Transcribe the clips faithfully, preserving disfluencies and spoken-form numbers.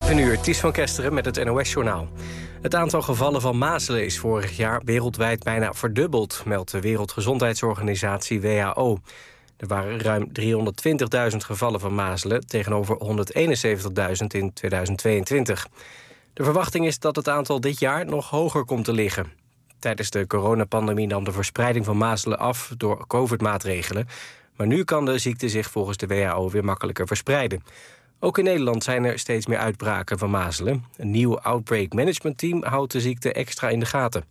zeven uur, Ties van Kesteren met het N O S-journaal. Het aantal gevallen van mazelen is vorig jaar wereldwijd bijna verdubbeld, meldt de Wereldgezondheidsorganisatie W H O. Er waren ruim driehonderdtwintigduizend gevallen van mazelen tegenover honderdeenenzeventigduizend in tweeduizend tweeëntwintig. De verwachting is dat het aantal dit jaar nog hoger komt te liggen. Tijdens de coronapandemie nam de verspreiding van mazelen af door covid-maatregelen. Maar nu kan de ziekte zich volgens de W H O weer makkelijker verspreiden. Ook in Nederland zijn er steeds meer uitbraken van mazelen. Een nieuw Outbreak Management Team houdt de ziekte extra in de gaten.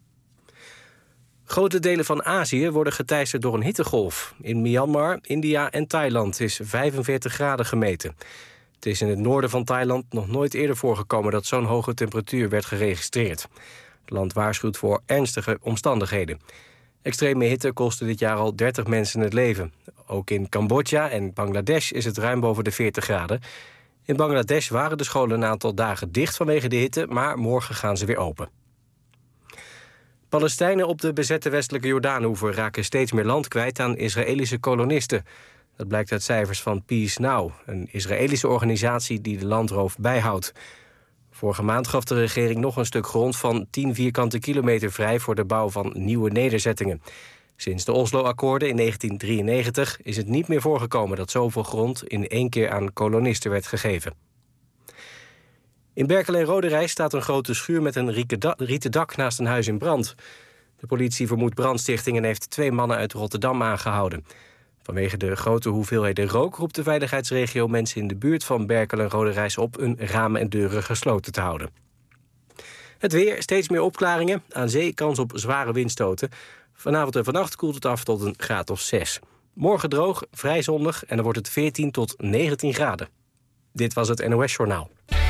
Grote delen van Azië worden geteisterd door een hittegolf. In Myanmar, India en Thailand is vijfenveertig graden gemeten. Het is in het noorden van Thailand nog nooit eerder voorgekomen dat zo'n hoge temperatuur werd geregistreerd. Het land waarschuwt voor ernstige omstandigheden. Extreme hitte kostte dit jaar al dertig mensen het leven. Ook in Cambodja en Bangladesh is het ruim boven de veertig graden. In Bangladesh waren de scholen een aantal dagen dicht vanwege de hitte, maar morgen gaan ze weer open. Palestijnen op de bezette westelijke Jordaanoever raken steeds meer land kwijt aan Israëlische kolonisten. Dat blijkt uit cijfers van Peace Now, een Israëlische organisatie die de landroof bijhoudt. Vorige maand gaf de regering nog een stuk grond van tien vierkante kilometer vrij voor de bouw van nieuwe nederzettingen. Sinds de Oslo-akkoorden in negentien drieënnegentig is het niet meer voorgekomen dat zoveel grond in één keer aan kolonisten werd gegeven. In Berkel en Roderijs staat een grote schuur met een rieten dak naast een huis in brand. De politie vermoedt brandstichting en heeft twee mannen uit Rotterdam aangehouden. Vanwege de grote hoeveelheden rook roept de veiligheidsregio mensen in de buurt van Berkel en Roderijs op hun ramen en deuren gesloten te houden. Het weer, steeds meer opklaringen. Aan zee kans op zware windstoten. Vanavond en vannacht koelt het af tot een graad of zes. Morgen droog, vrij zonnig en dan wordt het veertien tot negentien graden. Dit was het N O S-journaal.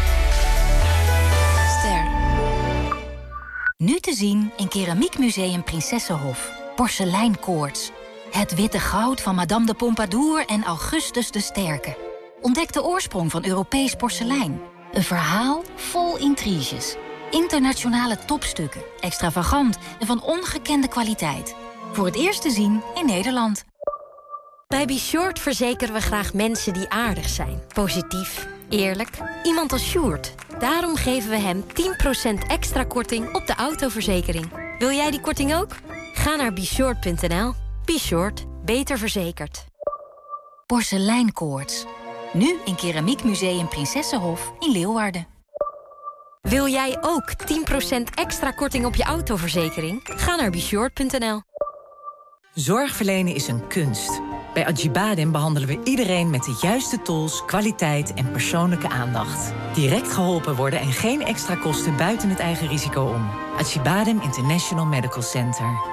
Ster. Nu te zien in Keramiekmuseum Prinsessenhof. Porseleinkoorts. Het witte goud van Madame de Pompadour en Augustus de Sterke. Ontdek de oorsprong van Europees porselein. Een verhaal vol intriges. Internationale topstukken, extravagant en van ongekende kwaliteit. Voor het eerst te zien in Nederland. Bij Be-Short verzekeren we graag mensen die aardig zijn. Positief, eerlijk, iemand als Sjoerd. Daarom geven we hem tien procent extra korting op de autoverzekering. Wil jij die korting ook? Ga naar Be-Short punt n l. Be-Short, beter verzekerd. Porseleinkoorts. Nu in Keramiekmuseum Prinsessenhof in Leeuwarden. Wil jij ook tien procent extra korting op je autoverzekering? Ga naar Be Short punt n l. Zorg verlenen is een kunst. Bij Acibadem behandelen we iedereen met de juiste tools, kwaliteit en persoonlijke aandacht. Direct geholpen worden en geen extra kosten buiten het eigen risico om. Acibadem International Medical Center.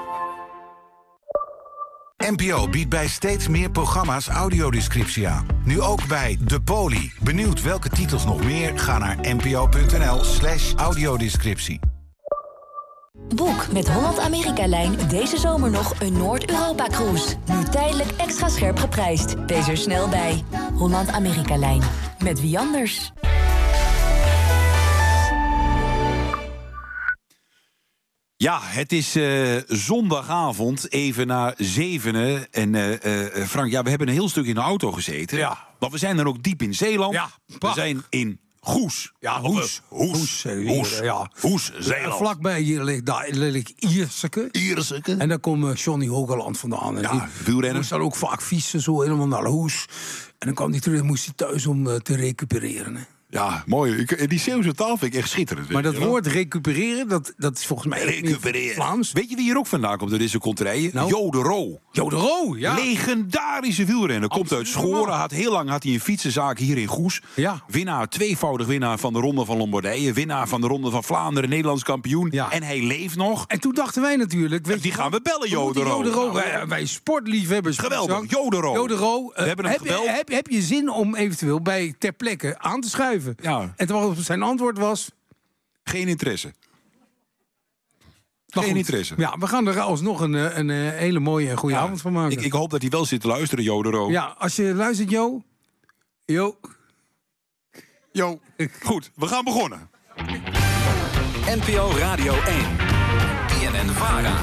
N P O biedt bij steeds meer programma's audiodescriptie aan. Nu ook bij De Poli. Benieuwd welke titels nog meer? Ga naar npo punt n l slash audiodescriptie. Boek met Holland-Amerika-lijn deze zomer nog een Noord-Europa-cruise. Nu tijdelijk extra scherp geprijsd. Wees er snel bij. Holland-Amerika-lijn. Met wie anders? Ja, het is uh, zondagavond, even na zevenen. En uh, uh, Frank, ja, we hebben een heel stuk in de auto gezeten. Ja. Want we zijn dan ook diep in Zeeland. Ja, we zijn in Goes. Ja, Hoes. Hoes. Hoes. Hoes. Ja. Hoes, Zeeland. Vlakbij hier ligt, daar ligt Ierseke. Ierseke. En daar komt Johnny Hogeland vandaan. En ja, die wielrenner. moest dan ook vaak fietsen, zo helemaal naar Hoes. En dan kwam hij terug, moest hij thuis om uh, te recupereren. Hè. Ja, mooi. Ik, die Zeeuwse taal vind ik echt schitterend. Maar dat woord recupereren, dat, dat is volgens mij recupereren. Vlaams. Weet je wie hier ook vandaan komt door deze kontrijen? Nou? Jo de Roo. Jo de Roo, ja. Legendarische wielrenner. Komt Absoluut uit Schoren. Had heel lang had hij een fietsenzaak hier in Goes. Ja. Winnaar, tweevoudig winnaar van de Ronde van Lombardije. Winnaar van de Ronde van Vlaanderen. Nederlands kampioen. Ja. En hij leeft nog. En toen dachten wij natuurlijk... Weet die je gaan we bellen, Jo de Roo. Jo de Roo. Wij, wij sportliefhebbers. Geweldig. Jo de Roo. Jo de Roo. Uh, we hebben hem heb, gebeld. Heb, heb je zin om eventueel bij ter plekke aan te schuiven? Ja. En toen zijn antwoord was... Geen interesse. Maar Geen goed, interesse. Ja, we gaan er alsnog een, een, een hele mooie en goede ja, avond van maken. Ik, ik hoop dat hij wel zit te luisteren, Jo de Roo. Ja, als je luistert, Jo. Jo. Jo. Goed, we gaan begonnen. N P O Radio één. B N N-Vara.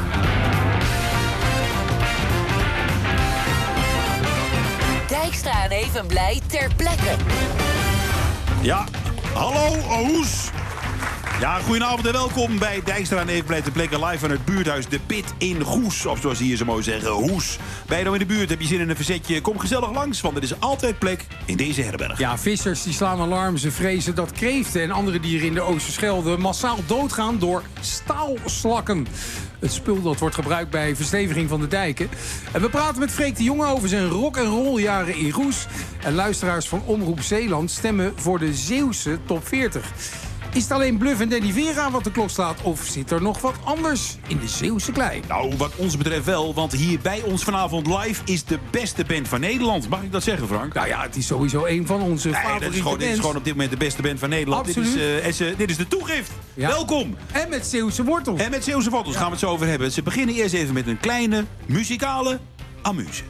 Dijkstra en Evenblij ter plekke. Ja, Hallo, Oes. Ja, goedenavond en welkom bij Dijkstra en Evenblij te plekken live van het buurthuis De Pit in Goes. Of zoals ze hier zo mooi zeggen, Hoes. Ben je nou in de buurt, heb je zin in een verzetje? Kom gezellig langs, want er is altijd plek in deze herberg. Ja, vissers die slaan alarm. Ze vrezen dat kreeften en andere dieren in de Oosterschelde massaal doodgaan door staalslakken. Het spul dat wordt gebruikt bij versteviging van de dijken. En we praten met Freek de Jonge over zijn rock-and-roll jaren in Goes. En luisteraars van Omroep Zeeland stemmen voor de Zeeuwse top veertig. Is het alleen Bluff en Danny Vera wat de klok slaat? Of zit er nog wat anders in de Zeeuwse klei? Nou, wat ons betreft wel, want hier bij ons vanavond live is de beste band van Nederland. Mag ik dat zeggen, Frank? Nou ja, het is sowieso een van onze nee, favoriete dat is gewoon, bands. Dit is gewoon op dit moment de beste band van Nederland. Absoluut. Dit is, uh, dit is de toegift. Ja. Welkom. En met Zeeuwse wortels. En met Zeeuwse wortels ja. gaan we het zo over hebben. Ze beginnen eerst even met een kleine muzikale amuse.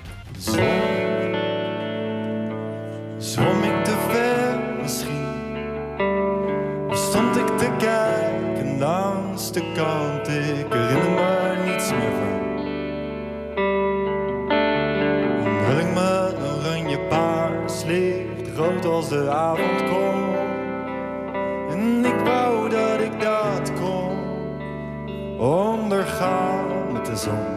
Zwom ik te ver misschien? Stond ik te kijken langs de kant? Ik herinner me niets meer van. Een hulling met een oranje paars licht, rood als de avond komt. En ik wou dat ik dat kon ondergaan met de zon.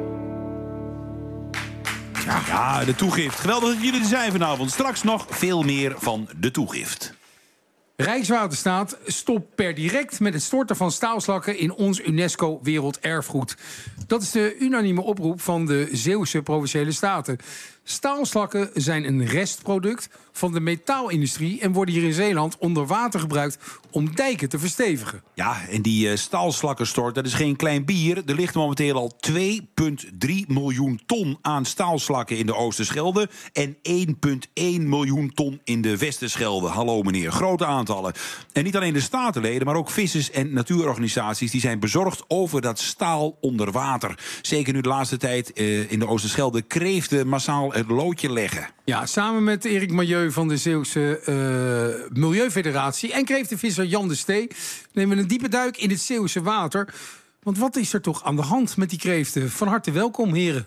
Ja, ja, de toegift. Geweldig dat jullie er zijn vanavond. Straks nog veel meer van de toegift. Rijkswaterstaat stopt per direct met het storten van staalslakken in ons UNESCO Werelderfgoed. Dat is de unanieme oproep van de Zeeuwse Provinciale Staten. Staalslakken zijn een restproduct van de metaalindustrie en worden hier in Zeeland onder water gebruikt om dijken te verstevigen. Ja, en die uh, staalslakkenstort, dat is geen klein bier. Er ligt momenteel al twee komma drie miljoen ton aan staalslakken in de Oosterschelde en één komma één miljoen ton in de Westerschelde. Hallo meneer, grote aantallen. En niet alleen de statenleden, maar ook vissers en natuurorganisaties die zijn bezorgd over dat staal onder water. Zeker nu de laatste tijd uh, in de Oosterschelde kreeften massaal het loodje leggen. Ja, samen met Erik Milieu van de Zeeuwse uh, Milieufederatie en kreeftenvisser Jan de Stee nemen we een diepe duik in het Zeeuwse water. Want wat is er toch aan de hand met die kreeften? Van harte welkom, heren.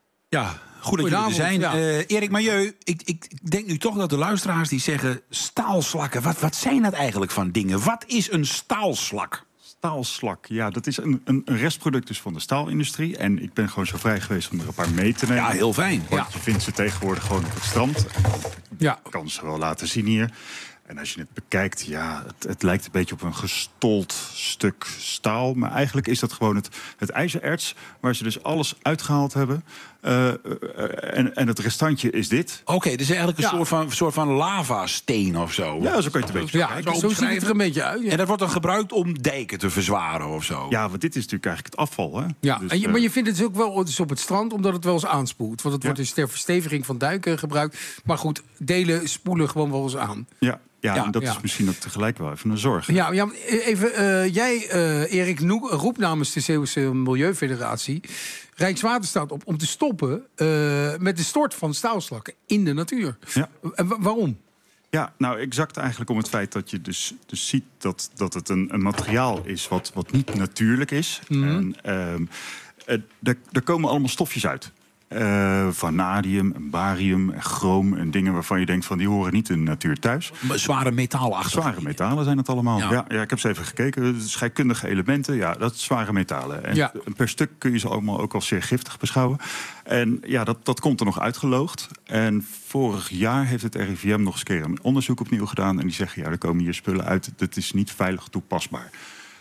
Ja, goed dat jullie er zijn. Ja. Uh, Erik Milieu, ik, ik denk nu toch dat de luisteraars die zeggen staalslakken, wat, wat zijn dat eigenlijk van dingen? Wat is een staalslak? Staalslak, ja, dat is een, een, een restproduct dus van de staalindustrie. En ik ben gewoon zo vrij geweest om er een paar mee te nemen. Ja, heel fijn. Want ja. je vindt ze tegenwoordig gewoon op het strand. Ja. Ik kan ze wel laten zien hier. En als je het bekijkt, ja, het, het lijkt een beetje op een gestold stuk staal. Maar eigenlijk is dat gewoon het, het ijzererts, waar ze dus alles uitgehaald hebben. Uh, uh, en, en het restantje is dit. Oké, okay, dus eigenlijk een ja. soort van, soort van lavasteen of zo. Ja, zo kan je het een beetje ja, zo, zo ziet het er een beetje uit. Ja. En dat wordt dan gebruikt om dijken te verzwaren of zo. Ja, want dit is natuurlijk eigenlijk het afval. Hè? Ja, dus, en je, maar je vindt het ook wel dus op het strand, omdat het wel eens aanspoelt. Want het ja. wordt dus ter versteviging van dijken gebruikt. Maar goed, delen spoelen gewoon wel eens aan. Ja. Ja, ja, en dat ja. is misschien ook tegelijk wel even een zorg. Ja, ja even, uh, jij, uh, Erik, roept namens de Zeeuwse Milieufederatie Rijkswaterstaat op om te stoppen uh, met de stort van staalslakken in de natuur. Ja. En wa- waarom? Ja, nou exact eigenlijk om het feit dat je dus, dus ziet dat, dat het een, een materiaal is wat, wat niet natuurlijk is. Mm-hmm. En uh, uh, er komen allemaal stofjes uit. Uh, vanadium, en barium, en chroom en dingen waarvan je denkt van die horen niet in de natuur thuis. Maar zware metalen achter. Zware metalen zijn het allemaal. Ja. Ja, ja, ik heb ze even gekeken. Scheikundige elementen, ja, dat zijn zware metalen. En ja. per stuk kun je ze allemaal ook als zeer giftig beschouwen. En ja, dat, dat komt er nog uitgeloogd. En vorig jaar heeft het R I V M nog eens een keer een onderzoek opnieuw gedaan. En die zeggen, ja, er komen hier spullen uit. Dat is niet veilig toepasbaar.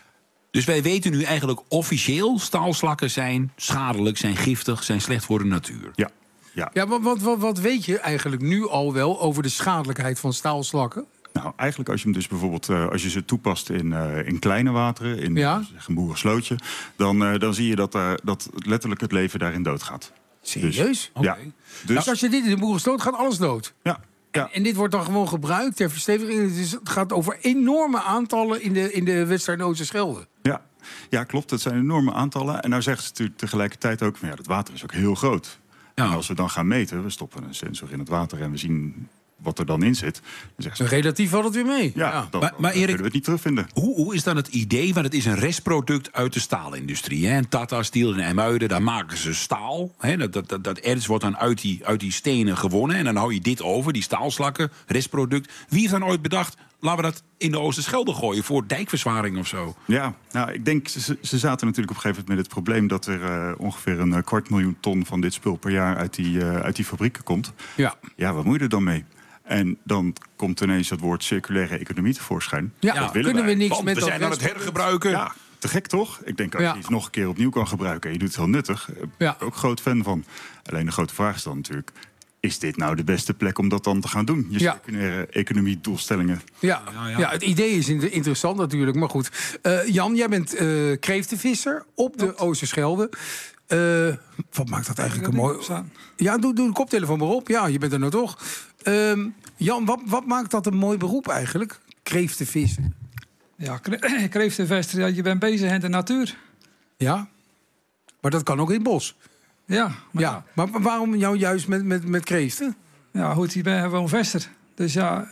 Dus wij weten nu eigenlijk officieel, staalslakken zijn schadelijk, zijn giftig, zijn slecht voor de natuur. Ja. Ja, ja wat, wat, wat, wat weet je eigenlijk nu al wel over de schadelijkheid van staalslakken? Nou, eigenlijk als je hem dus bijvoorbeeld uh, als je ze toepast in, uh, in kleine wateren, in ja. zeg, een boerenslootje, dan, uh, dan zie je dat, uh, dat letterlijk het leven daarin doodgaat. Serieus? Dus, okay. Ja. Dus nou, als je dit in de boerensloot gaat alles dood. Ja. Ja. En, en dit wordt dan gewoon gebruikt ter versteviging. Het, is, het gaat over enorme aantallen in de, in de Wester- en Oosterschelde. Ja. ja, klopt. Dat zijn enorme aantallen. En nou zeggen ze natuurlijk tegelijkertijd ook van ja, het water is ook heel groot. Ja. En als we dan gaan meten, we stoppen een sensor in het water en we zien wat er dan in zit. Dan ze, relatief valt het weer mee. Ja, ja. Dan, maar, maar Erik, kunnen we het niet terugvinden. Hoe, hoe is dan het idee? Want het is een restproduct uit de staalindustrie. Hè? En Tata Steel in IJmuiden, daar maken ze staal. Hè? Dat, dat, dat, dat erts wordt dan uit die, uit die stenen gewonnen. En dan hou je dit over, die staalslakken, restproduct. Wie heeft dan ooit bedacht, laten we dat in de Oosterschelde gooien voor dijkverzwaring of zo. Ja, nou, ik denk, ze, ze zaten natuurlijk op een gegeven moment met het probleem dat er uh, ongeveer een uh, kwart miljoen ton van dit spul per jaar uit die, uh, uit die fabrieken komt. Ja. Ja, wat moet je er dan mee? En dan komt ineens het woord circulaire economie tevoorschijn. Ja, dat kunnen wij. we niks Want met we zijn aan het hergebruiken. Ja, te gek toch? Ik denk als ja. je iets nog een keer opnieuw kan gebruiken en je doet het heel nuttig, daar ben ja. ik ook groot fan van. Alleen de grote vraag is dan natuurlijk, is dit nou de beste plek om dat dan te gaan doen? Je ja. circulaire economie-doelstellingen. Ja. Ja, ja. ja, het idee is interessant natuurlijk, maar goed. Uh, Jan, jij bent uh, kreeftenvisser op de Oosterschelde. Uh, wat maakt dat eigenlijk een mooi... Ja, doe, doe de koptelefoon maar op. Ja, je bent er nou toch. Uh, Jan, wat, wat maakt dat een mooi beroep eigenlijk? Kreeftenvissen. Ja, kre- kreeftenvissen, ja, je bent bezig in de natuur. Ja, maar dat kan ook in het bos. Ja. Maar, ja, maar waarom jou juist met, met, met kreeften? Ja, goed, je bent gewoon vester. Dus ja,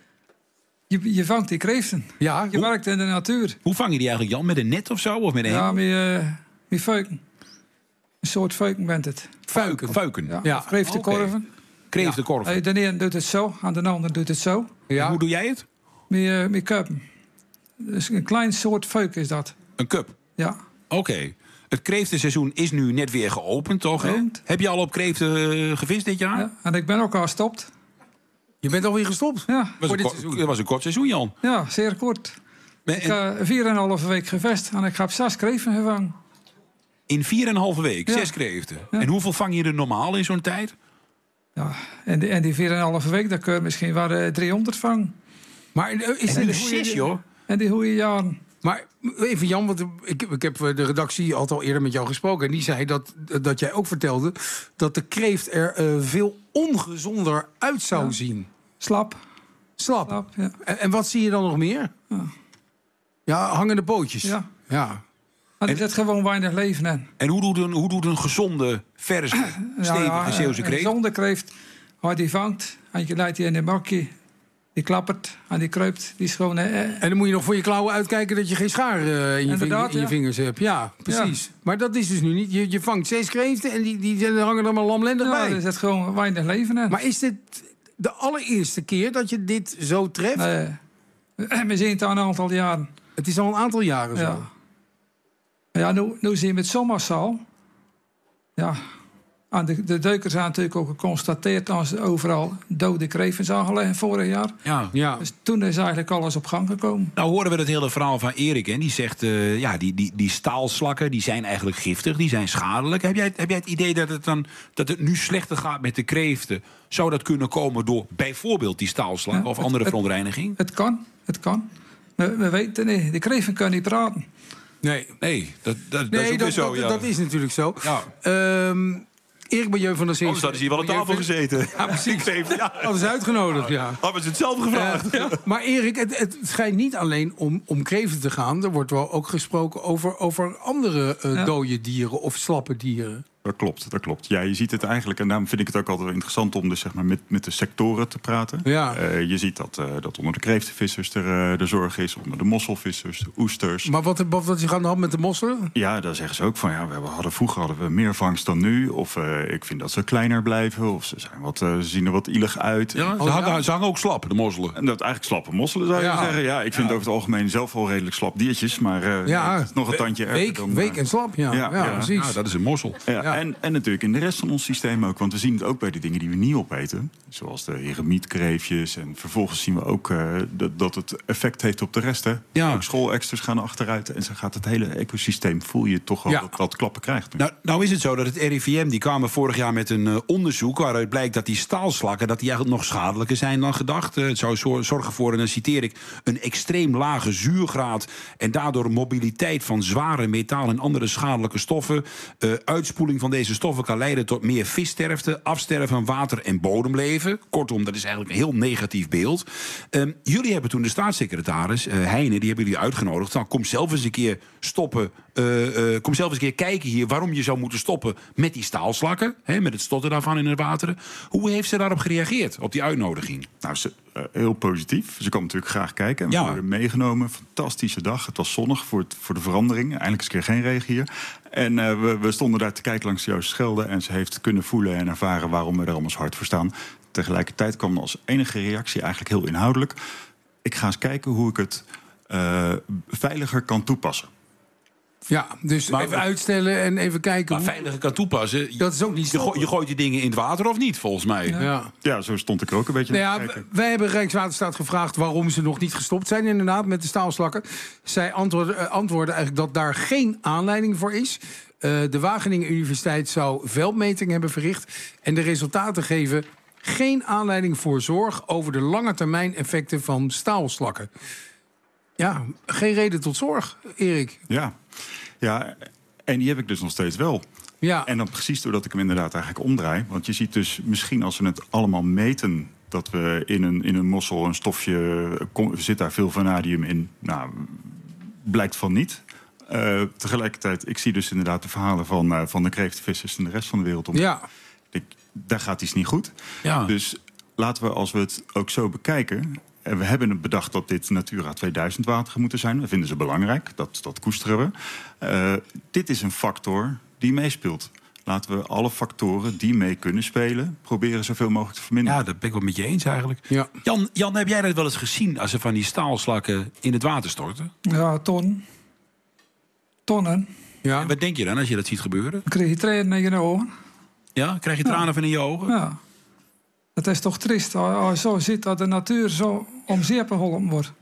je, je vangt die kreeften. Ja, je hoe, werkt in de natuur. Hoe vang je die eigenlijk, Jan? Met een net of zo? Of met een ja, met, uh, met fuiken. Een soort fuiken bent het. Fuiken? Fuiken. Ja, ja. Kreeftenkorven. Okay. Kreeftenkorven. Ja. De een doet het zo, aan de ander doet het zo. Ja. Hoe doe jij het? Met, uh, met kuipen. Dus een klein soort fuik is dat. Een cup? Ja. Oké. Okay. Het kreeftenseizoen is nu net weer geopend, toch? Ja. Heb je al op kreeften uh, gevist dit jaar? Ja, en ik ben ook al gestopt. Je bent alweer gestopt? Ja. Was dit seizoen. Dat was een kort seizoen, Jan. Ja, zeer kort. Ben, ik heb uh, vier en een halve week gevist en ik heb zes kreeften gevangen. In vier en een halve week? Ja. Zes kreeften? Ja. En hoeveel vang je er normaal in zo'n tijd? Ja, en die, en die vier en een halve week, daar kun je misschien wel uh, driehonderd vangen. Maar uh, is dit zes, joh? En die goede jaren. Maar even Jan, want ik, ik heb de redactie altijd al eerder met jou gesproken. En die zei dat, dat jij ook vertelde dat de kreeft er uh, veel ongezonder uit zou ja. zien. Slap. Slap. Slap ja. en, en wat zie je dan nog meer? Ja, ja hangende pootjes. Ja. ja. Maar er zit gewoon weinig leven in. En hoe doet een, hoe doet een gezonde, verse, stevige ja, ja, Zeeuwse kreeft? Een gezonde kreeft, als je die vangt en je leidt die in een bakje. Die klappert en die kruipt. Die is gewoon, eh, en dan moet je nog voor je klauwen uitkijken dat je geen schaar uh, in, je vinger, in je ja. vingers hebt. Ja, precies. Ja. Maar dat is dus nu niet. Je, je vangt zes kreeften en die, die hangen er maar lamlendig ja, bij. Er zit gewoon weinig leven in. Maar is dit de allereerste keer dat je dit zo treft? Nee. We zien het al een aantal jaren. Het is al een aantal jaren zo? Ja. Ja, nu, nu zie je met zomersal. Ja... En de, de duikers hebben natuurlijk ook geconstateerd dat ze overal dode kreeften zagen liggen vorig jaar. Ja. Ja. Dus toen is eigenlijk alles op gang gekomen. Nou horen we het hele verhaal van Erik. En die zegt, uh, ja, die, die, die staalslakken die zijn eigenlijk giftig, die zijn schadelijk. Heb jij, heb jij het idee dat het, dan, dat het nu slechter gaat met de kreeften? Zou dat kunnen komen door bijvoorbeeld die staalslakken ja, of andere het, verontreiniging? Het, het kan, het kan. We, we weten niet, de kreeften kunnen niet praten. Nee, nee, dat, dat, nee, dat is ook dat, zo. Dat, ja. dat is natuurlijk zo. Ja. Um, Erik Bajeu van der Zee. Anders hadden ze hier wel aan tafel gezeten. Ja, precies. Ja. Hadden ze uitgenodigd, ja. Hadden ze het zelf gevraagd. Uh, ja. Maar Erik, het, het schijnt niet alleen om, om kreeften te gaan. Er wordt wel ook gesproken over, over andere uh, ja. dode dieren of slappe dieren. Dat klopt, dat klopt. Ja, je ziet het eigenlijk, en daarom vind ik het ook altijd interessant om dus, zeg maar, met, met de sectoren te praten. Ja. Uh, je ziet dat, uh, dat onder de kreeftenvissers er uh, de zorg is, onder de mosselvissers, de oesters. Maar wat, wat, wat is aan de hand met de mosselen? Ja, daar zeggen ze ook van, ja, we hadden, vroeger hadden we meer vangst dan nu. Of uh, ik vind dat ze kleiner blijven, of ze, zijn wat, uh, ze zien er wat ielig uit. Ja, ze, oh, hangen, ja. ze hangen ook slap, de mosselen. En dat eigenlijk slappe mosselen, zou je ja. zeggen. Ja, ik vind ja. over het algemeen zelf wel redelijk slap diertjes, maar uh, ja. het is nog een tandje erger week, dan... Week en slap, ja. Ja, ja, ja, precies. Ja, dat is een mossel. Ja, ja. En, en natuurlijk in de rest van ons systeem ook. Want we zien het ook bij de dingen die we niet opeten. Zoals de eremietkreefjes. En vervolgens zien we ook uh, dat, dat het effect heeft op de rest. Hè? Ja. Ook schoolexters gaan achteruit. En zo gaat het hele ecosysteem. Voel je toch al ja. dat dat klappen krijgt. Nu. Nou, nou is het zo dat het R I V M... die kwamen vorig jaar met een uh, onderzoek... waaruit blijkt dat die staalslakken... dat die eigenlijk nog schadelijker zijn dan gedacht. Uh, het zou zo- zorgen voor, en dan citeer ik... een extreem lage zuurgraad... en daardoor mobiliteit van zware metaal... en andere schadelijke stoffen. Uh, uitspoeling van deze stoffen kan leiden tot meer vissterfte, afsterven van water- en bodemleven. Kortom, dat is eigenlijk een heel negatief beeld. Um, jullie hebben toen de staatssecretaris, uh, Heijnen, die hebben jullie uitgenodigd. Nou, kom zelf eens een keer stoppen. Uh, uh, kom zelf eens een keer kijken hier waarom je zou moeten stoppen met die staalslakken. Hè, met het stotten daarvan in het water. Hoe heeft ze daarop gereageerd, op die uitnodiging? Nou, ze, uh, heel positief. Ze kwam natuurlijk graag kijken. En we ja. worden meegenomen. Fantastische dag. Het was zonnig voor, het, voor de verandering. Eindelijk eens een keer geen regen hier. En uh, we, we stonden daar te kijken langs de Oosterschelde. En ze heeft kunnen voelen en ervaren waarom we er allemaal zo hard voor staan. Tegelijkertijd kwam als enige reactie eigenlijk heel inhoudelijk. ik ga eens kijken hoe ik het uh, veiliger kan toepassen. Ja, dus maar, even uitstellen en even kijken... Maar hoe... veiliger kan toepassen... Dat is ook niet je, go- je gooit die dingen in het water of niet, volgens mij. Ja, ja. ja zo stond ik er ook een beetje nou naar ja, te kijken. Wij hebben Rijkswaterstaat gevraagd waarom ze nog niet gestopt zijn... inderdaad, met de staalslakken. Zij antwoorden, uh, antwoorden eigenlijk dat daar geen aanleiding voor is... Uh, de Wageningen Universiteit zou veldmetingen hebben verricht... en de resultaten geven geen aanleiding voor zorg... over de lange termijn effecten van staalslakken. Ja, geen reden tot zorg, Erik. Ja, ja, en die heb ik dus nog steeds wel. Ja. En dan precies doordat ik hem inderdaad eigenlijk omdraai. Want je ziet dus misschien als we het allemaal meten... dat we in een, in een mossel een stofje... zit daar veel vanadium in? Nou, blijkt van niet... Uh, tegelijkertijd, ik zie dus inderdaad de verhalen van, uh, van de kreeftenvissers en de rest van de wereld om. Ja. Ik, daar gaat iets niet goed. Ja. Dus laten we, als we het ook zo bekijken... En we hebben bedacht dat dit Natura tweeduizend wateren moeten zijn. We vinden ze belangrijk, dat, dat koesteren we. Uh, dit is een factor die meespeelt. Laten we alle factoren die mee kunnen spelen... proberen zoveel mogelijk te verminderen. Ja, dat ben ik wel met je eens eigenlijk. Ja. Jan, Jan, heb jij dat wel eens gezien... als ze van die staalslakken in het water storten? Ja, ton. Tonnen. Ja. En wat denk je dan als je dat ziet gebeuren? Dan krijg je tranen in je ogen. Ja, krijg je tranen ja. van in je ogen? Ja. Het is toch triest als je zo ziet dat de natuur zo om zeep geholpen wordt.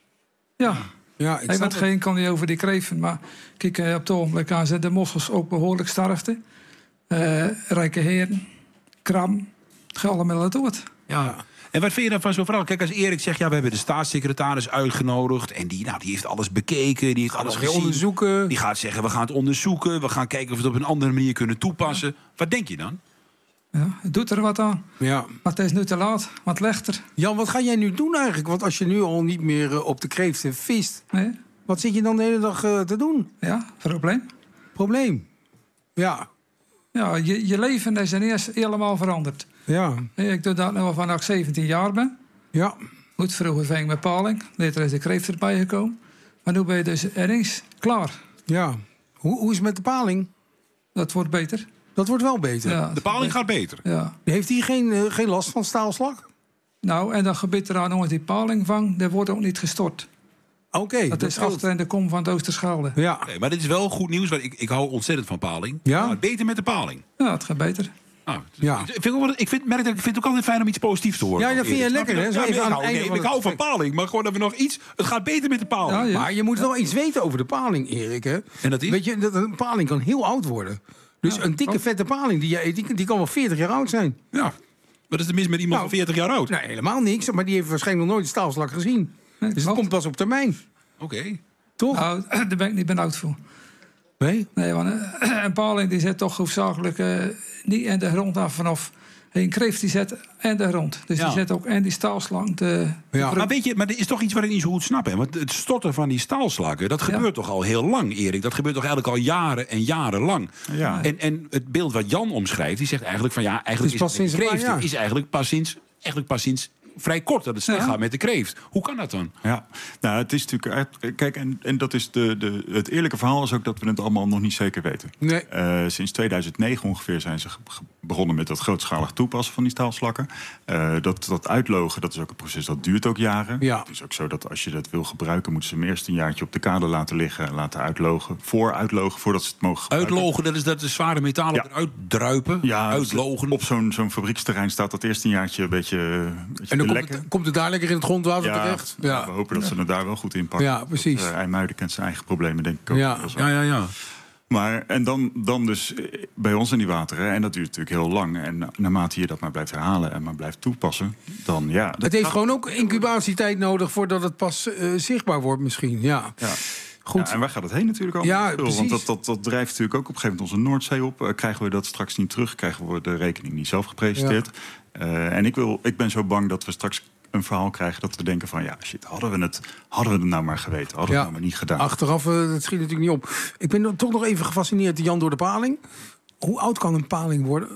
Ja. Ja, ik hey, met geen kan niet over die kreeften, maar kijk, op het ogenblik aan zijn de mossels ook behoorlijk sterfte. Uh, rijke heren, kram, het gaat allemaal dood. Ja. En wat vind je dan van zo'n verhaal? Kijk, als Erik zegt, ja, we hebben de staatssecretaris uitgenodigd... en die, nou, die heeft alles bekeken, die heeft alles gezien. Onderzoeken. Die gaat zeggen, we gaan het onderzoeken... we gaan kijken of we het op een andere manier kunnen toepassen. Ja. Wat denk je dan? Ja, het doet er wat aan. Ja. Maar het is nu te laat, wat legt er. Jan, wat ga jij nu doen eigenlijk? Want als je nu al niet meer uh, op de kreeften vist... Nee. Wat zit je dan de hele dag uh, te doen? Ja, probleem. Probleem. Ja. Ja, je, je leven is ineens helemaal veranderd. Ja. Ik doe dat nu al vanaf ik zeventien jaar ben. Ja. Goed, vroeger ving ik met paling. Later is de kreeft erbij gekomen. Maar nu ben je dus ineens klaar. Ja. Hoe, hoe is het met de paling? Dat wordt beter. Dat wordt wel beter? Ja, de paling gaat beter? Ja. Heeft hij geen, uh, geen last van staalslak? Nou, en dat gebied eraan nog die paling vangt, dat wordt ook niet gestort. Oké. Okay, dat, dat is scheelt. Achter in de kom van het Oosterschelde. Ja. Nee, maar dit is wel goed nieuws, want ik, ik hou ontzettend van paling. Ja? Maar beter met de paling. Ja, het gaat beter. Nou, ja. ik, vind, ik, vind, merk, ik vind het ook altijd fijn om iets positiefs te horen. Ja, dat vind je lekker, hè? Ja, ik hou, nee, ik hou van paling, maar gewoon dat we nog iets... Het gaat beter met de paling. Ja, ja. Maar je moet ja. wel iets weten over de paling, Erik, hè? En dat is? Weet je, dat een paling kan heel oud worden. Dus ja, een dikke, oh. vette paling, die, je, die, die kan wel veertig jaar oud zijn. Ja. Wat is er mis met iemand nou, van veertig jaar oud? Nee, helemaal niks. Maar die heeft waarschijnlijk nog nooit een staalslak gezien. Nee, dus het komt pas op termijn. Oké. Okay. Toch? Nou, daar ben ik niet benauwd voor. Nee? Nee, want uh, een paling die zet toch hoofdzakelijk uh, niet in de grond af vanaf... Een kreeft die zet en de grond. Dus ja. die zet ook en die staalslang te... Ja. Maar weet je, maar er is toch iets wat ik niet zo goed snap. Hè? Want het storten van die staalslakken, dat gebeurt ja. toch al heel lang, Erik? Dat gebeurt toch eigenlijk al jaren en jaren lang? Ja. En, en het beeld wat Jan omschrijft, die zegt eigenlijk van... ja, eigenlijk is, pas is, sinds kreeft, ja. is eigenlijk pas sinds... Eigenlijk pas sinds vrij kort dat het slecht ja. gaat met de kreeft. Hoe kan dat dan? Ja, nou, het is natuurlijk... Kijk, en, en dat is de, de, het eerlijke verhaal is ook dat we het allemaal nog niet zeker weten. Nee. Uh, sinds tweeduizend negen ongeveer zijn ze begonnen met dat grootschalig toepassen van die staalslakken. Uh, dat, dat uitlogen, dat is ook een proces dat duurt ook jaren. Ja. Het is ook zo dat als je dat wil gebruiken, moeten ze hem eerst een jaartje op de kade laten liggen, laten uitlogen. Voor uitlogen, voordat ze het mogen gebruiken. Uitlogen, dat is dat de zware metalen ja. eruit druipen. Ja, uitlogen. Op zo'n zo'n fabrieksterrein staat dat eerst een jaartje een beetje, een beetje en dan komt het, komt het daar lekker in het grondwater ja, terecht? Ja, we hopen dat ze het daar wel goed in pakken. Ja, precies. Uh, IJmuiden kent zijn eigen problemen, denk ik ook. Ja, ja, ja. ja. Maar, en dan, dan dus bij ons in die wateren, en dat duurt natuurlijk heel lang. En naarmate je dat maar blijft herhalen en maar blijft toepassen, dan ja... Het heeft gewoon ook incubatietijd nodig voordat het pas uh, zichtbaar wordt misschien, ja. ja. Goed. Ja, en waar gaat het heen natuurlijk al? Ja, want dat, dat, dat drijft natuurlijk ook op een gegeven moment onze Noordzee op. Uh, krijgen we dat straks niet terug, krijgen we de rekening niet zelf gepresenteerd. Ja. Uh, en ik, wil, ik ben zo bang dat we straks een verhaal krijgen dat we denken van... ja, shit, hadden we het, hadden we het nou maar geweten. Hadden we ja. het nou maar niet gedaan. Achteraf, uh, dat schiet natuurlijk niet op. Ik ben toch nog even gefascineerd, Jan, door de paling. Hoe oud kan een paling worden?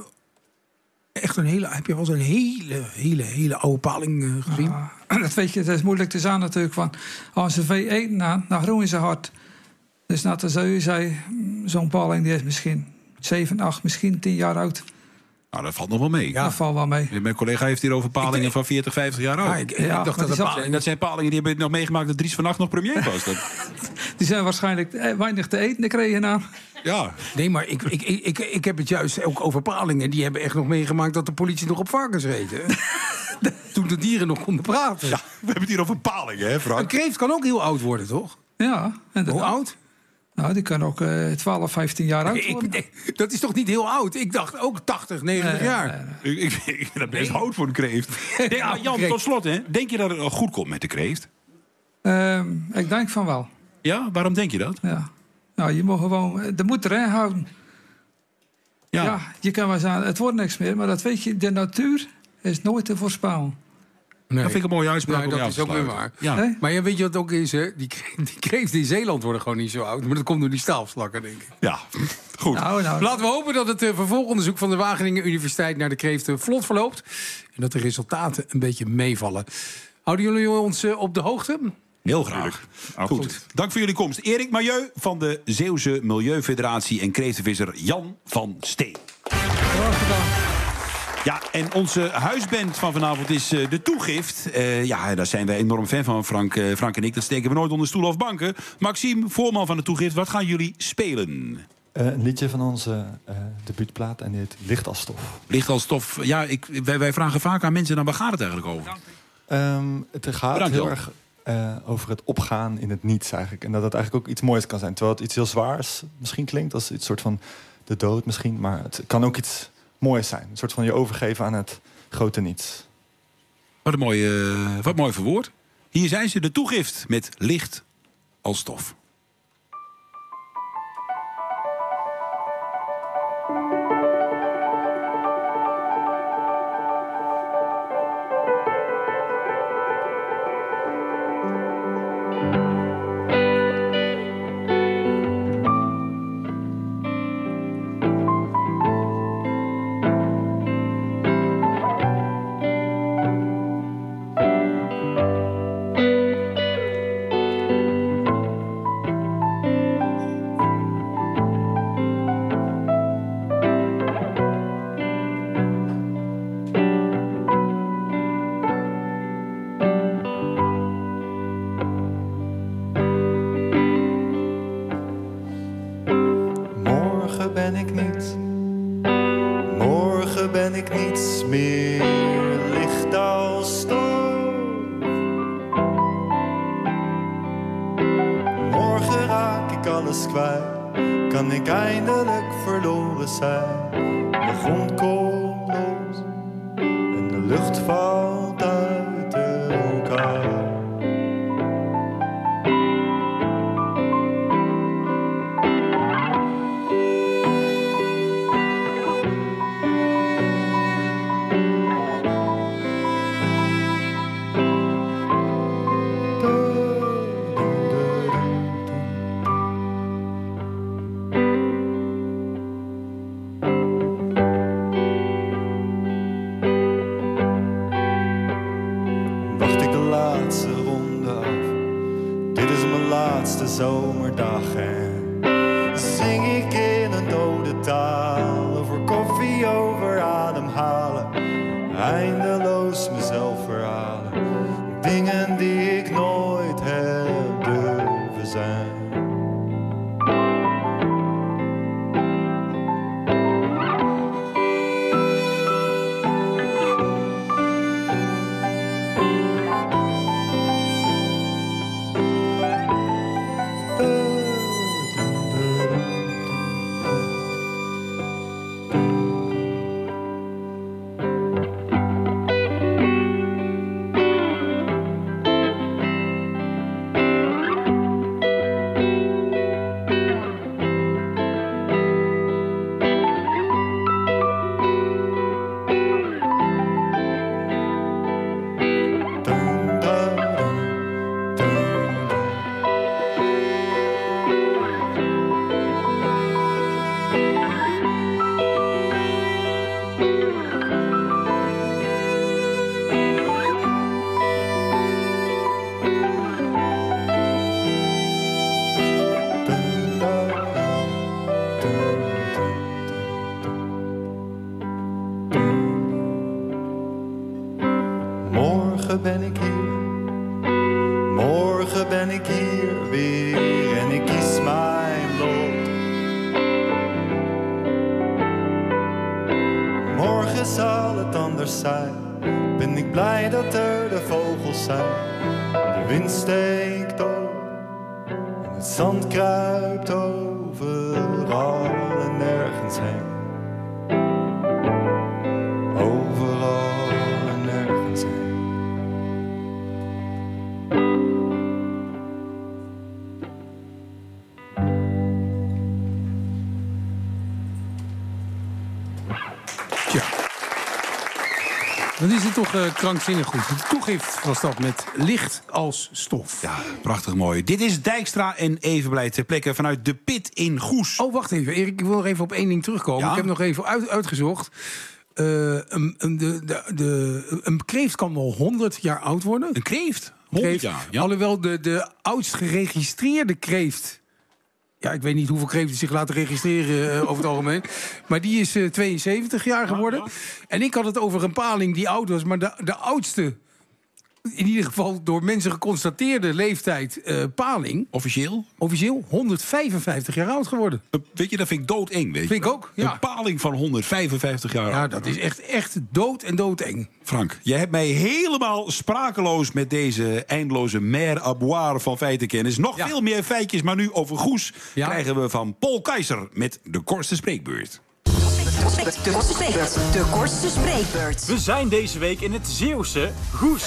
Echt een hele... Heb je wel eens een hele, hele, hele oude paling uh, gezien? Ja, dat weet je, dat is moeilijk te zeggen natuurlijk. Van, als ze vee eten aan, dan groeien ze hard. Dus net als u zei, zo'n paling die is misschien zeven, acht, misschien tien jaar oud. Nou, dat valt nog wel mee. Ja. Dat valt wel mee. Mijn collega heeft hier over palingen van veertig, vijftig jaar oud. Ja, ik, ik ja, dacht dat, dat, palingen, dat zijn palingen die hebben nog meegemaakt dat Dries van Nacht nog premier was. Dat... Die zijn waarschijnlijk weinig te eten gekregen aan. Ja. Nee, maar ik, ik, ik, ik, ik heb het juist ook over palingen. Die hebben echt nog meegemaakt dat de politie nog op varkens reed. Toen de dieren nog konden praten. Ja, we hebben het hier over palingen, hè, Frank? Een kreeft kan ook heel oud worden, toch? Ja. En Hoe oud? Nou, die kan ook uh, twaalf, vijftien jaar oud worden. Ik, ik, dat is toch niet heel oud? Ik dacht ook tachtig, negentig nee, jaar. Nee, nee. Ik, ik, ik ben best nee. oud voor een kreeft. Denk, ja, Jan, kreeft. Tot slot, hè, denk je dat het goed komt met de kreeft? Uh, ik denk van wel. Ja, waarom denk je dat? Ja. Nou, je moet gewoon de moed erin houden. Ja. ja, je kan wel zeggen, het wordt niks meer. Maar dat weet je, de natuur is nooit te voorspellen. Nee. Dat vind ik een mooie uitspraak. Nee, om dat is ook weer waar. Ja. Nee? Maar ja, weet je wat ook is? Hè? Die, die kreeften in Zeeland worden gewoon niet zo oud. Maar dat komt door die staalslakken, denk ik. Ja, goed. Nou, nou, Laten we hopen dat het uh, vervolgonderzoek van de Wageningen Universiteit naar de kreeften vlot verloopt. En dat de resultaten een beetje meevallen. Houden jullie ons uh, op de hoogte? Heel graag. Goed. Goed. Dank voor jullie komst. Erik Majeu van de Zeeuwse Milieufederatie en kreeftenvisser Jan van Steen. Graag gedaan. Ja, en onze huisband van vanavond is uh, De Toegift. Uh, ja, daar zijn wij enorm fan van, Frank, uh, Frank en ik. Dat steken we nooit onder stoel of banken. Maxime, voorman van De Toegift, wat gaan jullie spelen? Uh, een liedje van onze uh, debuutplaat en die heet Licht als stof. Licht als stof. Ja, ik, wij, wij vragen vaak aan mensen, dan waar gaat het eigenlijk over? Um, het gaat Bedankt, heel erg uh, over het opgaan in het niets eigenlijk. En dat het eigenlijk ook iets moois kan zijn. Terwijl het iets heel zwaars misschien klinkt, als iets soort van de dood misschien. Maar het kan ook iets moois zijn. Een soort van je overgeven aan het grote niets. Wat een mooi, uh, wat mooi verwoord. Hier zijn ze, De Toegift, met Licht als stof. hier weer en ik kies mijn lot. Morgen zal het anders zijn. Ben ik blij dat er de vogels zijn. De wind steekt op. En het zand kruipt overal en nergens heen. Overal en nergens heen. Wat is het toch uh, krankzinnig goed. De toegift was dat met licht als stof. Ja, prachtig mooi. Dit is Dijkstra en Evenblij ter plekke vanuit de Pit in Goes. Oh, wacht even. Erik, ik wil nog even op één ding terugkomen. Ja? Ik heb nog even uit, uitgezocht. Uh, een, een, de, de, de, een kreeft kan wel honderd jaar oud worden. Een kreeft? honderd jaar, ja. Alhoewel de, de oudst geregistreerde kreeft... Ja, ik weet niet hoeveel kreeften zich laten registreren uh, over het algemeen. Maar die is uh, tweeënzeventig jaar geworden. Ja, ja. En ik had het over een paling die oud was. Maar de, de oudste, in ieder geval door mensen geconstateerde leeftijd uh, paling... Officieel? Officieel honderdvijfenvijftig jaar oud geworden. Uh, weet je, dat vind ik doodeng. Weet vind je? ik ook, ja. Een paling van honderdvijfenvijftig jaar oud. Ja, dat is echt, echt dood en doodeng. Frank, jij hebt mij helemaal sprakeloos met deze eindeloze mer à boire van feitenkennis. Nog ja. veel meer feitjes, maar nu over Goes ja. krijgen we van Paul Keizer met de kortste spreekbeurt. De kortste spreekbeurt. De kortste spreekbeurt. We zijn deze week in het Zeeuwse Goes.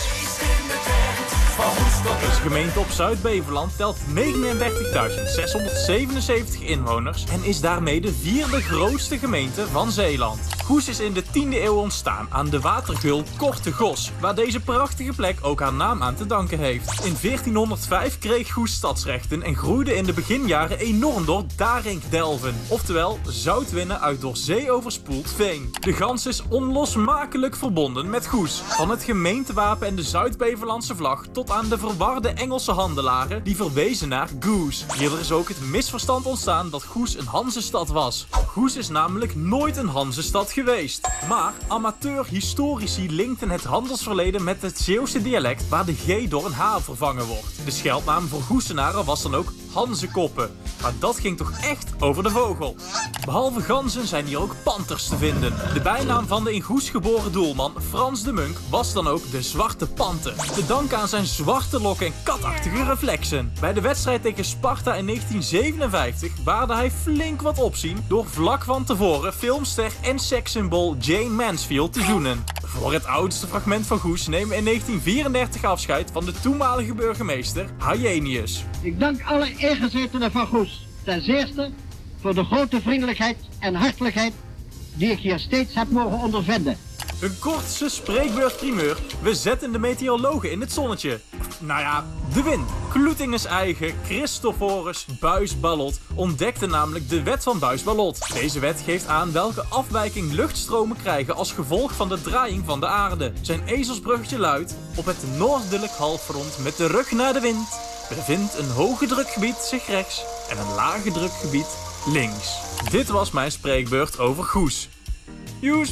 Deze gemeente op Zuid-Beveland telt negenendertigduizend zeshonderdzevenenzeventig inwoners en is daarmee de vierde grootste gemeente van Zeeland. Goes is in de tiende eeuw ontstaan aan de watergeul Korte Gos, waar deze prachtige plek ook haar naam aan te danken heeft. In veertienhonderdvijf kreeg Goes stadsrechten en groeide in de beginjaren enorm door darinkdelven, oftewel zout winnen uit door zee overspoeld veen. De Gans is onlosmakelijk verbonden met Goes, van het gemeentewapen en de Zuid-Bevelandse vlag tot aan de verwarde Engelse handelaren die verwezen naar Goose. Hierdoor is ook het misverstand ontstaan dat Goes een Hanzestad was. Goes is namelijk nooit een Hanzestad geweest. Maar amateur-historici linkten het handelsverleden met het Zeeuwse dialect waar de G door een H vervangen wordt. De scheldnaam voor Goesenaren was dan ook Hanzekoppen. Maar dat ging toch echt over de vogel. Behalve ganzen zijn hier ook panters te vinden. De bijnaam van de in Goes geboren doelman Frans de Munk was dan ook de Zwarte Panter. Te danken aan zijn zwarte lokken en katachtige reflexen. Bij de wedstrijd tegen Sparta in negentien zevenenvijftig baarde hij flink wat opzien door vlak van tevoren filmster en sekssymbool Jane Mansfield te zoenen. Voor het oudste fragment van Goes nemen we in negentien vierendertig afscheid van de toenmalige burgemeester Hajenius. Ik dank alle ingezetenen van Goes ten zeerste voor de grote vriendelijkheid en hartelijkheid die ik hier steeds heb mogen ondervinden. Een kortse spreekbeurtprimeur. We zetten de meteorologen in het zonnetje. Nou ja, de wind. Kloetingens eigen Christophorus Buys-Ballot ontdekte namelijk de wet van Buys-Ballot. Deze wet geeft aan welke afwijking luchtstromen krijgen als gevolg van de draaiing van de aarde. Zijn ezelsbruggetje luidt: op het noordelijk halfrond met de rug naar de wind bevindt een hoge drukgebied zich rechts en een lage drukgebied links. Dit was mijn spreekbeurt over Goes. Joes.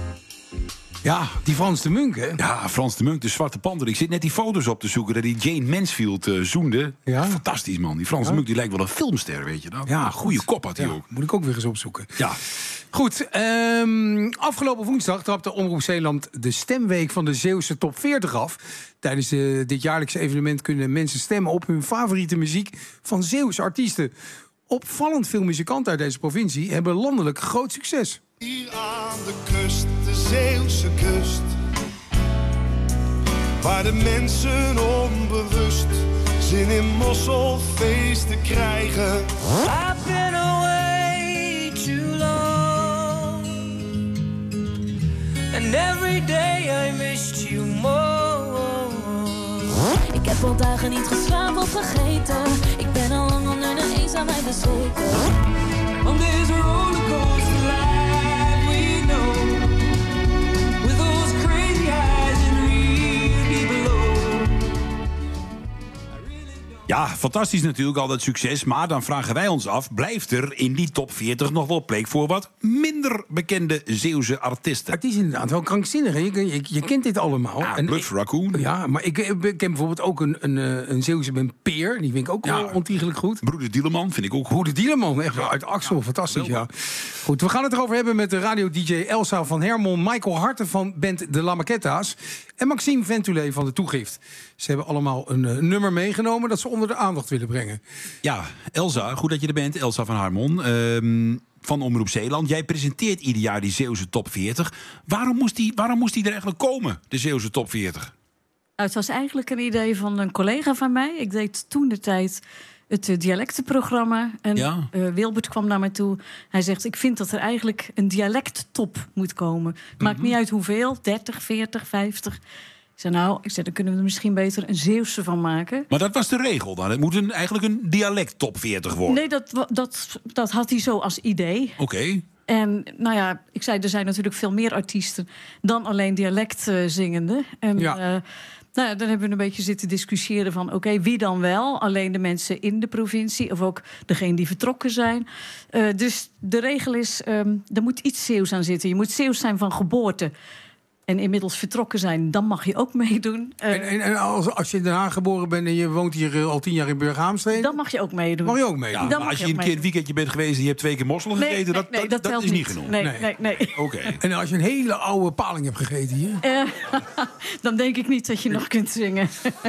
Ja, die Frans de Munk, hè? Ja, Frans de Munk, de Zwarte Panter. Ik zit net die foto's op te zoeken dat die Jane Mansfield uh, zoende. Ja? Fantastisch, man. Die Frans ja? de Munk die lijkt wel een filmster, weet je dat? Ja, een goede kop had hij ja, ook. Moet ik ook weer eens opzoeken. Ja. Goed, um, afgelopen woensdag trapte Omroep Zeeland de stemweek van de Zeeuwse top veertig af. Tijdens uh, dit jaarlijkse evenement kunnen mensen stemmen op hun favoriete muziek van Zeeuwse artiesten. Opvallend veel muzikanten uit deze provincie hebben landelijk groot succes. Hier aan de kust, de Zeeuwse kust, waar de mensen onbewust zin in mosselfeesten krijgen. I've been away too long, and every day I missed you more. Ik heb al dagen niet geslapen of gegeten. Ik ben al lang onder de eenzaamheid bezweken. On this rollercoaster life we know, with those crazy eyes and real below. Ja, fantastisch natuurlijk, al dat succes. Maar dan vragen wij ons af, blijft er in die top veertig nog wel plek voor wat minder bekende Zeeuwse artiesten? Het is inderdaad wel krankzinnig. Hè? Je, je, je kent dit allemaal. Ja, en Bluff Raccoon. Ja, maar ik, ik ken bijvoorbeeld ook een, een, een Zeeuwse ben Peer. Die vind ik ook ja. wel ontiegelijk goed. Broeder Dieleman vind ik ook goed. Broeder Dieleman, echt ja. uit Axel, ja. fantastisch. Ja. Goed, we gaan het erover hebben met de radio-D J Elsa van Hermon, Michael Harten van band De La Maquetta's en Maxime Ventulé van de Toegift. Ze hebben allemaal een uh, nummer meegenomen dat ze onder de aandacht willen brengen. Ja, Elsa, goed dat je er bent. Elsa van Hermon. Uh, van Omroep Zeeland. Jij presenteert ieder jaar die Zeeuwse top veertig. Waarom moest die, waarom moest die er eigenlijk komen, de Zeeuwse top veertig? Nou, het was eigenlijk een idee van een collega van mij. Ik deed toen de tijd het uh, dialectenprogramma. En ja. uh, Wilbert kwam naar mij toe. Hij zegt, ik vind dat er eigenlijk een dialecttop moet komen. Maakt mm-hmm. niet uit hoeveel, dertig, veertig, vijftig... Ik zei, nou, ik zei, dan kunnen we er misschien beter een Zeeuwse van maken. Maar dat was de regel dan? Het moet een, eigenlijk een dialect top veertig worden? Nee, dat, dat, dat had hij zo als idee. Oké. Okay. En nou ja, ik zei, er zijn natuurlijk veel meer artiesten dan alleen dialect uh, zingende. En ja. uh, nou ja, dan hebben we een beetje zitten discussiëren van, oké, okay, wie dan wel? Alleen de mensen in de provincie of ook degene die vertrokken zijn. Uh, dus de regel is, um, er moet iets Zeeuws aan zitten. Je moet Zeeuws zijn van geboorte. En inmiddels vertrokken zijn, dan mag je ook meedoen. Uh, en en, en als, als je in Den Haag geboren bent en je woont hier uh, al tien jaar in Burghaamstede... Dan mag je ook meedoen. Mag je ook meedoen. Ja, maar als je, je een keer een weekendje bent geweest en je hebt twee keer mosselen nee, gegeten... Nee, dat, nee, dat, dat, dat is niet niet genoeg. Nee, nee, nee. nee. Oké. Okay. En als je een hele oude paling hebt gegeten hier... Uh, dan denk ik niet dat je nog kunt zingen.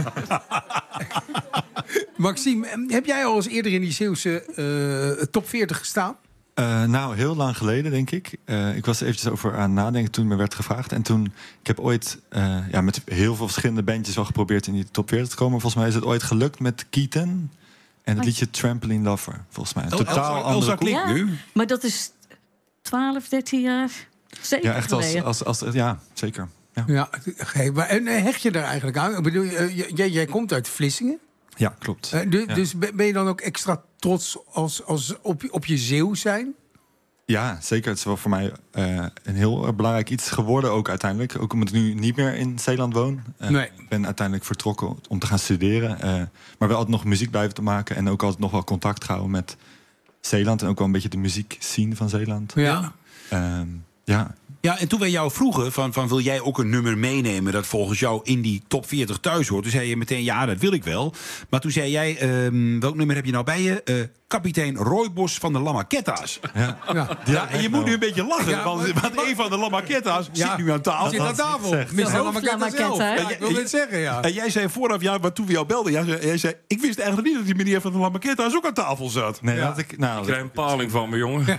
Maxime, heb jij al eens eerder in die Zeeuwse uh, top veertig gestaan? Uh, nou, heel lang geleden, denk ik. Uh, ik was er eventjes over aan nadenken toen me werd gevraagd. En toen, ik heb ooit uh, ja, met heel veel verschillende bandjes al geprobeerd in die top veertig te komen. Volgens mij is het ooit gelukt met Keaton en het liedje Trampoline Lover. Volgens mij. Een totaal Elsa, andere klinkt ja, nu. Maar dat is twaalf, dertien jaar zeker ja, echt als, geleden. als, als, als, ja, zeker. Ja, ja okay, maar, en hecht je daar eigenlijk aan? Ik bedoel, jij, jij komt uit Vlissingen? Ja, klopt. Uh, dus, ja. dus ben je dan ook extra trots als, als op, op je Zeeuw zijn? Ja, zeker. Het is wel voor mij uh, een heel belangrijk iets geworden ook uiteindelijk. Ook omdat ik nu niet meer in Zeeland woon. Uh, nee. Ik ben uiteindelijk vertrokken om te gaan studeren. Uh, maar wel altijd nog muziek blijven te maken. En ook altijd nog wel contact gehouden met Zeeland. En ook wel een beetje de muziek zien van Zeeland. Ja. Uh, ja. Ja, en toen wij jou vroegen van, van wil jij ook een nummer meenemen dat volgens jou in die top veertig thuis hoort, toen zei je meteen ja, dat wil ik wel. Maar toen zei jij, um, welk nummer heb je nou bij je? Uh, Kapitein Rooibos van de La Maquetta's. Ja, ja. ja en je moet nu een beetje lachen, ja, want, want een van de La Maquetta's ja. zit nu aan tafel. Zit aan tafel. mister La Maquetta zelf. Ja, ik wil dit zeggen, ja. En jij zei vooraf, ja, maar toen we jou belden, jij zei, jij zei, ik wist eigenlijk niet dat die meneer van de La Maquetta's ook aan tafel zat. Nee, ja. had ik, nou, ik krijg een paling van me, jongen.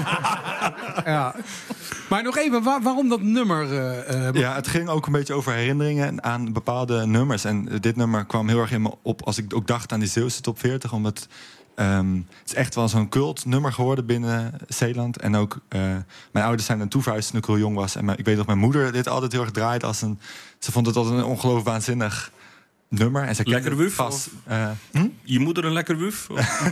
Ja. Maar nog even, waar, waarom dat nummer? Uh, uh, ja, het ging ook een beetje over herinneringen aan bepaalde nummers. En uh, dit nummer kwam heel erg in me op als ik ook dacht aan die Zeeuwse top veertig. Omdat um, het is echt wel zo'n cultnummer geworden binnen Zeeland. En ook, uh, mijn ouders zijn naartoe verhuisd toen ik heel jong was. En mijn, ik weet nog, mijn moeder dit altijd heel erg draaide als een... Ze vond het altijd een ongelooflijk waanzinnig nummer. En ze lekker wuf? Pas, uh, hm? Je moeder een lekker wuf?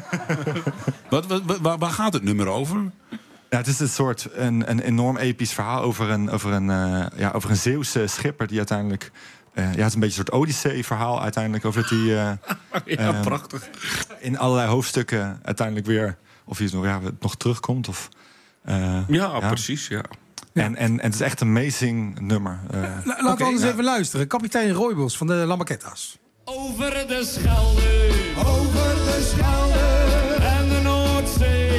wat, wat, wat, waar, waar gaat het nummer over? Ja, het is een soort een, een enorm episch verhaal over een, over een, uh, ja, over een Zeeuwse schipper die uiteindelijk... Uh, ja, het is een beetje een soort Odyssee-verhaal uiteindelijk. Over dat hij uh, ja, um, prachtig. in allerlei hoofdstukken uiteindelijk weer... of hij nog, ja, nog terugkomt. Of, uh, ja, ja, precies, ja. En, en, en het is echt een amazing nummer. Uh, La, laten okay, we anders ja. even luisteren. Kapitein Rooibos van de La Maquetta's. Over de Schelde, over de Schelde en de Noordzee.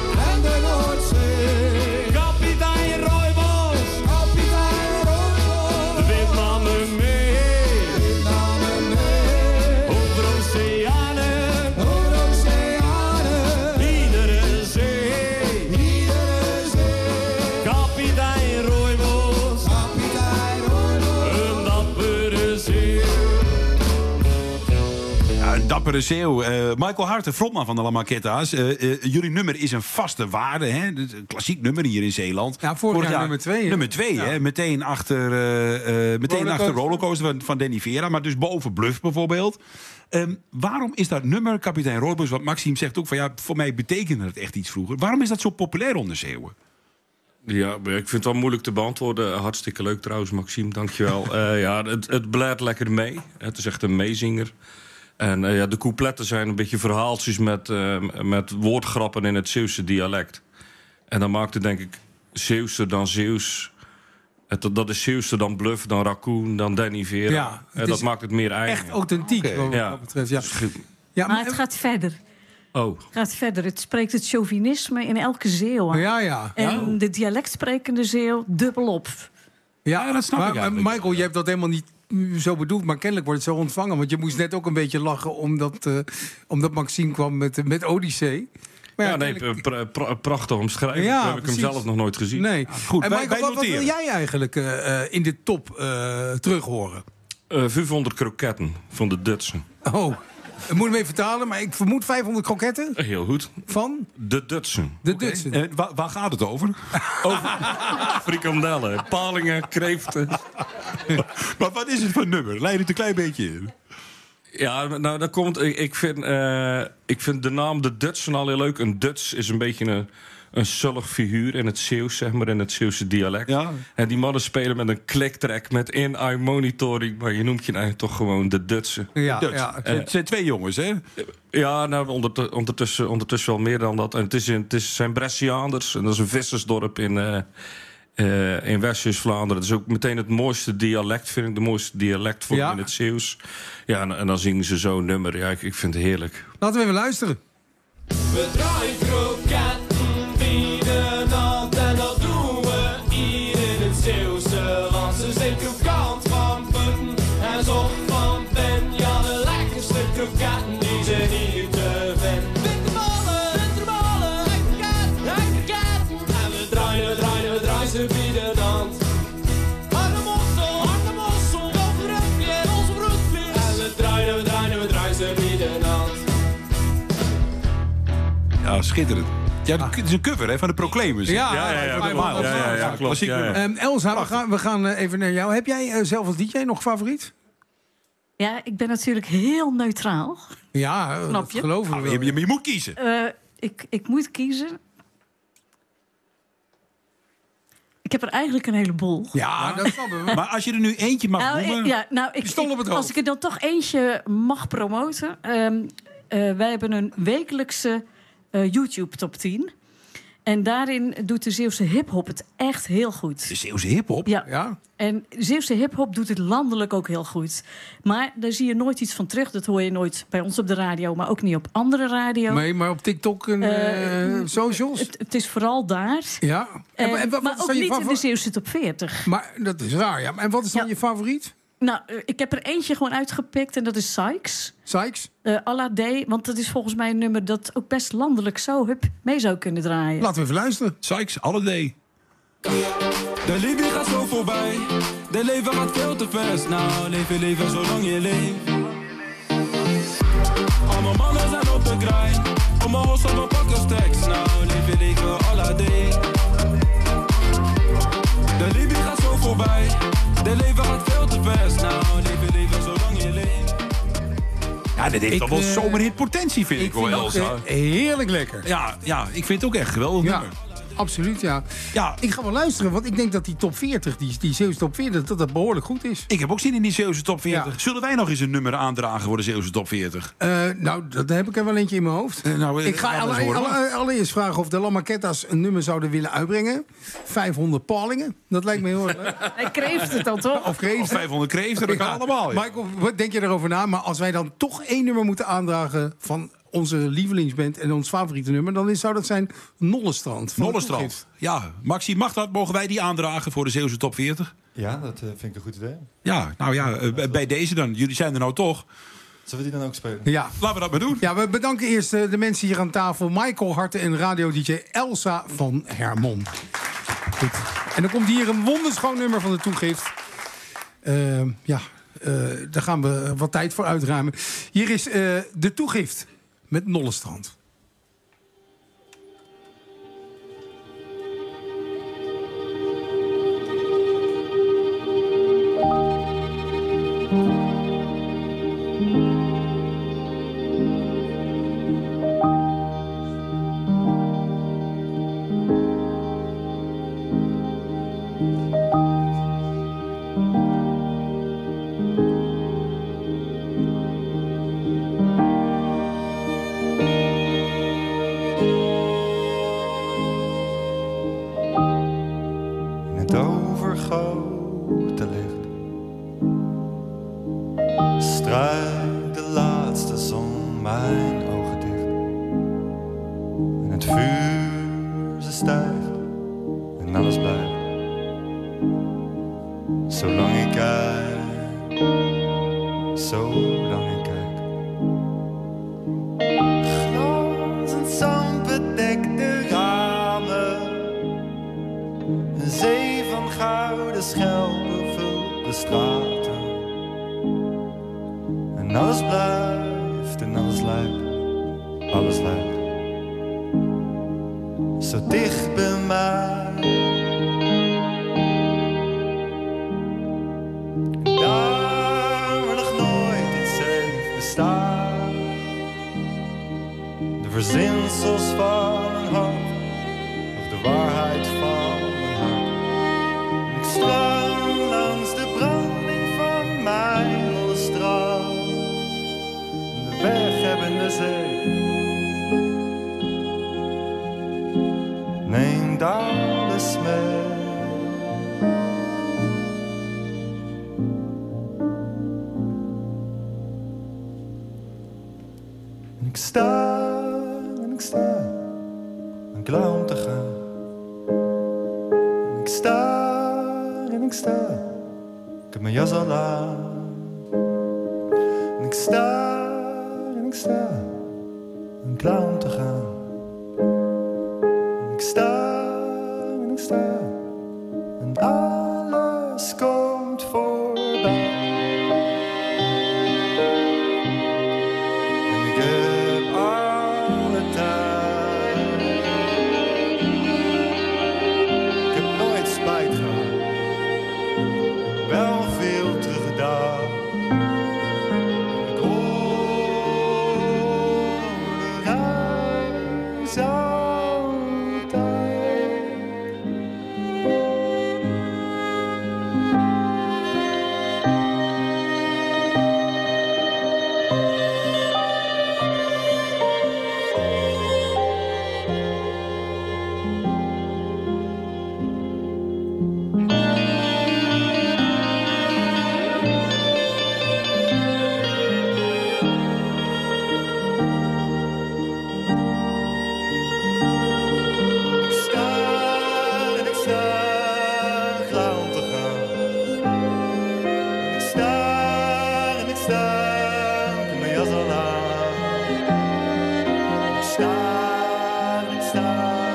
Dappere Zeeuw. Uh, Michael Harten, frontman van de La Maquetta's. Uh, uh, jullie nummer is een vaste waarde. Hè? Een klassiek nummer hier in Zeeland. Ja, vorig, vorig jaar, jaar nummer twee. Hè? Nummer twee, ja. hè? Meteen achter, uh, uh, meteen Rollercoaster. achter Rollercoaster van, van Danny Vera. Maar dus boven Bluff bijvoorbeeld. Um, waarom is dat nummer, Kapitein Rooibos, wat Maxime zegt ook van ja, voor mij betekende het echt iets vroeger. Waarom is dat zo populair onder Zeeuwen? Ja, ik vind het wel moeilijk te beantwoorden. Hartstikke leuk trouwens, Maxime, dankjewel. uh, ja, het, het blijft lekker mee. Het is echt een meezinger. En uh, ja, de coupletten zijn een beetje verhaaltjes met, uh, met woordgrappen in het Zeeuwse dialect. En dan maakt het denk ik Zeeuwse dan Zeeuws. Het, dat is Zeeuwse dan Bluff, dan Raccoon, dan Danny Vera. Ja, en dat maakt het meer eigen. Echt authentiek, okay. wat ja. dat betreft. Ja. Ja, maar het gaat verder. Oh. Het gaat verder. Het spreekt het chauvinisme in elke Zeeuw aan. Ja, ja. En ja. de dialectsprekende Zeeuw dubbelop. Ja, dat snap maar, ik eigenlijk. Michael, je hebt dat helemaal niet zo bedoeld, maar kennelijk wordt het zo ontvangen. Want je moest net ook een beetje lachen omdat, uh, omdat Maxime kwam met, met Odyssee. Maar ja, ja, nee, pra- pra- prachtig omschrijven. Ja, heb ik precies. hem zelf nog nooit gezien. Nee. Ja, goed, en Michael, wij, wij wat, wat wil jij eigenlijk uh, in de top uh, terug horen? Uh, vijfhonderd kroketten van de Dutsen. Oh, ik moet hem even vertalen, maar ik vermoed vijfhonderd kroketten. Heel goed. Van? De Dutsen. De okay. Dutsen. En waar, waar gaat het over? Over frikandellen, palingen, kreeften. Maar wat is het voor nummer? Leid het een klein beetje in. Ja, nou, dat komt. Ik, ik, vind, uh, ik vind de naam de Dutsen al heel leuk. Een Duts is een beetje een, een zullig figuur in het Zeeuws, zeg maar, in het Zeeuwse dialect. Ja. En die mannen spelen met een kliktrack, met in-eye monitoring, maar je noemt je eigenlijk toch gewoon de Dutsen. Ja, Duts. ja. Uh, het zijn twee jongens, hè? Ja, nou, ondertussen, ondertussen, ondertussen wel meer dan dat. En het, is in, het is, zijn Bresciaanders, en dat is een vissersdorp in... Uh, Uh, in West-Vlaanderen. Dat is ook meteen het mooiste dialect, vind ik. De mooiste dialectvorm ja. in het Zeeuws. Ja, en, en dan zingen ze zo'n nummer. Ja, ik, ik vind het heerlijk. Laten we even luisteren. We draaien kroketten bieden land en dat doen we hier in het Zeeuwse land. Ze zijn krokant van putten en zocht van pen. Ja, de lekkerste kroketten die zijn hier te vinden. Ze bieden dan harde mossel, harde mossel, wel rupje, ons broekvlees. En we draaien, we draaien, we draaien, ze bieden dan. Ja, schitterend. Ja, ah. Het is een cover hè, van de Proclaimers. Ja, ja, ja, ja, ja, ja, ja, ja klopt. Ja, ja. Um, Elsa, we gaan, we gaan uh, even naar jou. Heb jij uh, zelf als D J nog favoriet? Ja, ik ben natuurlijk heel neutraal. Ja, uh, dat geloven we ah, wel. Je, je, je moet kiezen. Uh, ik, ik moet kiezen. Ik heb er eigenlijk een heleboel. Ja, dat snappen we. Maar als je er nu eentje mag nou, noemen... Ja, nou, ik, stond op het hoofd. Als ik er dan toch eentje mag promoten... Um, uh, wij hebben een wekelijkse uh, YouTube top tien. En daarin doet de Zeeuwse hiphop het echt heel goed. De Zeeuwse hiphop? Ja. ja. En de Zeeuwse hiphop doet het landelijk ook heel goed. Maar daar zie je nooit iets van terug. Dat hoor je nooit bij ons op de radio, maar ook niet op andere radio. Nee, maar op TikTok en uh, uh, socials? Het, het is vooral daar. Ja. En, en, en wat, maar wat ook je niet favor- in de Zeeuwse top veertig. Maar dat is raar, ja. En wat is dan ja. je favoriet? Nou, uh, ik heb er eentje gewoon uitgepikt en dat is Sykes. Sykes? Uh, Alla D, want dat is volgens mij een nummer dat ook best landelijk zo hup mee zou kunnen draaien. Laten we even luisteren. Sykes, Alla D. De liefde gaat zo voorbij. De leven gaat veel te vers. Nou, leef je leven zolang je leeft. Al mijn mannen zijn op de grind. Om mijn hoofd op mijn pakken stacks. Nou, leef je leven Alla D. De liefde gaat zo voorbij. De leven gaat veel te vers. Nou, leef je leven zolang je leeft. Ja, dit heeft toch wel uh, zomerhit potentie, vind ik, ik wel. Vind ook, heerlijk lekker. Ja, ja, ik vind het ook echt geweldig ja. nummer. Absoluut, ja. ja. Ik ga wel luisteren, want ik denk dat die top veertig, die, die Zeeuwse top veertig, dat dat behoorlijk goed is. Ik heb ook zin in die Zeeuwse top veertig. Ja. Zullen wij nog eens een nummer aandragen voor de Zeeuwse top veertig? Uh, nou, dat heb ik er wel eentje in mijn hoofd. Uh, nou, ik ga alle, alle, alle, allereerst vragen of de Lamaquetta's een nummer zouden willen uitbrengen. vijfhonderd palingen, dat lijkt me heel erg leuk. Hij kreeft het dan toch? Of, kreeft of vijfhonderd kreeften, dat kan ja. allemaal. Ja. Michael, wat denk je erover na? Maar als wij dan toch één nummer moeten aandragen van onze lievelingsband en ons favoriete nummer, dan zou dat zijn Nollestrand. Nollestrand. Ja, Maxi, mag dat? Mogen wij die aandragen voor de Zeeuwse top veertig? Ja, dat uh, vind ik een goed idee. Ja, nou ja, uh, bij deze dan. Jullie zijn er nou toch. Zullen we die dan ook spelen? Ja. Laten we dat maar doen. Ja, we bedanken eerst uh, de mensen hier aan tafel. Michael Harten en radio-D J Elsa van Hermon. Goed. En dan komt hier een wonderschoon nummer van de toegift. Uh, ja, uh, daar gaan we wat tijd voor uitruimen. Hier is uh, de toegift met Nollestrand. het vuur, ze stijgt en alles blijft. Zolang ik kijk, zolang ik kijk. Glanzend zand bedekt de ramen. Een zee van gouden schelpen vult de straten. En alles blijft en alles lijkt, alles lijkt zo dicht bij mij. Daar waar nog nooit iets heeft bestaan. De verzinsels van een hart, of de waarheid van een hart. En ik straal langs de branding van mijn straat. De weg hebben de zee. Neemt alles mee. En ik sta, en ik sta, en klaar om te gaan. En ik sta, en ik sta, ik heb mijn jas al aan. En ik sta, en ik sta, en klaar om te gaan. En ik sta, en ik sta, en alles komt voorbij. En ik heb alle tijd. Ik heb nooit spijt gehad, wel veel teruggedaan. Ik hoor de reis altijd. Ik sta en ik sta, klaar om te gaan. En ik sta en ik sta, ik heb mijn jas al aan. Ik sta en ik sta,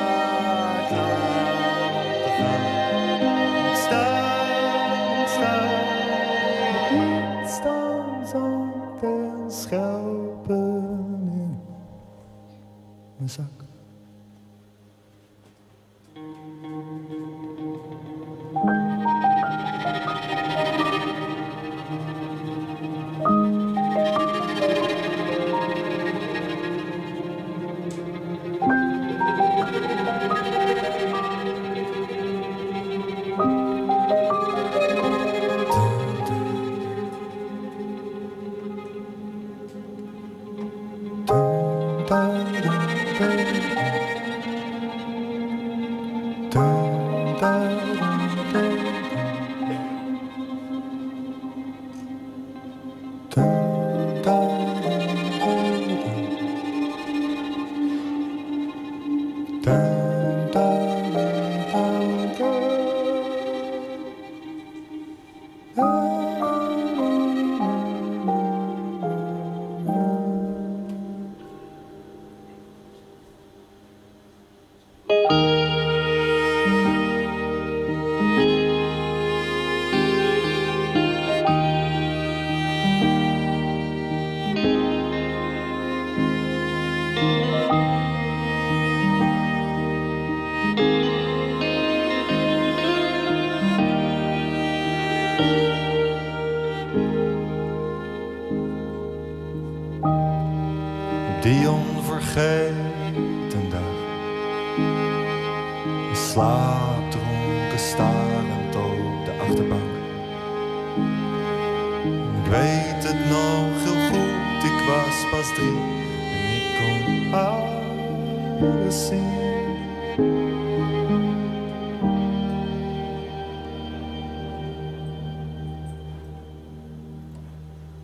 klaar om te gaan. Ik sta en ik sta, met iets dan zand en schelpen in mijn zak. Op die onvergeten dag, een slaapdronken starend op de achterbank. Ik weet het nog heel goed, ik was pas drie en ik kon alles zien.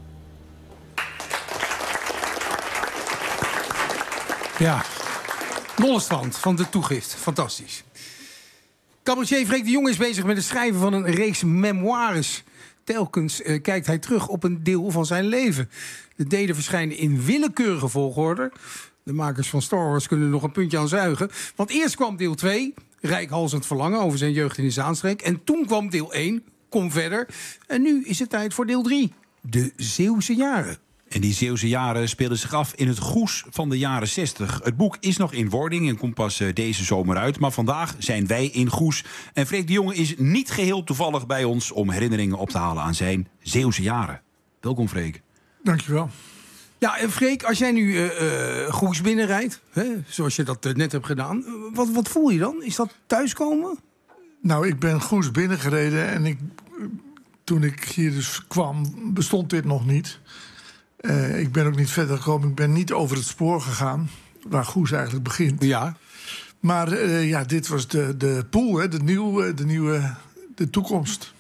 Ja, Mollestrand van de Toegift. Fantastisch. Cabaretier Freek de Jonge is bezig met het schrijven van een reeks memoires. Telkens uh, kijkt hij terug op een deel van zijn leven. De delen verschijnen in willekeurige volgorde. De makers van Star Wars kunnen er nog een puntje aan zuigen. Want eerst kwam deel twee, Reikhalzend Verlangen, over zijn jeugd in de Zaanstreek. En toen kwam deel één, Kom Verder. En nu is het tijd voor deel drie, De Zeeuwse Jaren. En die Zeeuwse jaren speelden zich af in het Goes van de jaren zestig. Het boek is nog in wording en komt pas uh, deze zomer uit. Maar vandaag zijn wij in Goes. En Freek de Jonge is niet geheel toevallig bij ons om herinneringen op te halen aan zijn Zeeuwse jaren. Welkom, Freek. Dankjewel. Ja, en Freek, als jij nu uh, uh, Goes binnenrijdt, hè, zoals je dat uh, net hebt gedaan, uh, wat, wat voel je dan? Is dat thuiskomen? Nou, ik ben Goes binnengereden en ik, toen ik hier dus kwam, bestond dit nog niet. Uh, ik ben ook niet verder gekomen. Ik ben niet over het spoor gegaan, waar Goes eigenlijk begint. Ja. Maar uh, ja, dit was de, de pool, hè, de, nieuwe, de nieuwe de toekomst.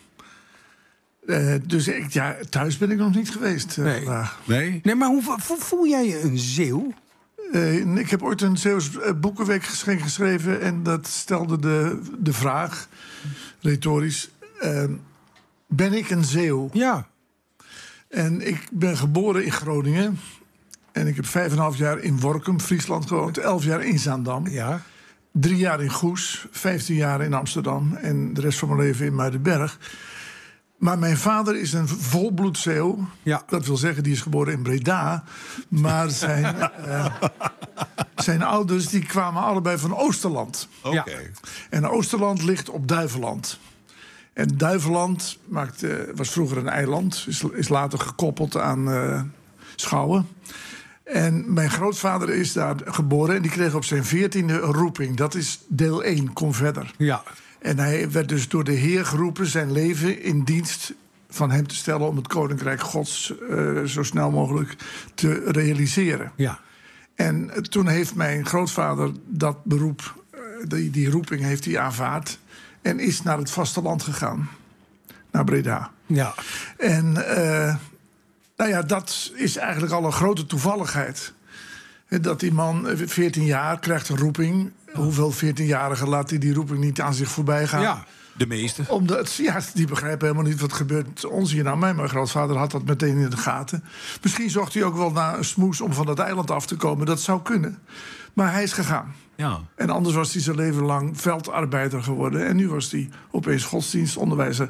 Uh, dus ik, ja, thuis ben ik nog niet geweest. Uh, nee. Uh, nee? Nee, maar hoe voel jij je een Zeeuw? Uh, ik heb ooit een Zeeuws boekenweek geschreven en dat stelde de, de vraag, retorisch, uh, ben ik een Zeeuw? Ja. En ik ben geboren in Groningen. En ik heb vijf en een half jaar in Workum, Friesland gewoond. Elf jaar in Zaandam. Ja. Drie jaar in Goes. Vijftien jaar in Amsterdam. En de rest van mijn leven in Muidenberg. Maar mijn vader is een volbloed Zeeuw. Ja. Dat wil zeggen, die is geboren in Breda. Maar zijn, uh, zijn ouders die kwamen allebei van Oosterland. Oké. Okay. Ja. En Oosterland ligt op Duiveland. En Duiveland maakte, was vroeger een eiland. Is, is later gekoppeld aan uh, Schouwen. En mijn grootvader is daar geboren. En die kreeg op zijn veertiende een roeping. Dat is deel één, Kom Verder. Ja. En hij werd dus door de Heer geroepen zijn leven in dienst van hem te stellen om het Koninkrijk Gods uh, zo snel mogelijk te realiseren. Ja. En uh, toen heeft mijn grootvader dat beroep, uh, die, die roeping heeft hij aanvaard. En is naar het vasteland gegaan. Naar Breda. Ja. En uh, nou ja, dat is eigenlijk al een grote toevalligheid. Dat die man, veertien jaar, krijgt een roeping. Hoeveel veertienjarigen laat hij die roeping niet aan zich voorbij gaan? Ja, de meeste. Omdat, ja, die begrijpen helemaal niet wat gebeurt ons hier nou. Mijn grootvader had dat meteen in de gaten. Misschien zocht hij ook wel naar een smoes om van dat eiland af te komen. Dat zou kunnen. Maar hij is gegaan. Ja. En anders was hij zijn leven lang veldarbeider geworden. En nu was hij opeens godsdienstonderwijzer.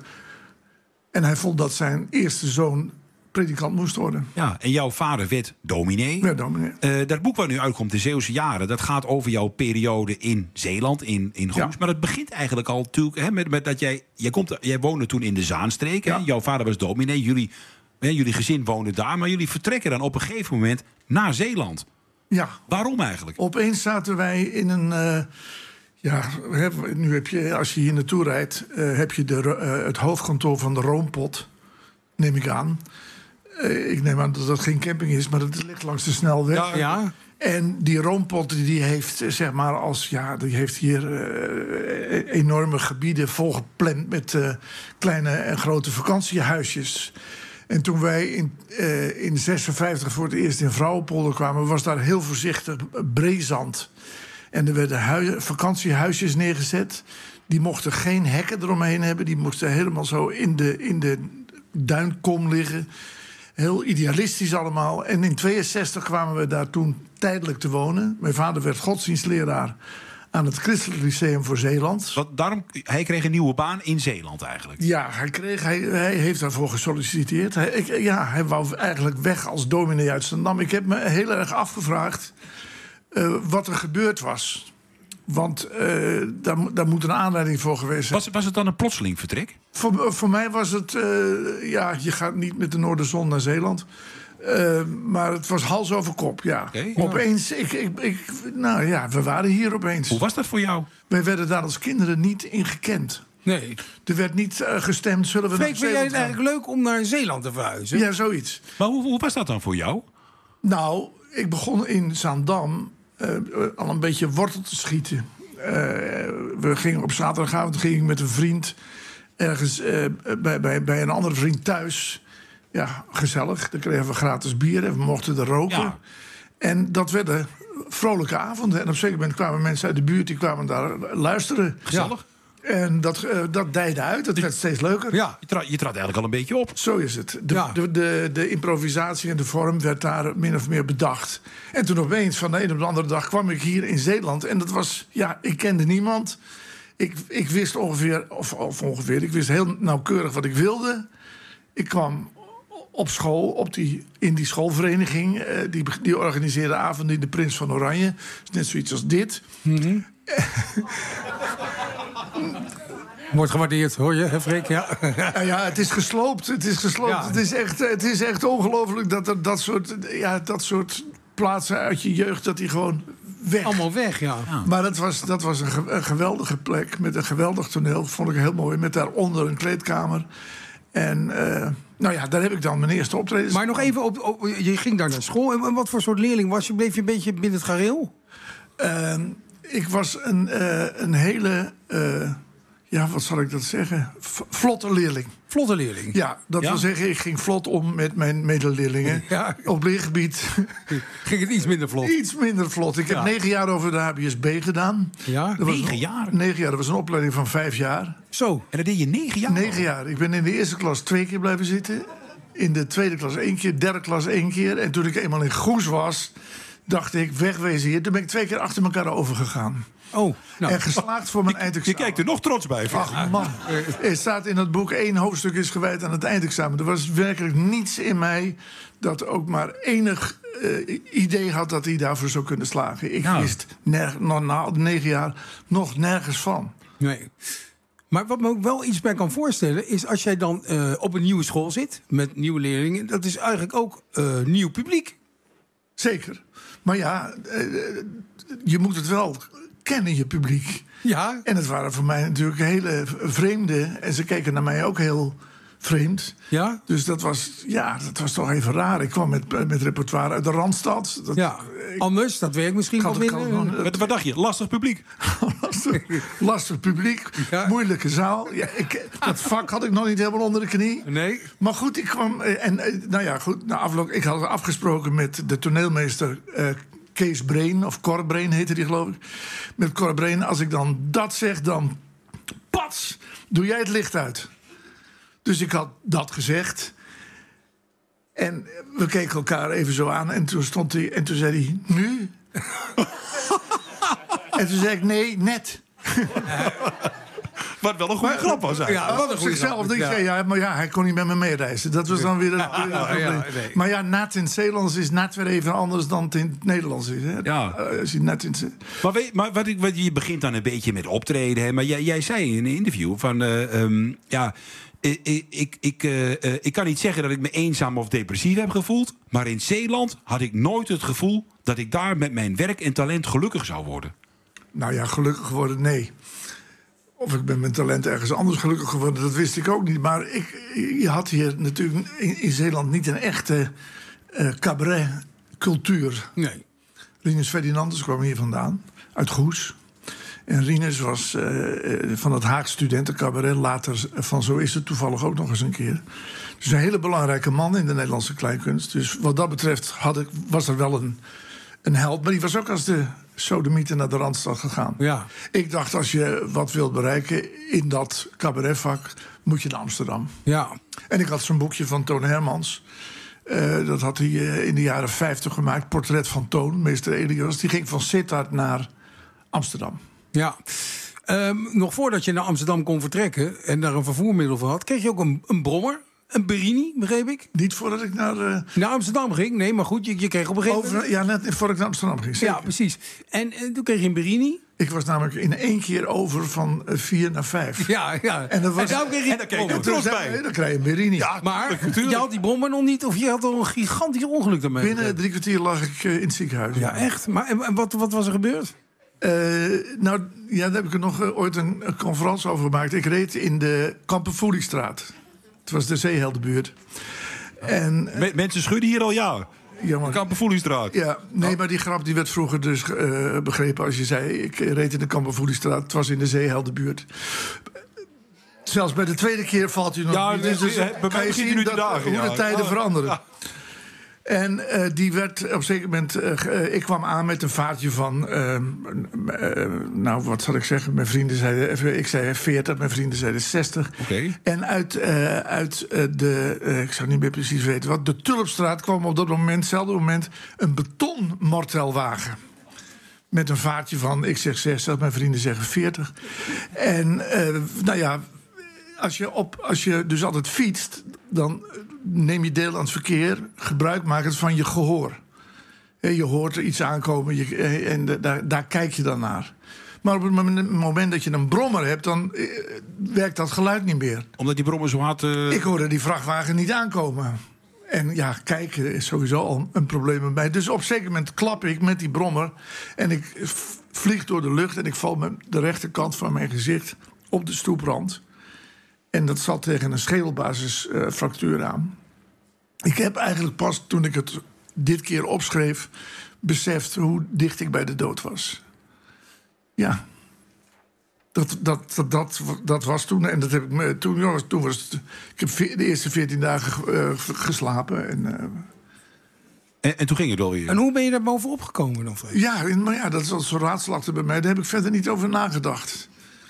En hij vond dat zijn eerste zoon predikant moest worden. Ja, en jouw vader werd dominee. Ja, dominee. Uh, dat boek waar nu uitkomt, De Zeeuwse Jaren, dat gaat over jouw periode in Zeeland, in, in Goes. Ja. Maar dat begint eigenlijk al natuurlijk hè, met, met dat jij... Jij, komt, jij woonde toen in de Zaanstreek. Ja. Hè? Jouw vader was dominee. Jullie, hè, jullie gezin woonde daar. Maar jullie vertrekken dan op een gegeven moment naar Zeeland. Ja. Waarom eigenlijk? Opeens zaten wij in een... Uh, ja, nu heb je, als je hier naartoe rijdt, uh, heb je de, uh, het hoofdkantoor van de Roompot, neem ik aan. Uh, ik neem aan dat dat geen camping is, maar dat ligt langs de snelweg. Ja, ja. En die Roompot die heeft, zeg maar, als ja, die heeft hier uh, enorme gebieden volgepland met uh, kleine en grote vakantiehuisjes. En toen wij in, uh, in zesenvijftig voor het eerst in Vrouwenpolder kwamen, was daar heel voorzichtig breezand. En er werden hui- vakantiehuisjes neergezet. Die mochten geen hekken eromheen hebben. Die moesten helemaal zo in de, in de duinkom liggen. Heel idealistisch allemaal. En in tweeënzestig kwamen we daar toen tijdelijk te wonen. Mijn vader werd godsdienstleraar aan het Christelijk Lyceum voor Zeeland. Wat, daarom, hij kreeg een nieuwe baan in Zeeland eigenlijk. Ja, hij, kreeg, hij, hij heeft daarvoor gesolliciteerd. Hij, ik, ja, hij wou eigenlijk weg als dominee uit Zaandam. Ik heb me heel erg afgevraagd uh, wat er gebeurd was. Want uh, daar, daar moet een aanleiding voor geweest zijn. Was, was het dan een plotseling vertrek? Voor, voor mij was het... Uh, ja, je gaat niet met de Noorderzon naar Zeeland. Uh, maar het was hals over kop, ja. Okay, ja. Opeens, ik, ik, ik, nou ja, we waren hier opeens. Hoe was dat voor jou? Wij werden daar als kinderen niet in gekend. Nee. Er werd niet uh, gestemd, zullen we Freek, naar Zeeland vind jij het eigenlijk leuk om naar Zeeland te verhuizen? Ja, zoiets. Maar hoe, hoe was dat dan voor jou? Nou, ik begon in Zaandam uh, al een beetje wortel te schieten. Uh, we gingen op zaterdagavond ging ik met een vriend ergens uh, bij, bij, bij een andere vriend thuis. Ja, gezellig. Dan kregen we gratis bier en we mochten er roken. Ja. En dat werden vrolijke avonden. En op een zeker moment kwamen mensen uit de buurt... die kwamen daar luisteren. Gezellig. En dat, uh, dat dijde uit, dat werd steeds leuker. Ja, je trad, je trad eigenlijk al een beetje op. Zo is het. De, Ja. de, de, de improvisatie en de vorm werd daar min of meer bedacht. En toen opeens, van de een op de andere dag... kwam ik hier in Zeeland. En dat was, ja, ik kende niemand. Ik, ik wist ongeveer, of, of ongeveer... ik wist heel nauwkeurig wat ik wilde. Ik kwam op school, op die, in die schoolvereniging... Uh, die, die organiseerde avonden in de Prins van Oranje. Dus net zoiets als dit. Mm-hmm. Wordt gewaardeerd, hoor je, hè, Freek? Ja. Ja, ja, het is gesloopt. Het is gesloopt. Ja. Het is echt, het is echt ongelooflijk dat er dat soort, ja, dat soort plaatsen uit je jeugd... dat die gewoon weg. Allemaal weg, ja. ja. Maar dat was, dat was een, ge- een geweldige plek met een geweldig toneel. Vond ik heel mooi. Met daaronder een kleedkamer. En uh, nou ja, daar heb ik dan mijn eerste optredens. Maar nog even, op, op, je ging daar naar school. En wat voor soort leerling was je? Bleef je een beetje binnen het gareel? Uh, ik was een, uh, een hele... Uh, Ja, wat zal ik dat zeggen? V- vlotte leerling. Vlotte leerling? Ja, dat ja? wil zeggen, ik ging vlot om met mijn medeleerlingen. Ja. Op leergebied. Ging het iets minder vlot? Iets minder vlot. Ik heb Ja. negen jaar over de H B S B gedaan. Ja? Dat was Negen een- jaar? Negen jaar, dat was een opleiding van vijf jaar. Zo. En dat deed je negen jaar? Negen jaar. Ik ben in de eerste klas twee keer blijven zitten. In de tweede klas één keer, derde klas één keer. En toen ik eenmaal in Goes was, dacht ik, wegwezen hier. Toen ben ik twee keer achter elkaar overgegaan. Oh, nou. En geslaagd voor mijn eindexamen. Je kijkt er nog trots bij. Ach man, er staat in het boek één hoofdstuk is gewijd aan het eindexamen. Er was werkelijk niets in mij dat ook maar enig uh, idee had dat hij daarvoor zou kunnen slagen. Ik Nou. wist nerg- nog na negen jaar nog nergens van. Nee. Maar wat me ook wel iets bij kan voorstellen... is als jij dan uh, op een nieuwe school zit met nieuwe leerlingen... dat is eigenlijk ook uh, nieuw publiek. Zeker. Maar ja, uh, je moet het wel kennen, je publiek. Ja. En het waren voor mij natuurlijk hele vreemde... en ze keken naar mij ook heel vreemd. Ja? Dus dat was, ja, dat was toch even raar. Ik kwam met, met repertoire uit de Randstad. Dat, Ja, anders, dat werkt misschien Kan wel het- minder. kan- Wat, wat dacht je? Lastig publiek. lastig, lastig publiek, Ja. moeilijke zaal. Ja, ik, dat vak had ik nog niet helemaal onder de knie. Nee. Maar goed, ik kwam... eh, En eh, nou ja, goed, na afloop, ik had afgesproken met de toneelmeester... eh, Kees Breen, of Cor Breen heette die, geloof ik. Met Cor Breen, als ik dan dat zeg, dan... Pats, doe jij het licht uit. Dus ik had dat gezegd. En we keken elkaar even zo aan. En toen stond hij, en toen zei hij, nu? En toen zei ik, nee, net. Wat wel een goede grap was eigenlijk. Ja, wat een Op goede zichzelf. grap. Ik zei, ja, maar ja, hij kon niet met me meereizen. Dat was dan weer het Ja, ja, probleem. ja, nee. Maar ja, nat in het Zeelands is nat weer even anders dan het in het Nederlands is. Hè? Ja. Uh, als je nat in het Ze- Maar, weet, maar wat ik, wat, je begint dan een beetje met optreden. Hè? Maar jij, jij zei in een interview van... eh, um, ja, ik, ik, ik, uh, uh, ik kan niet zeggen dat ik me eenzaam of depressief heb gevoeld. Maar in Zeeland had ik nooit het gevoel... dat ik daar met mijn werk en talent gelukkig zou worden. Nou ja, gelukkig geworden, nee. Of ik ben met talent ergens anders gelukkig geworden, dat wist ik ook niet. Maar ik, je had hier natuurlijk in, in Zeeland niet een echte uh, cabaret-cultuur. Nee. Rinus Ferdinandus kwam hier vandaan, uit Goes. En Rinus was uh, van het Haag Studentencabaret, later van Zo is het toevallig ook nog eens een keer. Dus een hele belangrijke man in de Nederlandse kleinkunst. Dus wat dat betreft had ik, was er wel een, een held. Maar die was ook als de sodemieter naar de Randstad gegaan. Ja. Ik dacht, als je wat wilt bereiken in dat cabaretvak, moet je naar Amsterdam. Ja. En ik had zo'n boekje van Toon Hermans. Uh, dat had hij uh, in de jaren vijftig gemaakt. Portret van Toon, meester Elias. Die ging van Sittard naar Amsterdam. Ja. Um, nog voordat je naar Amsterdam kon vertrekken en daar een vervoermiddel voor had, kreeg je ook een, een brommer. Een Berini, begreep ik? Niet voordat ik naar... Uh... Naar Amsterdam ging? Nee, maar goed, je, je kreeg op een gegeven moment... Over, ja, net voordat ik naar Amsterdam ging, zeker. Ja, precies. En, en toen kreeg je een Berini. Ik was namelijk in één keer over van uh, vier naar vijf. Ja, ja. En, dat was, en daar kreeg je, en dan kreeg je een trots bij. Nee, dan krijg je een Berini. Ja, maar je had die brommer nog niet, of je had al een gigantisch ongeluk daarmee. Binnen drie kwartier lag ik uh, in het ziekenhuis. Ja, echt? Maar en, en wat, wat was er gebeurd? Uh, nou, ja, daar heb ik er nog uh, ooit een, een conferentie over gemaakt. Ik reed in de Kampenvoeliestraat. Het was de Zeeheldenbuurt. En, uh, Me- mensen schudden hier al jaren. Ja, maar, Kampenvoeliestraat. Ja, nee, maar die grap die werd vroeger dus uh, begrepen als je zei... ik reed in de Kampenvoeliestraat, het was in de Zeeheldenbuurt. Zelfs bij de tweede keer valt u nog Ja, niet. dus, Dus, bij mij kan je begint u zien nu te dat, dagen, hoe ja. de tijden Ja. veranderen. Ja. En uh, die werd op een zeker moment... Uh, ik kwam aan met een vaartje van... Uh, uh, nou, wat zal ik zeggen? Mijn vrienden zeiden... Ik zei veertig, mijn vrienden zeiden zestig. Okay. En uit, uh, uit uh, de... Uh, ik zou niet meer precies weten wat... De Tulpstraat kwam op dat moment, hetzelfde moment... een betonmortelwagen. Met een vaartje van... Ik zeg zestig, mijn vrienden zeggen veertig. En, uh, nou ja... Als je, op, als je dus altijd fietst, dan neem je deel aan het verkeer. Gebruik maak het van je gehoor. Je hoort er iets aankomen je, en de, daar, daar kijk je dan naar. Maar op het moment dat je een brommer hebt, dan eh, werkt dat geluid niet meer. Omdat die brommer zo hard... Uh... Ik hoorde die vrachtwagen niet aankomen. En ja, kijken is sowieso al een probleem bij mij. Dus op een zeker moment klap ik met die brommer. En ik vlieg door de lucht en ik val met de rechterkant van mijn gezicht op de stoeprand. En dat zat tegen een schedelbasisfractuur uh, aan. Ik heb eigenlijk pas toen ik het dit keer opschreef... beseft hoe dicht ik bij de dood was. Ja. Dat, dat, dat, dat, dat was toen. En dat heb ik me, toen, ja, toen was het, ik heb de eerste veertien dagen uh, geslapen. En, uh, en, en toen ging het alweer. En hoe ben je daar bovenop gekomen dan? Ja, maar ja, dat is al zo'n raadslachtig bij mij. Daar heb ik verder niet over nagedacht.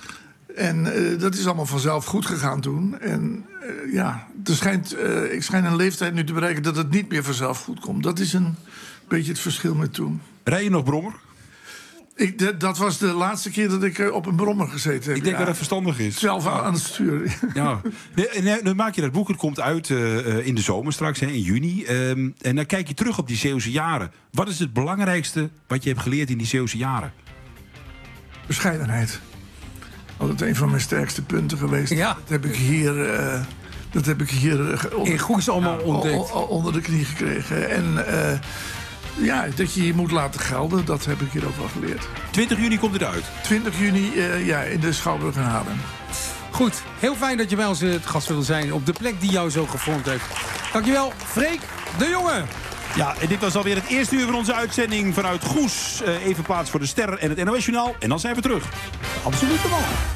En uh, dat is allemaal vanzelf goed gegaan toen. En uh, ja, er schijnt, uh, ik schijn een leeftijd nu te bereiken dat het niet meer vanzelf goed komt. Dat is een beetje het verschil met toen. Rij je nog brommer? Ik, de, dat was de laatste keer dat ik uh, op een brommer gezeten heb. Ik denk ja, dat het verstandig is. Zelf aan, aan het sturen. Ja. En dan maak je dat boek, het komt uit uh, in de zomer straks, hè, in juni. Um, en dan kijk je terug op die Zeeuwse jaren. Wat is het belangrijkste wat je hebt geleerd in die Zeeuwse jaren? Bescheidenheid. Altijd een van mijn sterkste punten geweest. Ja. Dat heb ik hier, uh, dat heb ik hier uh, onder, in Goes allemaal ja, ontdekt. O, o, onder de knie gekregen. En uh, ja, dat je je moet laten gelden, dat heb ik hier ook wel geleerd. twintig juni komt het uit? twintig juni, uh, ja, in de Schouwburg in Haarlem. Goed, heel fijn dat je bij ons het gast wilde zijn op de plek die jou zo gevormd heeft. Dankjewel, Freek de Jonge. Ja, en dit was alweer het eerste uur van onze uitzending vanuit Goes. Uh, even plaats voor de Ster en het N O S-journaal. En dan zijn we terug. Absoluut de man.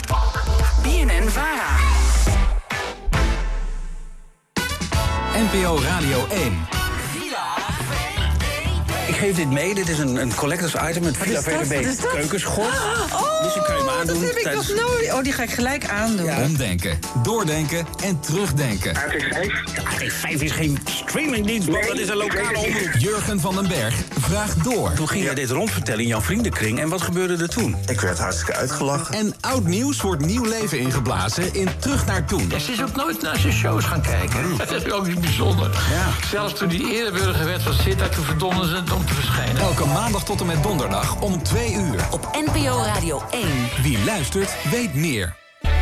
B N N Vara. N P O Radio één. Ik geef dit mee. Dit is een, een collectors item met Villa V D B keukenschot. Oh, dus die kan je me aandoen. Dat heb ik tijdens... nog nooit. Oh, die ga ik gelijk aandoen. Ja. Omdenken, doordenken en terugdenken. R T vijf? R T vijf is geen streamingdienst, man. Nee, dat is een lokale omroep. Jurgen van den Berg vraagt door. Toen ging jij dit rondvertellen in jouw vriendenkring. En wat gebeurde er toen? Ik werd hartstikke uitgelachen. En oud nieuws wordt nieuw leven ingeblazen in Terug naar Toen. Ja, ze is ook nooit naar zijn shows gaan kijken. Dat is ook iets bijzonders. Ja. Zelfs toen hij eerder burger werd van Sittard, toen verdonden ze het om te verschijnen. Elke maandag tot en met donderdag om twee uur. Op N P O Radio één. Wie luistert, weet meer.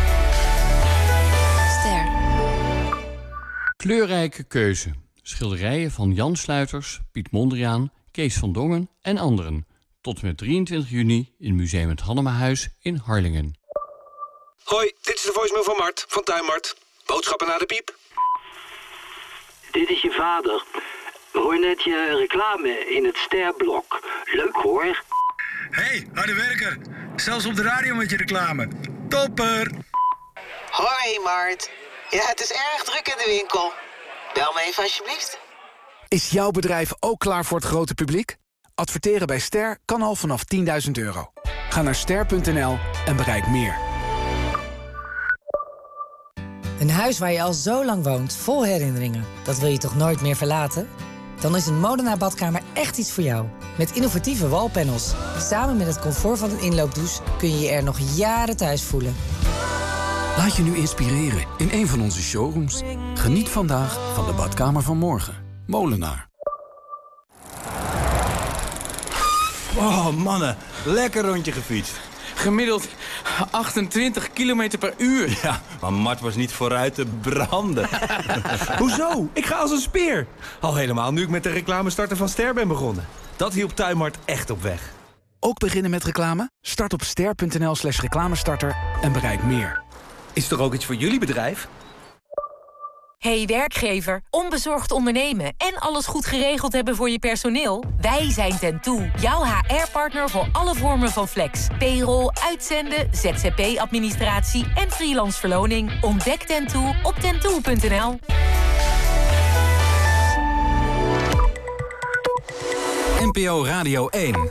Ster. Kleurrijke keuze. Schilderijen van Jan Sluiters, Piet Mondriaan, Kees van Dongen en anderen. Tot en met drieëntwintig juni in Museum het Hannemahuis in Harlingen. Hoi, dit is de voicemail van Mart, van Tuinmart. Boodschappen naar de piep. Dit is je vader. We hoorden net je reclame in het Sterblok. Leuk hoor. Hey, harde werker. Zelfs op de radio met je reclame. Topper. Hoi Mart. Ja, het is erg druk in de winkel. Bel me even alsjeblieft. Is jouw bedrijf ook klaar voor het grote publiek? Adverteren bij Ster kan al vanaf tienduizend euro. Ga naar ster punt n l en bereik meer. Een huis waar je al zo lang woont, vol herinneringen. Dat wil je toch nooit meer verlaten? Dan is een Molenaar badkamer echt iets voor jou. Met innovatieve wallpanels. Samen met het comfort van een inloopdouche kun je je er nog jaren thuis voelen. Laat je nu inspireren in een van onze showrooms. Geniet vandaag van de badkamer van morgen. Molenaar. Oh mannen, lekker rondje gefietst. Gemiddeld achtentwintig kilometer per uur. Ja, maar Mart was niet vooruit te branden. Hoezo? Ik ga als een speer. Al helemaal nu ik met de reclamestarter van Ster ben begonnen. Dat hielp Tuinmart echt op weg. Ook beginnen met reclame? Start op ster punt n l slash reclamestarter en bereik meer. Is er ook iets voor jullie bedrijf? Hey werkgever, onbezorgd ondernemen en alles goed geregeld hebben voor je personeel? Wij zijn Tentoe, jouw H R-partner voor alle vormen van flex. Payroll, uitzenden, Z Z P-administratie en freelance verloning. Ontdek Tentoe op tentoe punt n l. N P O Radio één.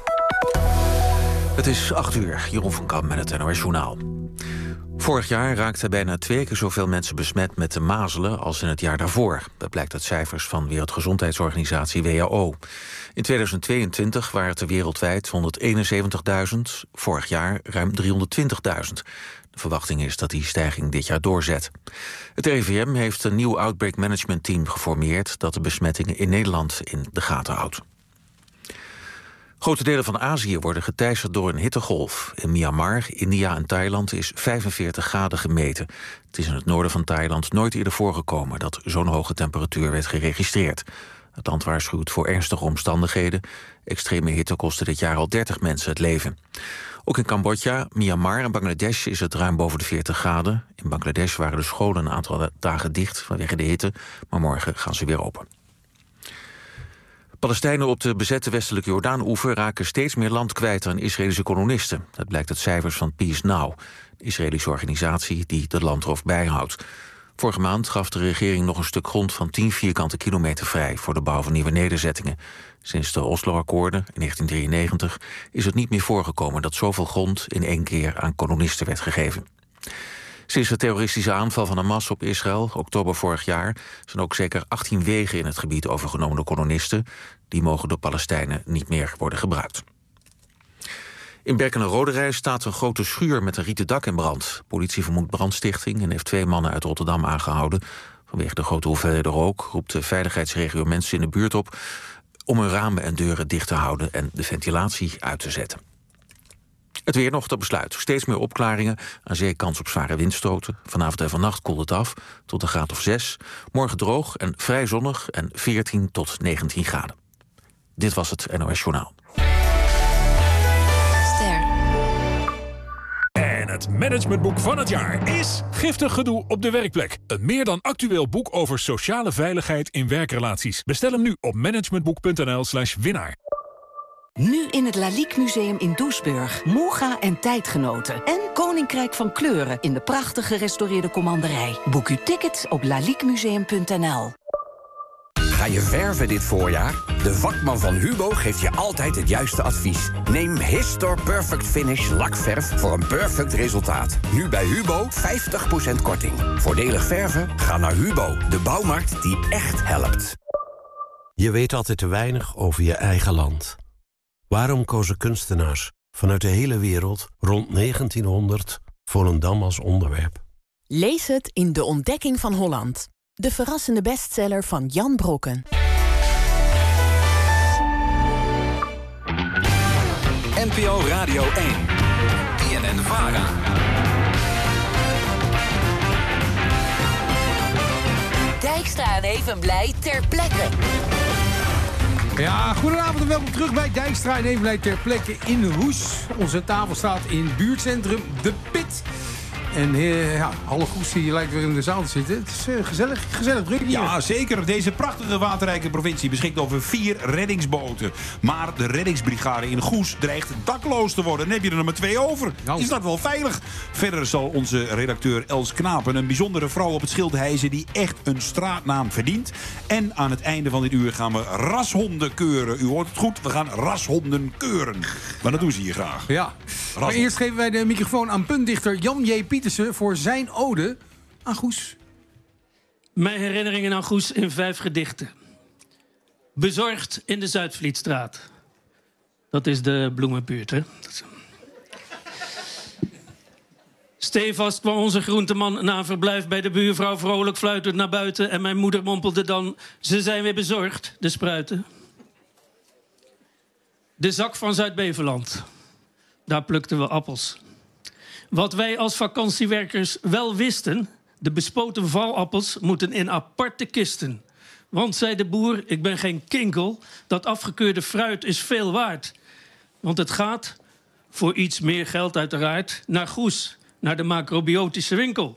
Het is acht uur, Jeroen van Kamp met het N O S Journaal. Vorig jaar raakten bijna twee keer zoveel mensen besmet met de mazelen als in het jaar daarvoor. Dat blijkt uit cijfers van Wereldgezondheidsorganisatie W H O. In tweeduizend tweeëntwintig waren het er wereldwijd honderdeenenzeventigduizend, vorig jaar ruim driehonderdtwintigduizend. De verwachting is dat die stijging dit jaar doorzet. Het R I V M heeft een nieuw Outbreak Management Team geformeerd dat de besmettingen in Nederland in de gaten houdt. Grote delen van Azië worden geteisterd door een hittegolf. In Myanmar, India en Thailand is vijfenveertig graden gemeten. Het is in het noorden van Thailand nooit eerder voorgekomen dat zo'n hoge temperatuur werd geregistreerd. Het land waarschuwt voor ernstige omstandigheden. Extreme hitte kostte dit jaar al dertig mensen het leven. Ook in Cambodja, Myanmar en Bangladesh is het ruim boven de veertig graden. In Bangladesh waren de scholen een aantal dagen dicht vanwege de hitte, maar morgen gaan ze weer open. Palestijnen op de bezette westelijke Jordaan-oever raken steeds meer land kwijt aan Israëlische kolonisten. Dat blijkt uit cijfers van Peace Now, de Israëlische organisatie die de landroof bijhoudt. Vorige maand gaf de regering nog een stuk grond van tien vierkante kilometer vrij voor de bouw van nieuwe nederzettingen. Sinds de Oslo-akkoorden in negentien drieënnegentig is het niet meer voorgekomen dat zoveel grond in één keer aan kolonisten werd gegeven. Sinds de terroristische aanval van Hamas op Israël, oktober vorig jaar, zijn ook zeker achttien wegen in het gebied overgenomen door kolonisten. Die mogen door Palestijnen niet meer worden gebruikt. In Berken-en-Roderij staat een grote schuur met een rieten dak in brand. Politie vermoedt brandstichting en heeft twee mannen uit Rotterdam aangehouden. Vanwege de grote hoeveelheden rook roept de veiligheidsregio mensen in de buurt op om hun ramen en deuren dicht te houden en de ventilatie uit te zetten. Het weer nog tot besluit. Steeds meer opklaringen. Aan zee kans op zware windstoten. Vanavond en vannacht koelt het af tot een graad of zes. Morgen droog en vrij zonnig en veertien tot negentien graden. Dit was het N O S Journaal. En het managementboek van het jaar is Giftig gedoe op de werkplek. Een meer dan actueel boek over sociale veiligheid in werkrelaties. Bestel hem nu op managementboek.nl slash winnaar. Nu in het Lalique Museum in Doesburg. Moga en tijdgenoten. En Koninkrijk van Kleuren in de prachtig gerestaureerde commanderij. Boek uw tickets op laliquemuseum punt n l. Ga je verven dit voorjaar? De vakman van Hubo geeft je altijd het juiste advies. Neem Histor Perfect Finish lakverf voor een perfect resultaat. Nu bij Hubo vijftig procent korting. Voordelig verven? Ga naar Hubo, de bouwmarkt die echt helpt. Je weet altijd te weinig over je eigen land. Waarom kozen kunstenaars vanuit de hele wereld rond negentienhonderd Volendam als onderwerp? Lees het in De Ontdekking van Holland. De verrassende bestseller van Jan Brokken. N P O Radio één. B N N-Vara. Dijkstra en Evenblij ter plekke. Ja, goedenavond en welkom terug bij Dijkstra en Evenblij ter plekke in Hoes. Onze tafel staat in buurtcentrum De Pit. En uh, ja, alle Goes die lijkt weer in de zaal te zitten. Het is uh, gezellig, gezellig druk hier. Ja, zeker. Deze prachtige waterrijke provincie beschikt over vier reddingsboten. Maar de reddingsbrigade in Goes dreigt dakloos te worden. Dan heb je er nummer twee over. Nou. Is dat wel veilig? Verder zal onze redacteur Els Knapen een bijzondere vrouw op het schild hijsen die echt een straatnaam verdient. En aan het einde van dit uur gaan we rashonden keuren. U hoort het goed, we gaan rashonden keuren. Maar dat doen ze hier graag. Ja. Maar eerst geven wij de microfoon aan puntdichter Jan J. Pietersen voor zijn ode aan Goes. Mijn herinneringen aan Goes in vijf gedichten. Bezorgd in de Zuidvlietstraat. Dat is de bloemenbuurt, hè? Stevast kwam onze groenteman na een verblijf bij de buurvrouw vrolijk fluitend naar buiten. En mijn moeder mompelde dan, ze zijn weer bezorgd, de spruiten. De zak van Zuid-Beveland. Daar plukten we appels. Wat wij als vakantiewerkers wel wisten, de bespoten valappels moeten in aparte kisten. Want, zei de boer, ik ben geen kinkel, dat afgekeurde fruit is veel waard. Want het gaat, voor iets meer geld uiteraard, naar Goes, naar de macrobiotische winkel.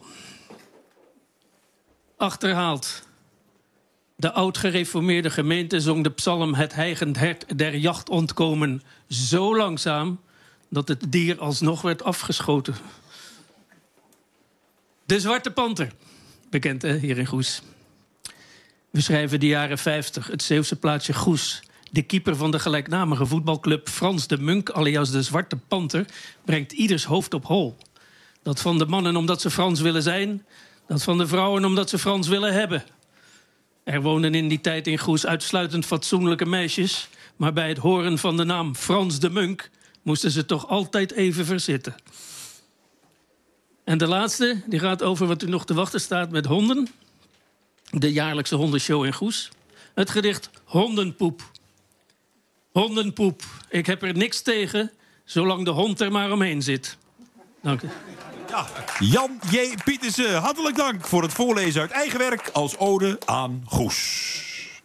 Achterhaald. De oud-gereformeerde gemeente zong de psalm Het hijgend hert der jacht ontkomen zo langzaam dat het dier alsnog werd afgeschoten. De Zwarte Panter, bekend hè, hier in Goes. We schrijven de jaren vijftig, het Zeeuwse plaatsje Goes De keeper van de gelijknamige voetbalclub Frans de Munk, alias de Zwarte Panter, brengt ieders hoofd op hol. Dat van de mannen omdat ze Frans willen zijn, dat van de vrouwen omdat ze Frans willen hebben. Er woonden in die tijd in Goes uitsluitend fatsoenlijke meisjes, maar bij het horen van de naam Frans de Munk moesten ze toch altijd even verzitten. En de laatste, die gaat over wat u nog te wachten staat met honden. De jaarlijkse hondenshow in Goes. Het gedicht Hondenpoep. Hondenpoep. Ik heb er niks tegen, zolang de hond er maar omheen zit. Dank u. Ja, Jan J. Pietersen, hartelijk dank voor het voorlezen uit eigen werk als ode aan Goes.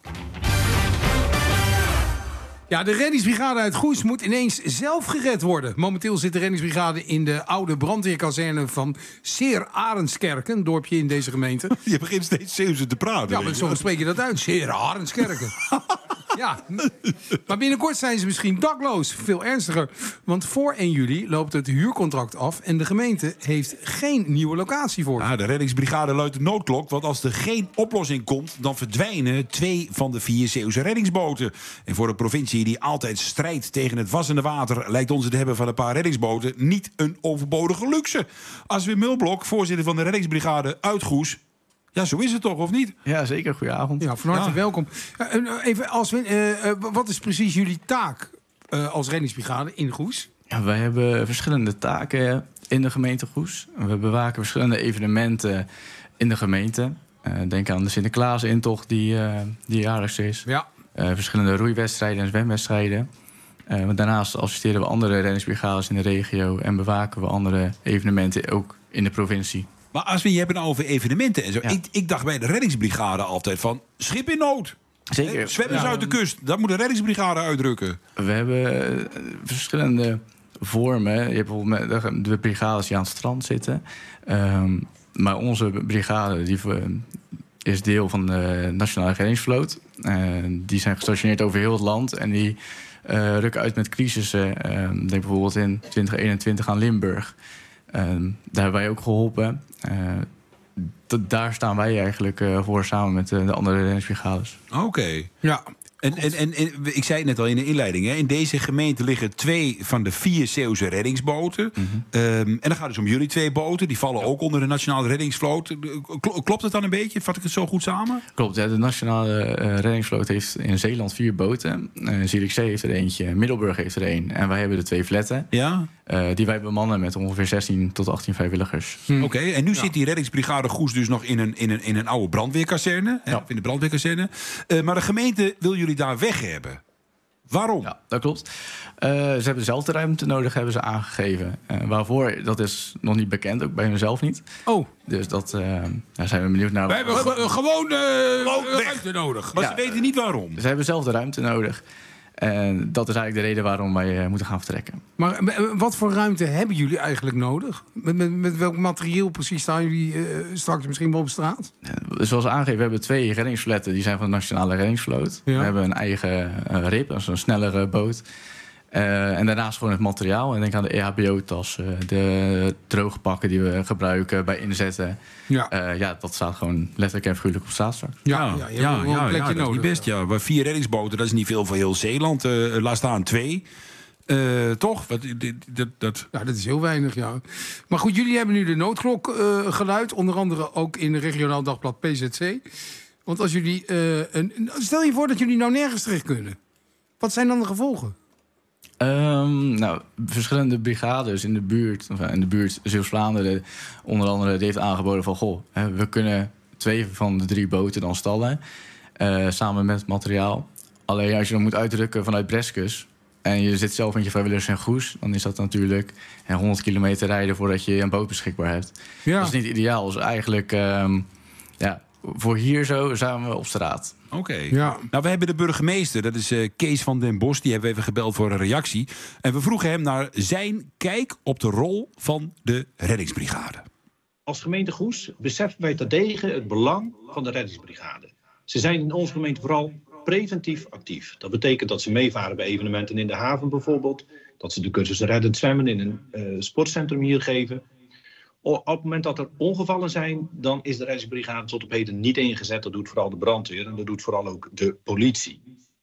Ja, de reddingsbrigade uit Goes moet ineens zelf gered worden. Momenteel zit de reddingsbrigade in de oude brandweerkazerne van Seer Arendskerken, een dorpje in deze gemeente. Je begint steeds Zeeuwse te praten. Ja, maar zo spreek je dat uit. Seer Arendskerken. Ja, maar binnenkort zijn ze misschien dakloos. Veel ernstiger. Want voor één juli loopt het huurcontract af en de gemeente heeft geen nieuwe locatie voor. Ja, de reddingsbrigade luidt de noodklok, want als er geen oplossing komt, dan verdwijnen twee van de vier Zeeuwse reddingsboten. En voor de provincie die altijd strijdt tegen het wassende water, lijkt ons het hebben van een paar reddingsboten niet een overbodige luxe. Aswin Mulblok, voorzitter van de reddingsbrigade uit Goes. Ja, zo is het toch, of niet? Ja, zeker. Goedenavond. Ja, van harte ja. welkom. Uh, even, Aswin, uh, uh, wat is precies jullie taak uh, als reddingsbrigade in Goes? Ja, wij hebben verschillende taken in de gemeente Goes. We bewaken verschillende evenementen in de gemeente. Uh, denk aan de Sinterklaas-intocht die, uh, die jaarlijks is. Ja. Uh, verschillende roeiwedstrijden en zwemwedstrijden. Uh, daarnaast assisteren we andere reddingsbrigades in de regio en bewaken we andere evenementen ook in de provincie. Maar Aswin, je hebt het nou over evenementen en zo. Ja. Ik, ik dacht bij de reddingsbrigade altijd van schip in nood. Zeker. Zwemmers ja. uit de kust, dat moet de reddingsbrigade uitdrukken. We hebben uh, verschillende vormen. Je hebt bijvoorbeeld de, de brigades die aan het strand zitten. Um, maar onze brigade die uh, is deel van de Nationale Reddingsvloot. Uh, die zijn gestationeerd over heel het land en die uh, rukken uit met crisissen. Uh, denk bijvoorbeeld in twintig eenentwintig aan Limburg. Uh, daar hebben wij ook geholpen. Uh, d- daar staan wij eigenlijk uh, voor samen met uh, de andere reddingsbrigades. Oké. Okay. Ja. En, en, en, en ik zei het net al in de inleiding, hè, in deze gemeente liggen twee van de vier Zeeuwse reddingsboten. Mm-hmm. Um, en dan gaat het dus om jullie twee boten. Die vallen ook onder de Nationale Reddingsvloot. Klopt het dan een beetje? Vat ik het zo goed samen? Klopt, ja, de Nationale uh, Reddingsvloot heeft in Zeeland vier boten. Uh, Zierikzee heeft er eentje, Middelburg heeft er één. En wij hebben de twee vletten. Ja. Uh, die wij bemannen met ongeveer zestien tot achttien vrijwilligers. Hm. Oké, okay, en nu ja. zit die reddingsbrigade Goes dus nog in een, in een, in een oude brandweerkazerne. Ja. Hè, in de brandweerkazerne. Uh, maar de gemeente wil jullie daar weg hebben. Waarom? Ja, dat klopt. Uh, ze hebben dezelfde ruimte nodig, hebben ze aangegeven. Uh, waarvoor, dat is nog niet bekend, ook bij hunzelf niet. Oh. Dus dat uh, daar zijn we benieuwd naar. We hebben ge- gewoon, uh, gewoon ruimte nodig. Maar ja, ze weten niet waarom. Ze hebben zelf de ruimte nodig. En dat is eigenlijk de reden waarom wij uh, moeten gaan vertrekken. Maar uh, wat voor ruimte hebben jullie eigenlijk nodig? Met, met, met welk materieel precies staan jullie uh, straks misschien wel op straat? Uh, zoals aangegeven, we hebben twee reddingsvletten. Die zijn van de Nationale Reddingsvloot. Ja. We hebben een eigen uh, R I P, dat is een snellere boot. Uh, en daarnaast gewoon het materiaal. En denk aan de E H B O-tassen, de droogpakken die we gebruiken bij inzetten. Ja, uh, ja dat staat gewoon letterlijk en figuurlijk op straat straks. Ja, ja, ja, ja, ja, ja dat is niet best. Ja. Maar vier reddingsboten, dat is niet veel voor heel Zeeland. Uh, laat staan twee. Uh, toch? Wat, dat, dat... Ja, dat is heel weinig, ja. Maar goed, jullie hebben nu de noodklok uh, geluid. Onder andere ook in de regionaal dagblad P Z C. Want als jullie... Uh, een, stel je voor dat jullie nou nergens terecht kunnen. Wat zijn dan de gevolgen? Um, nou, verschillende brigades in de buurt, of in de buurt Zeeuws-Vlaanderen, onder andere, die heeft aangeboden van, goh, we kunnen twee van de drie boten dan stallen, uh, samen met materiaal. Alleen als je dan moet uitdrukken vanuit Breskus en je zit zelf met je vrijwilligers in Goes, dan is dat natuurlijk honderd kilometer rijden voordat je een boot beschikbaar hebt. Ja. Dat is niet ideaal. Dus eigenlijk, um, ja, voor hier zo zijn we op straat. Oké. Okay. Ja. Nou, we hebben de burgemeester, dat is uh, Kees van den Bos. Die hebben we even gebeld voor een reactie. En we vroegen hem naar zijn kijk op de rol van de reddingsbrigade. Als gemeente Goes beseffen wij terdege het belang van de reddingsbrigade. Ze zijn in onze gemeente vooral preventief actief. Dat betekent dat ze meevaren bij evenementen in de haven bijvoorbeeld. Dat ze de cursus reddend zwemmen in een uh, sportcentrum hier geven. Op het moment dat er ongevallen zijn, dan is de reddingsbrigade tot op heden niet ingezet. Dat doet vooral de brandweer en dat doet vooral ook de politie.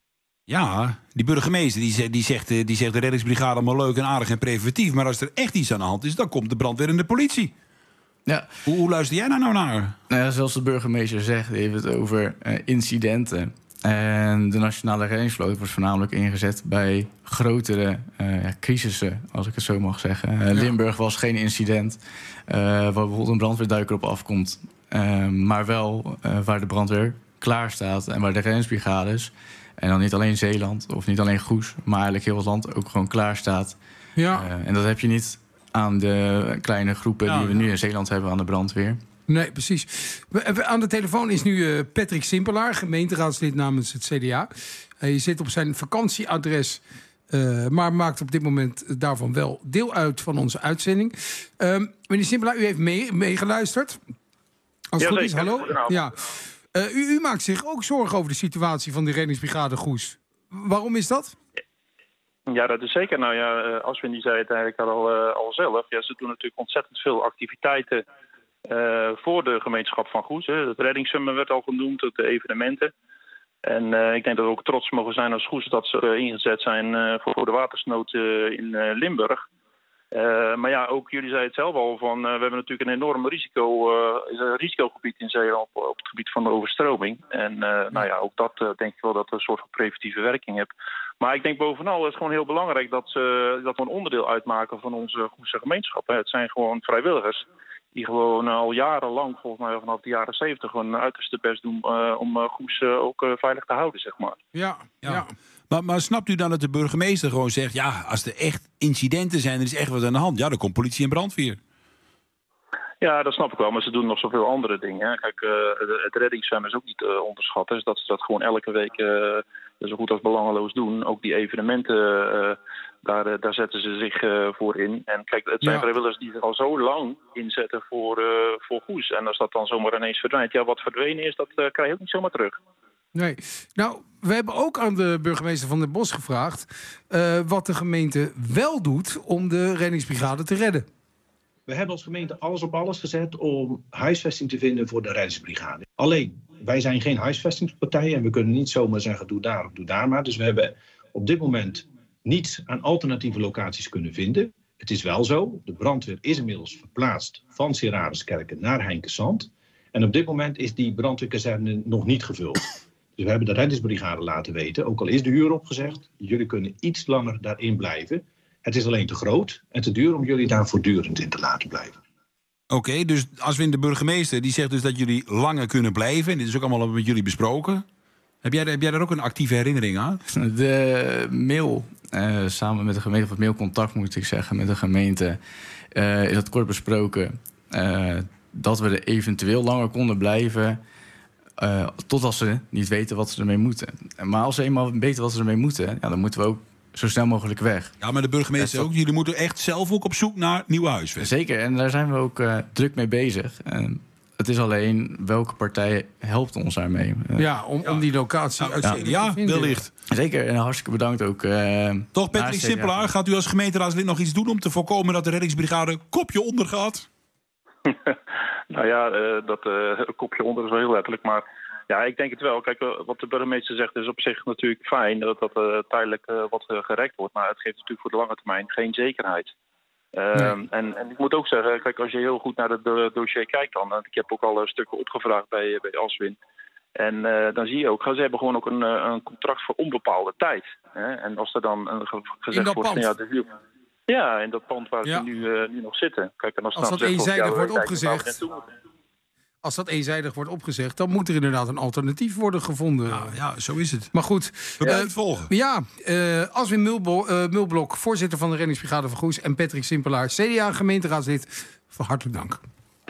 Ja, die burgemeester die zegt, die, zegt, die zegt de reddingsbrigade allemaal leuk en aardig en preventief. Maar als er echt iets aan de hand is, dan komt de brandweer en de politie. Ja. Hoe, hoe luister jij daar nou naar? Nou ja, zoals de burgemeester zegt, heeft het over uh, incidenten. En de nationale reddingsvloot wordt voornamelijk ingezet bij grotere uh, ja, crisissen, als ik het zo mag zeggen. Uh, ja. Limburg was geen incident uh, waar bijvoorbeeld een brandweerduiker op afkomt. Uh, maar wel uh, waar de brandweer klaar staat en waar de reddingsbrigades, en dan niet alleen Zeeland of niet alleen Goes, maar eigenlijk heel het land ook gewoon klaar staat. Ja. Uh, en dat heb je niet aan de kleine groepen ja, die we ja. nu in Zeeland hebben aan de brandweer. Nee, precies. Aan de telefoon is nu uh, Patrick Simpelaar, gemeenteraadslid namens het C D A. Hij uh, zit op zijn vakantieadres, uh, maar maakt op dit moment daarvan wel deel uit van onze uitzending. Uh, meneer Simpelaar, u heeft mee, meegeluisterd. Als het ja, goed is, hallo. Ja. Uh, u, u maakt zich ook zorgen over de situatie van de reddingsbrigade Goes. Waarom is dat? Ja, dat is zeker. Nou ja, Aswin die zei het eigenlijk al, uh, al zelf. Ja, ze doen natuurlijk ontzettend veel activiteiten Uh, voor de gemeenschap van Goes. Hè. Het reddingssummen werd al genoemd, de evenementen. En uh, ik denk dat we ook trots mogen zijn als Goes dat ze uh, ingezet zijn uh, voor de watersnood uh, in uh, Limburg. Uh, maar ja, ook jullie zeiden het zelf al, van, uh, we hebben natuurlijk een enorm risico, uh, risicogebied in Zeeland op, op het gebied van de overstroming. En uh, nou ja, ook dat uh, denk ik wel dat een soort van preventieve werking heeft. Maar ik denk bovenal, het is gewoon heel belangrijk dat, ze, dat we een onderdeel uitmaken van onze Goese gemeenschap. Hè. Het zijn gewoon vrijwilligers die gewoon al jarenlang, volgens mij vanaf de jaren zeventig, hun uiterste best doen uh, om uh, Goes uh, ook uh, veilig te houden, zeg maar. Ja, ja. ja. Maar, maar snapt u dan dat de burgemeester gewoon zegt, ja, als er echt incidenten zijn, er is echt wat aan de hand, ja, dan komt politie en brandweer. Ja, dat snap ik wel, maar ze doen nog zoveel andere dingen. Hè. Kijk, uh, het reddingszwemmen is ook niet uh, onderschatten, dus dat ze dat gewoon elke week uh, zo goed als belangeloos doen. Ook die evenementen, uh, daar, uh, daar zetten ze zich uh, voor in. En kijk, het zijn ja. vrijwilligers die zich al zo lang inzetten voor, uh, voor Goes. En als dat dan zomaar ineens verdwijnt, ja, wat verdwenen is, dat uh, krijg je ook niet zomaar terug. Nee. Nou, we hebben ook aan de burgemeester van Den Bosch gevraagd uh, wat de gemeente wel doet om de reddingsbrigade te redden. We hebben als gemeente alles op alles gezet om huisvesting te vinden voor de reddingsbrigade. Alleen, wij zijn geen huisvestingspartij en we kunnen niet zomaar zeggen doe daar of doe daar maar. Dus we hebben op dit moment niets aan alternatieve locaties kunnen vinden. Het is wel zo, de brandweer is inmiddels verplaatst van Sint-Radenskerken naar Heinkensand. En op dit moment is die brandweerkazerne nog niet gevuld. Dus we hebben de reddingsbrigade laten weten, ook al is de huur opgezegd, jullie kunnen iets langer daarin blijven. Het is alleen te groot en te duur om jullie daar voortdurend in te laten blijven. Oké, okay, dus als we in de burgemeester, die zegt dus dat jullie langer kunnen blijven. En dit is ook allemaal met jullie besproken. Heb jij, heb jij daar ook een actieve herinnering aan? De mail, uh, samen met de gemeente, of het mailcontact moet ik zeggen, met de gemeente, uh, is dat kort besproken. Uh, dat we er eventueel langer konden blijven, uh, totdat ze niet weten wat ze ermee moeten. Maar als ze eenmaal weten wat ze ermee moeten, ja, dan moeten we ook zo snel mogelijk weg. Ja, maar de burgemeester ook. Jullie moeten echt zelf ook op zoek naar nieuwe huisvesting. Zeker, en daar zijn we ook uh, druk mee bezig. En het is alleen welke partij helpt ons daarmee. Ja, om, om die locatie ja, uitstekend ja, te vinden. Ja, wellicht. Zeker, en hartstikke bedankt ook. Uh, Toch, Patrick Simpelaar, gaat u als gemeenteraadslid nog iets doen om te voorkomen dat de reddingsbrigade kopje onder gaat? Nou ja, uh, dat uh, kopje onder is wel heel letterlijk, maar ja, ik denk het wel. Kijk, wat de burgemeester zegt is op zich natuurlijk fijn dat dat uh, tijdelijk uh, wat uh, gerekt wordt. Maar het geeft natuurlijk voor de lange termijn geen zekerheid. Uh, nee. en, en ik moet ook zeggen, kijk, als je heel goed naar het do- dossier kijkt dan. Ik heb ook al uh, stukken opgevraagd bij, bij Aswin. En uh, dan zie je ook, ze hebben gewoon ook een, uh, een contract voor onbepaalde tijd. Hè? En als er dan uh, gezegd wordt van ja, de huur. Ja, in dat pand waar ja. ze nu, uh, nu nog zitten. Kijk, en als, als dat eenzijdig wordt ja, opgezegd. Als dat eenzijdig wordt opgezegd, dan moet er inderdaad een alternatief worden gevonden. Ja, ja zo is het. Maar goed. We blijven het volgen. Ja, uh, Aswin Mulbo, uh, Mulblok, voorzitter van de reddingsbrigade van Goes, en Patrick Simpelaar, C D A gemeenteraadslid. Hartelijk dank.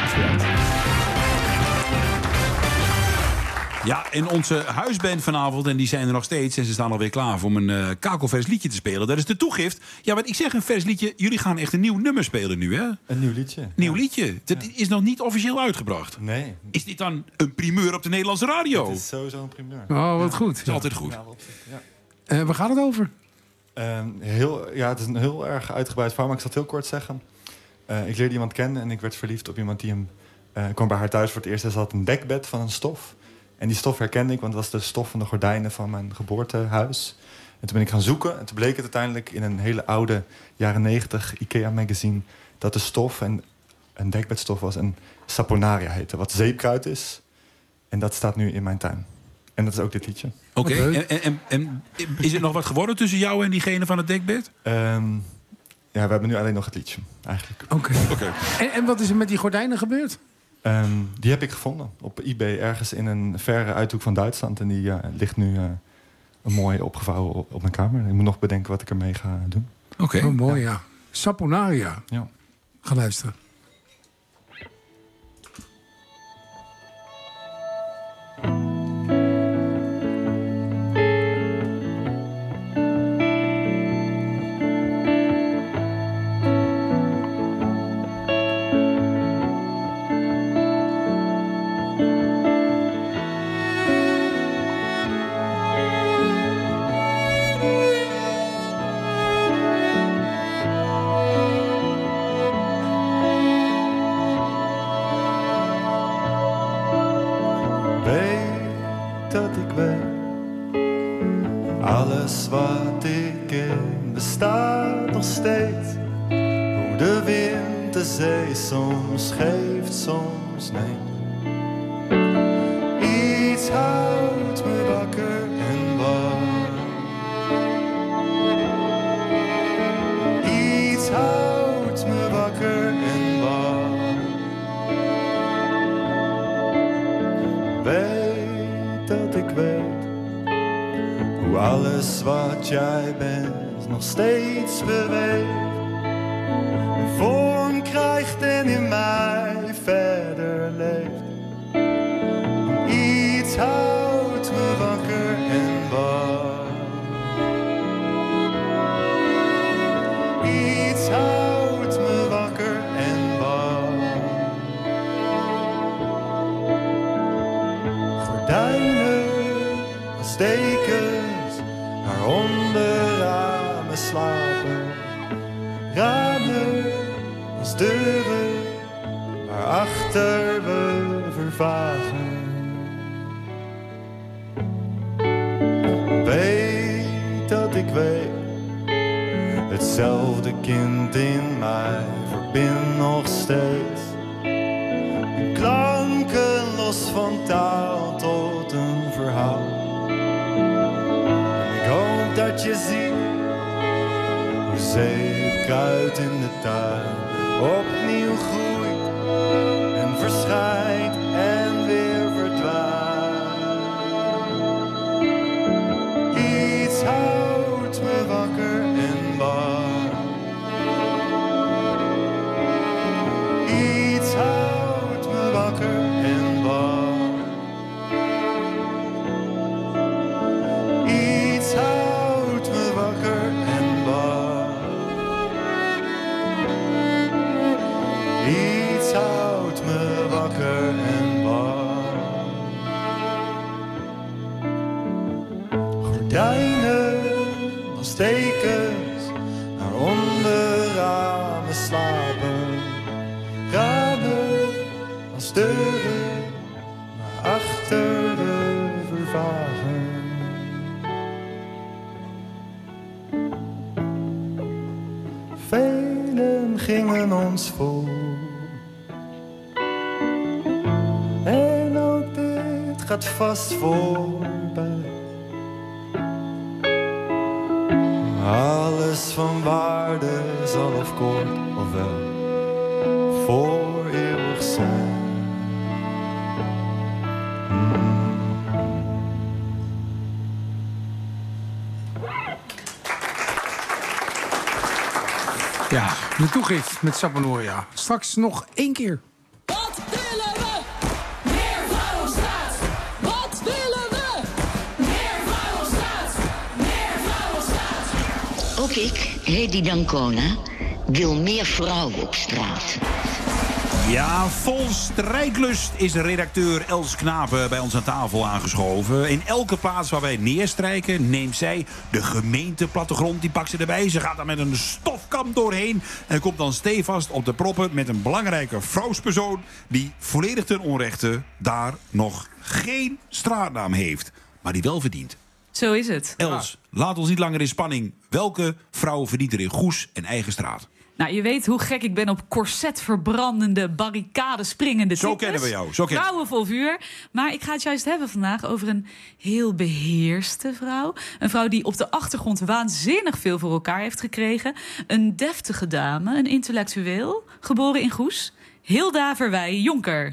Ja, en onze huisband vanavond, en die zijn er nog steeds, en ze staan alweer klaar om een uh, kakelvers liedje te spelen. Dat is de toegift. Ja, wat ik zeg, een vers liedje. Jullie gaan echt een nieuw nummer spelen nu, hè? Een nieuw liedje. Nieuw ja. liedje. Dat ja. is nog niet officieel uitgebracht. Nee. Is dit dan een primeur op de Nederlandse radio? Het is sowieso een primeur. Oh, wat ja. goed. Het is ja. altijd goed. Ja, ja. Uh, waar gaat het over? Uh, heel, ja, het is een heel erg uitgebreid verhaal, maar ik zal het heel kort zeggen. Uh, ik leerde iemand kennen en ik werd verliefd op iemand die hem... Uh, kwam bij haar thuis voor het eerst en ze had een dekbed van een stof. En die stof herkende ik, want het was de stof van de gordijnen van mijn geboortehuis. En toen ben ik gaan zoeken en toen bleek het uiteindelijk in een hele oude jaren negentig IKEA magazine dat de stof en een dekbedstof was en Saponaria heette, wat zeepkruid is. En dat staat nu in mijn tuin. En dat is ook dit liedje. Oké, okay. en, en, en is er nog wat geworden tussen jou en diegene van het dekbed? Um, ja, we hebben nu alleen nog het liedje, eigenlijk. Oké. Okay. Okay. En, en wat is er met die gordijnen gebeurd? Um, die heb ik gevonden op eBay ergens in een verre uithoek van Duitsland. En die uh, ligt nu uh, mooi opgevouwen op, op mijn kamer. Ik moet nog bedenken wat ik ermee ga doen. Oké. Okay. Oh, mooi, ja. ja. Saponaria. Ja. Ga luisteren. Soms geeft, soms neemt. Iets houdt me wakker en warm. Iets houdt me wakker en warm. Weet dat ik weet hoe alles wat jij bent nog steeds beweegt. Vorm krijgt en in mij verder leeft. Iets houdt me wakker en warm. Iets houdt me wakker en warm. Gordijnen als dekens, waaronder ramen slapen. Ramen als deuren, waarachter we vervagen. Weet dat ik weet, hetzelfde kind in mij verbindt nog steeds. Klanken los van taal tot een verhaal. En ik hoop dat je ziet hoe zeepkruid in de tuin opnieuw groeit en verschijnt en weer verdwijnt. Iets houdt me wakker en warm. Iets houdt me wakker en warm. Iets houdt me wakker en warm. Iets houdt me wakker en warm. Gordijnen als dekens, waaronder ramen slapen. Ramen als deuren, waarachter we vervagen. Velen gingen ons voor. En ook dit gaat vast voorbij. Alles van waarde zal of kort of wel voor eeuwig zijn. Hmm. Ja, de toegift met Saponaria. Straks nog één keer. Wat willen we? Meer Vrouwenstraat. Wat willen we? Meer Vrouwenstraat. Meer Vrouwenstraat. Ook ik, Hedy Dancona, wil meer vrouwen op straat. Ja, vol strijklust is redacteur Els Knapen bij ons aan tafel aangeschoven. In elke plaats waar wij neerstrijken neemt zij de gemeenteplattegrond. Die pakt ze erbij. Ze gaat daar met een stofkam doorheen. En komt dan stevast op de proppen met een belangrijke vrouwspersoon die volledig ten onrechte daar nog geen straatnaam heeft. Maar die wel verdient. Zo is het. Els, laat ons niet langer in spanning. Welke vrouw verdient er in Goes een eigen straat? Nou, je weet hoe gek ik ben op corsetverbrandende, barricadespringende types. Zo kennen we jou. Zo kennen we. Vrouwen vol vuur. Maar ik ga het juist hebben vandaag over een heel beheerste vrouw. Een vrouw die op de achtergrond waanzinnig veel voor elkaar heeft gekregen. Een deftige dame, een intellectueel, geboren in Goes. Hilda Verwij-Jonker.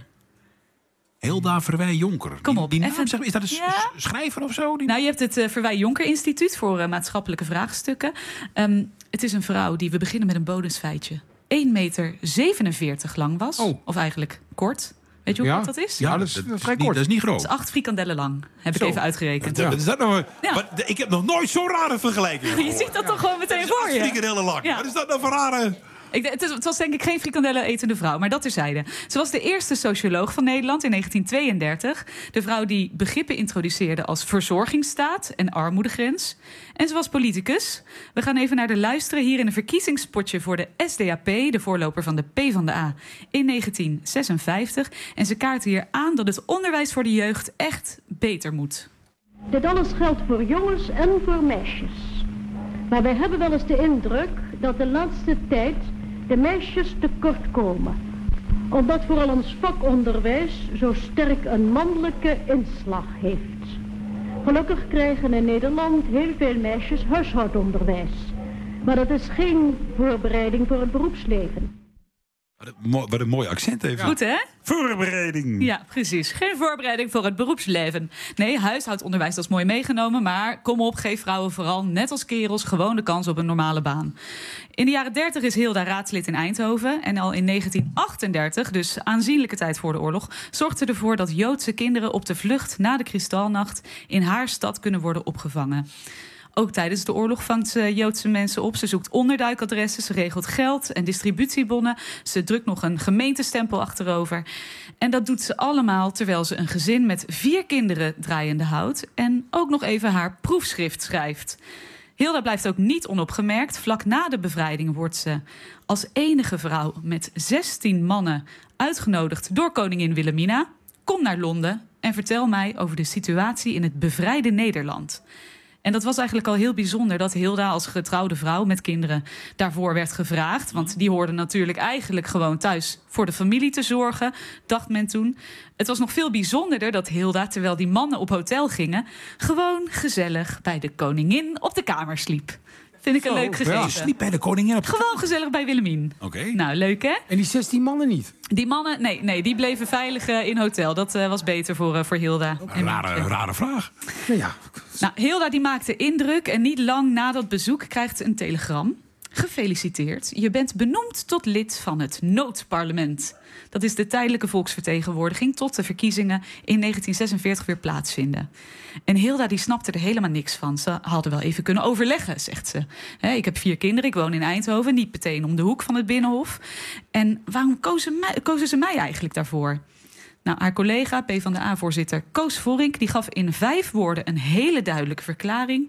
Hilda Verwij-Jonker. Kom op. Die, die naam, even... zeg maar, is dat een ja? schrijver of zo? Die... Nou, je hebt het uh, Verwij-Jonker Instituut voor uh, maatschappelijke vraagstukken. Um, het is een vrouw die, we beginnen met een bonusfeitje, één meter zevenenveertig lang was. Oh. Of eigenlijk kort. Weet je hoe ja? kort dat is? Ja, dat is, dat is vrij kort. Dat is niet groot. Dat is acht frikandellen lang. Heb Zo. ik even uitgerekend. Ja. Is dat nou, ja. maar, ik heb nog nooit zo'n rare vergelijking gehoord. Je ziet dat ja. toch gewoon meteen voor je. acht frikandellen lang. Ja. Wat is dat nou voor rare... Ik, het, is, het was denk ik geen frikandellen etende vrouw, maar dat terzijde. Ze was de eerste socioloog van Nederland in negentien tweeëndertig. De vrouw die begrippen introduceerde als verzorgingsstaat en armoedegrens. En ze was politicus. We gaan even naar de luisteren hier in een verkiezingspotje voor de S D A P, de voorloper van de PvdA, in negentien zesenvijftig. En ze kaarten hier aan dat het onderwijs voor de jeugd echt beter moet. Dit alles geldt voor jongens en voor meisjes. Maar wij hebben wel eens de indruk dat de laatste tijd de meisjes tekort komen. Omdat vooral ons vakonderwijs zo sterk een mannelijke inslag heeft. Gelukkig krijgen in Nederland heel veel meisjes huishoudonderwijs. Maar dat is geen voorbereiding voor het beroepsleven. Wat een, mooi, wat een mooi accent heeft. Goed, hè? Voorbereiding. Ja, precies. Geen voorbereiding voor het beroepsleven. Nee, huishoudonderwijs, dat is mooi meegenomen. Maar kom op, geef vrouwen vooral, net als kerels, gewoon de kans op een normale baan. In de jaren dertig is Hilda raadslid in Eindhoven. En al in negentien achtendertig, dus aanzienlijke tijd voor de oorlog, zorgde ze ervoor dat Joodse kinderen op de vlucht na de Kristalnacht in haar stad kunnen worden opgevangen. Ook tijdens de oorlog vangt ze Joodse mensen op. Ze zoekt onderduikadressen, ze regelt geld en distributiebonnen. Ze drukt nog een gemeentestempel achterover. En dat doet ze allemaal terwijl ze een gezin met vier kinderen draaiende houdt en ook nog even haar proefschrift schrijft. Hilda blijft ook niet onopgemerkt. Vlak na de bevrijding wordt ze als enige vrouw met zestien mannen uitgenodigd door koningin Wilhelmina. Kom naar Londen en vertel mij over de situatie in het bevrijde Nederland. En dat was eigenlijk al heel bijzonder dat Hilda als getrouwde vrouw met kinderen daarvoor werd gevraagd. Want die hoorden natuurlijk eigenlijk gewoon thuis voor de familie te zorgen, dacht men toen. Het was nog veel bijzonderder dat Hilda, terwijl die mannen op hotel gingen, gewoon gezellig bij de koningin op de kamer sliep. Vind ik een Zo, leuk gegeven. ja. Sliep bij de koningin op. Gewoon gezellig bij Willemien. Oké. Okay. Nou, leuk hè? En die zestien mannen niet? Die mannen, nee, nee die bleven veilig uh, in hotel. Dat uh, was beter voor, uh, voor Hilda. Een rare, rare vraag. Nou ja. Nou, Hilda die maakte indruk en niet lang na dat bezoek krijgt ze een telegram. Gefeliciteerd, je bent benoemd tot lid van het noodparlement. Dat is de tijdelijke volksvertegenwoordiging tot de verkiezingen in negentien zesenveertig weer plaatsvinden. En Hilda die snapte er helemaal niks van. Ze hadden wel even kunnen overleggen, zegt ze. He, ik heb vier kinderen, ik woon in Eindhoven, niet meteen om de hoek van het Binnenhof. En waarom kozen, mij, kozen ze mij eigenlijk daarvoor? Nou, haar collega, PvdA-voorzitter Koos Vorink, die gaf in vijf woorden een hele duidelijke verklaring.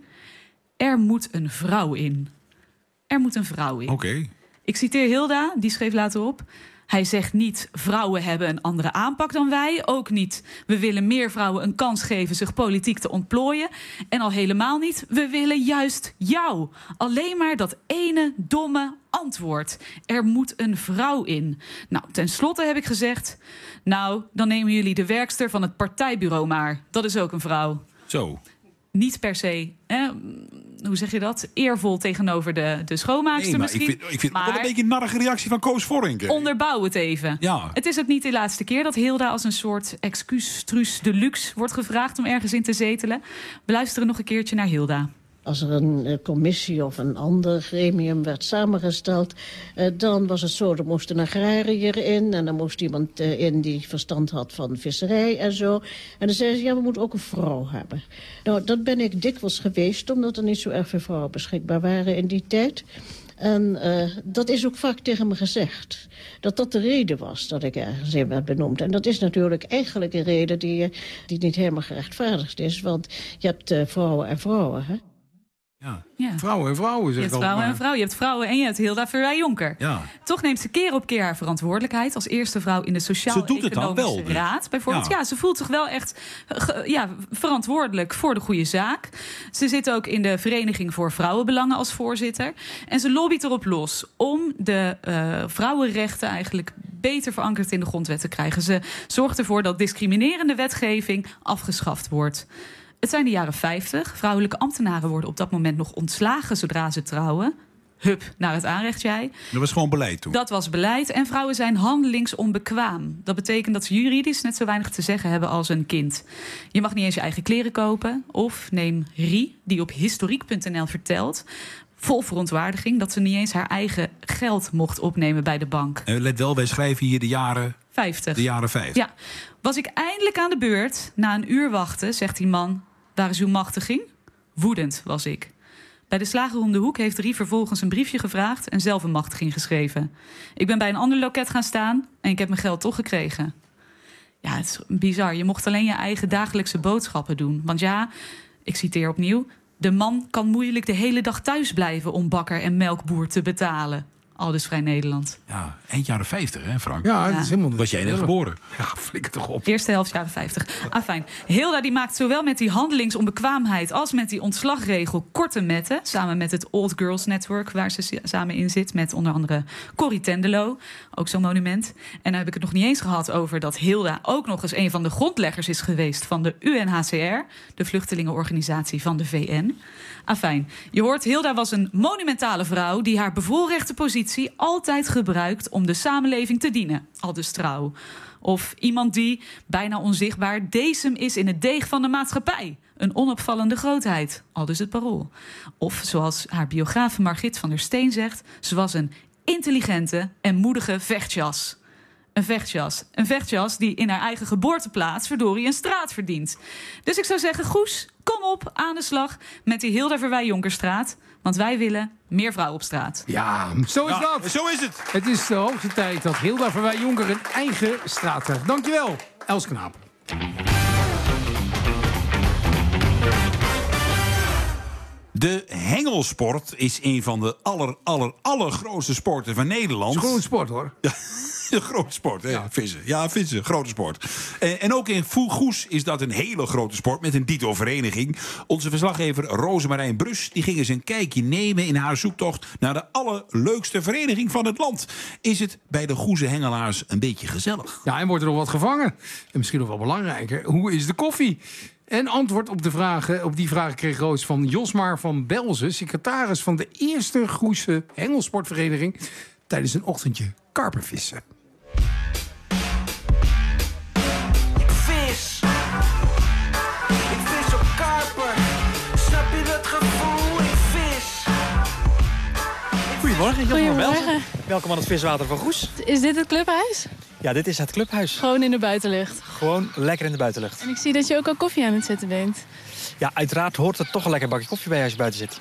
Er moet een vrouw in. Er moet een vrouw in. Oké. Okay. Ik citeer Hilda, die schreef later op. Hij zegt niet, vrouwen hebben een andere aanpak dan wij. Ook niet, we willen meer vrouwen een kans geven zich politiek te ontplooien. En al helemaal niet, we willen juist jou. Alleen maar dat ene domme antwoord. Er moet een vrouw in. Nou, tenslotte heb ik gezegd, nou, dan nemen jullie de werkster van het partijbureau maar. Dat is ook een vrouw. Zo. Niet per se, hè, hoe zeg je dat? Eervol tegenover de, de schoonmaakster nee, maar misschien. Ik vind, ik vind maar, wel een beetje een narrige reactie van Koos Vorink. Onderbouw het even. Ja. Het is ook niet de laatste keer dat Hilda als een soort excuus deluxe wordt gevraagd om ergens in te zetelen. We luisteren nog een keertje naar Hilda. Als er een commissie of een ander gremium werd samengesteld, eh, dan was het zo, er moest een agrariër in en er moest iemand eh, in die verstand had van visserij en zo. En dan zeiden ze, ja, we moeten ook een vrouw hebben. Nou, dat ben ik dikwijls geweest, omdat er niet zo erg veel vrouwen beschikbaar waren in die tijd. En uh, dat is ook vaak tegen me gezegd. Dat dat de reden was dat ik ergens in werd benoemd. En dat is natuurlijk eigenlijk een reden die, die niet helemaal gerechtvaardigd is. Want je hebt uh, vrouwen en vrouwen, hè? Ja. Ja. Vrouwen en vrouwen, zeg Je hebt ik vrouwen maar. en vrouwen. Je hebt vrouwen en je hebt Hilda Verwij-Jonker. Ja. Toch neemt ze keer op keer haar verantwoordelijkheid als eerste vrouw in de Ze doet het dan Sociaal-Economische wel, dus. Raad. Bijvoorbeeld. Ja. Ja, ze voelt zich wel echt ge- ja, verantwoordelijk voor de goede zaak. Ze zit ook in de Vereniging voor Vrouwenbelangen als voorzitter. En ze lobbyt erop los om de uh, vrouwenrechten eigenlijk beter verankerd in de grondwet te krijgen. Ze zorgt ervoor dat discriminerende wetgeving afgeschaft wordt. Het zijn de jaren vijftig. Vrouwelijke ambtenaren worden op dat moment nog ontslagen zodra ze trouwen. Hup, naar het aanrecht jij. Dat was gewoon beleid toen. Dat was beleid. En vrouwen zijn handelingsonbekwaam. Dat betekent dat ze juridisch net zo weinig te zeggen hebben als een kind. Je mag niet eens je eigen kleren kopen. Of neem Rie, die op historiek punt n l vertelt, vol verontwaardiging, dat ze niet eens haar eigen geld mocht opnemen bij de bank. Uh, let wel, wij schrijven hier de jaren... vijftig. De jaren vijftig. Ja. Was ik eindelijk aan de beurt, na een uur wachten, zegt die man, waar is uw machtiging? Woedend was ik. Bij de slager om de hoek heeft Rie vervolgens een briefje gevraagd en zelf een machtiging geschreven. Ik ben bij een ander loket gaan staan en ik heb mijn geld toch gekregen. Ja, het is bizar. Je mocht alleen je eigen dagelijkse boodschappen doen. Want ja, ik citeer opnieuw, de man kan moeilijk de hele dag thuis blijven om bakker en melkboer te betalen. Aldus Vrij Nederland. Ja, eind jaren vijftig, hè Frank? Ja, het is helemaal... Was jij net geboren? Ja, flikker toch op. Eerste helft jaren vijftig. Ah, fijn. Hilda die maakt zowel met die handelingsonbekwaamheid als met die ontslagregel korte metten. Samen met het Old Girls Network, waar ze samen in zit. Met onder andere Corrie Tenderlo. Ook zo'n monument. En dan heb ik het nog niet eens gehad over dat Hilda ook nog eens een van de grondleggers is geweest van de U N H C R. De vluchtelingenorganisatie van de V N. Ah, fijn. Je hoort, Hilda was een monumentale vrouw die haar bevoorrechte positie altijd gebruikt om de samenleving te dienen. Aldus Trouw. Of iemand die, bijna onzichtbaar, decem is in het deeg van de maatschappij. Een onopvallende grootheid. Aldus Het Parool. Of, zoals haar biograaf Margriet van der Steen zegt, ze was een intelligente en moedige vechtjas. Een vechtjas. Een vechtjas die in haar eigen geboorteplaats verdorie een straat verdient. Dus ik zou zeggen, Goes, kom op, aan de slag met die Hilda Verwij-Jonkerstraat. Want wij willen meer vrouwen op straat. Ja, zo is Ja, dat. zo is het. Het is de hoogste tijd dat Hilda Verwij-Jonker een eigen straat krijgt. Dankjewel, Els Knaap. De hengelsport is een van de aller, aller, allergrootste sporten van Nederland. Het is gewoon een sport, hoor. Ja, een grote sport, hè? Ja. Vissen. Ja, vissen, grote sport. En, en ook in Goes is dat een hele grote sport met een dito-vereniging. Onze verslaggever Rosemarijn Brus die ging eens een kijkje nemen in haar zoektocht naar de allerleukste vereniging van het land. Is het bij de Goese hengelaars een beetje gezellig? Ja, en wordt er nog wat gevangen? En misschien nog wel belangrijker, hoe is de koffie? En antwoord op, de vragen, op die vragen kreeg Roos van Josmar van Belzen, secretaris van de eerste Goese hengelsportvereniging, tijdens een ochtendje karpervissen. Ik vis. Ik vis op karper. Snap je dat gevoel? Ik vis. Goedemorgen, Josmar Goedemorgen. Belzen. Welkom aan het viswater van Goes. Is dit het clubhuis? Ja, dit is het clubhuis. Gewoon in de buitenlucht. Gewoon lekker in de buitenlucht. En ik zie dat je ook al koffie aan het zetten bent. Ja, uiteraard hoort er toch een lekker bakje koffie bij als je buiten zit.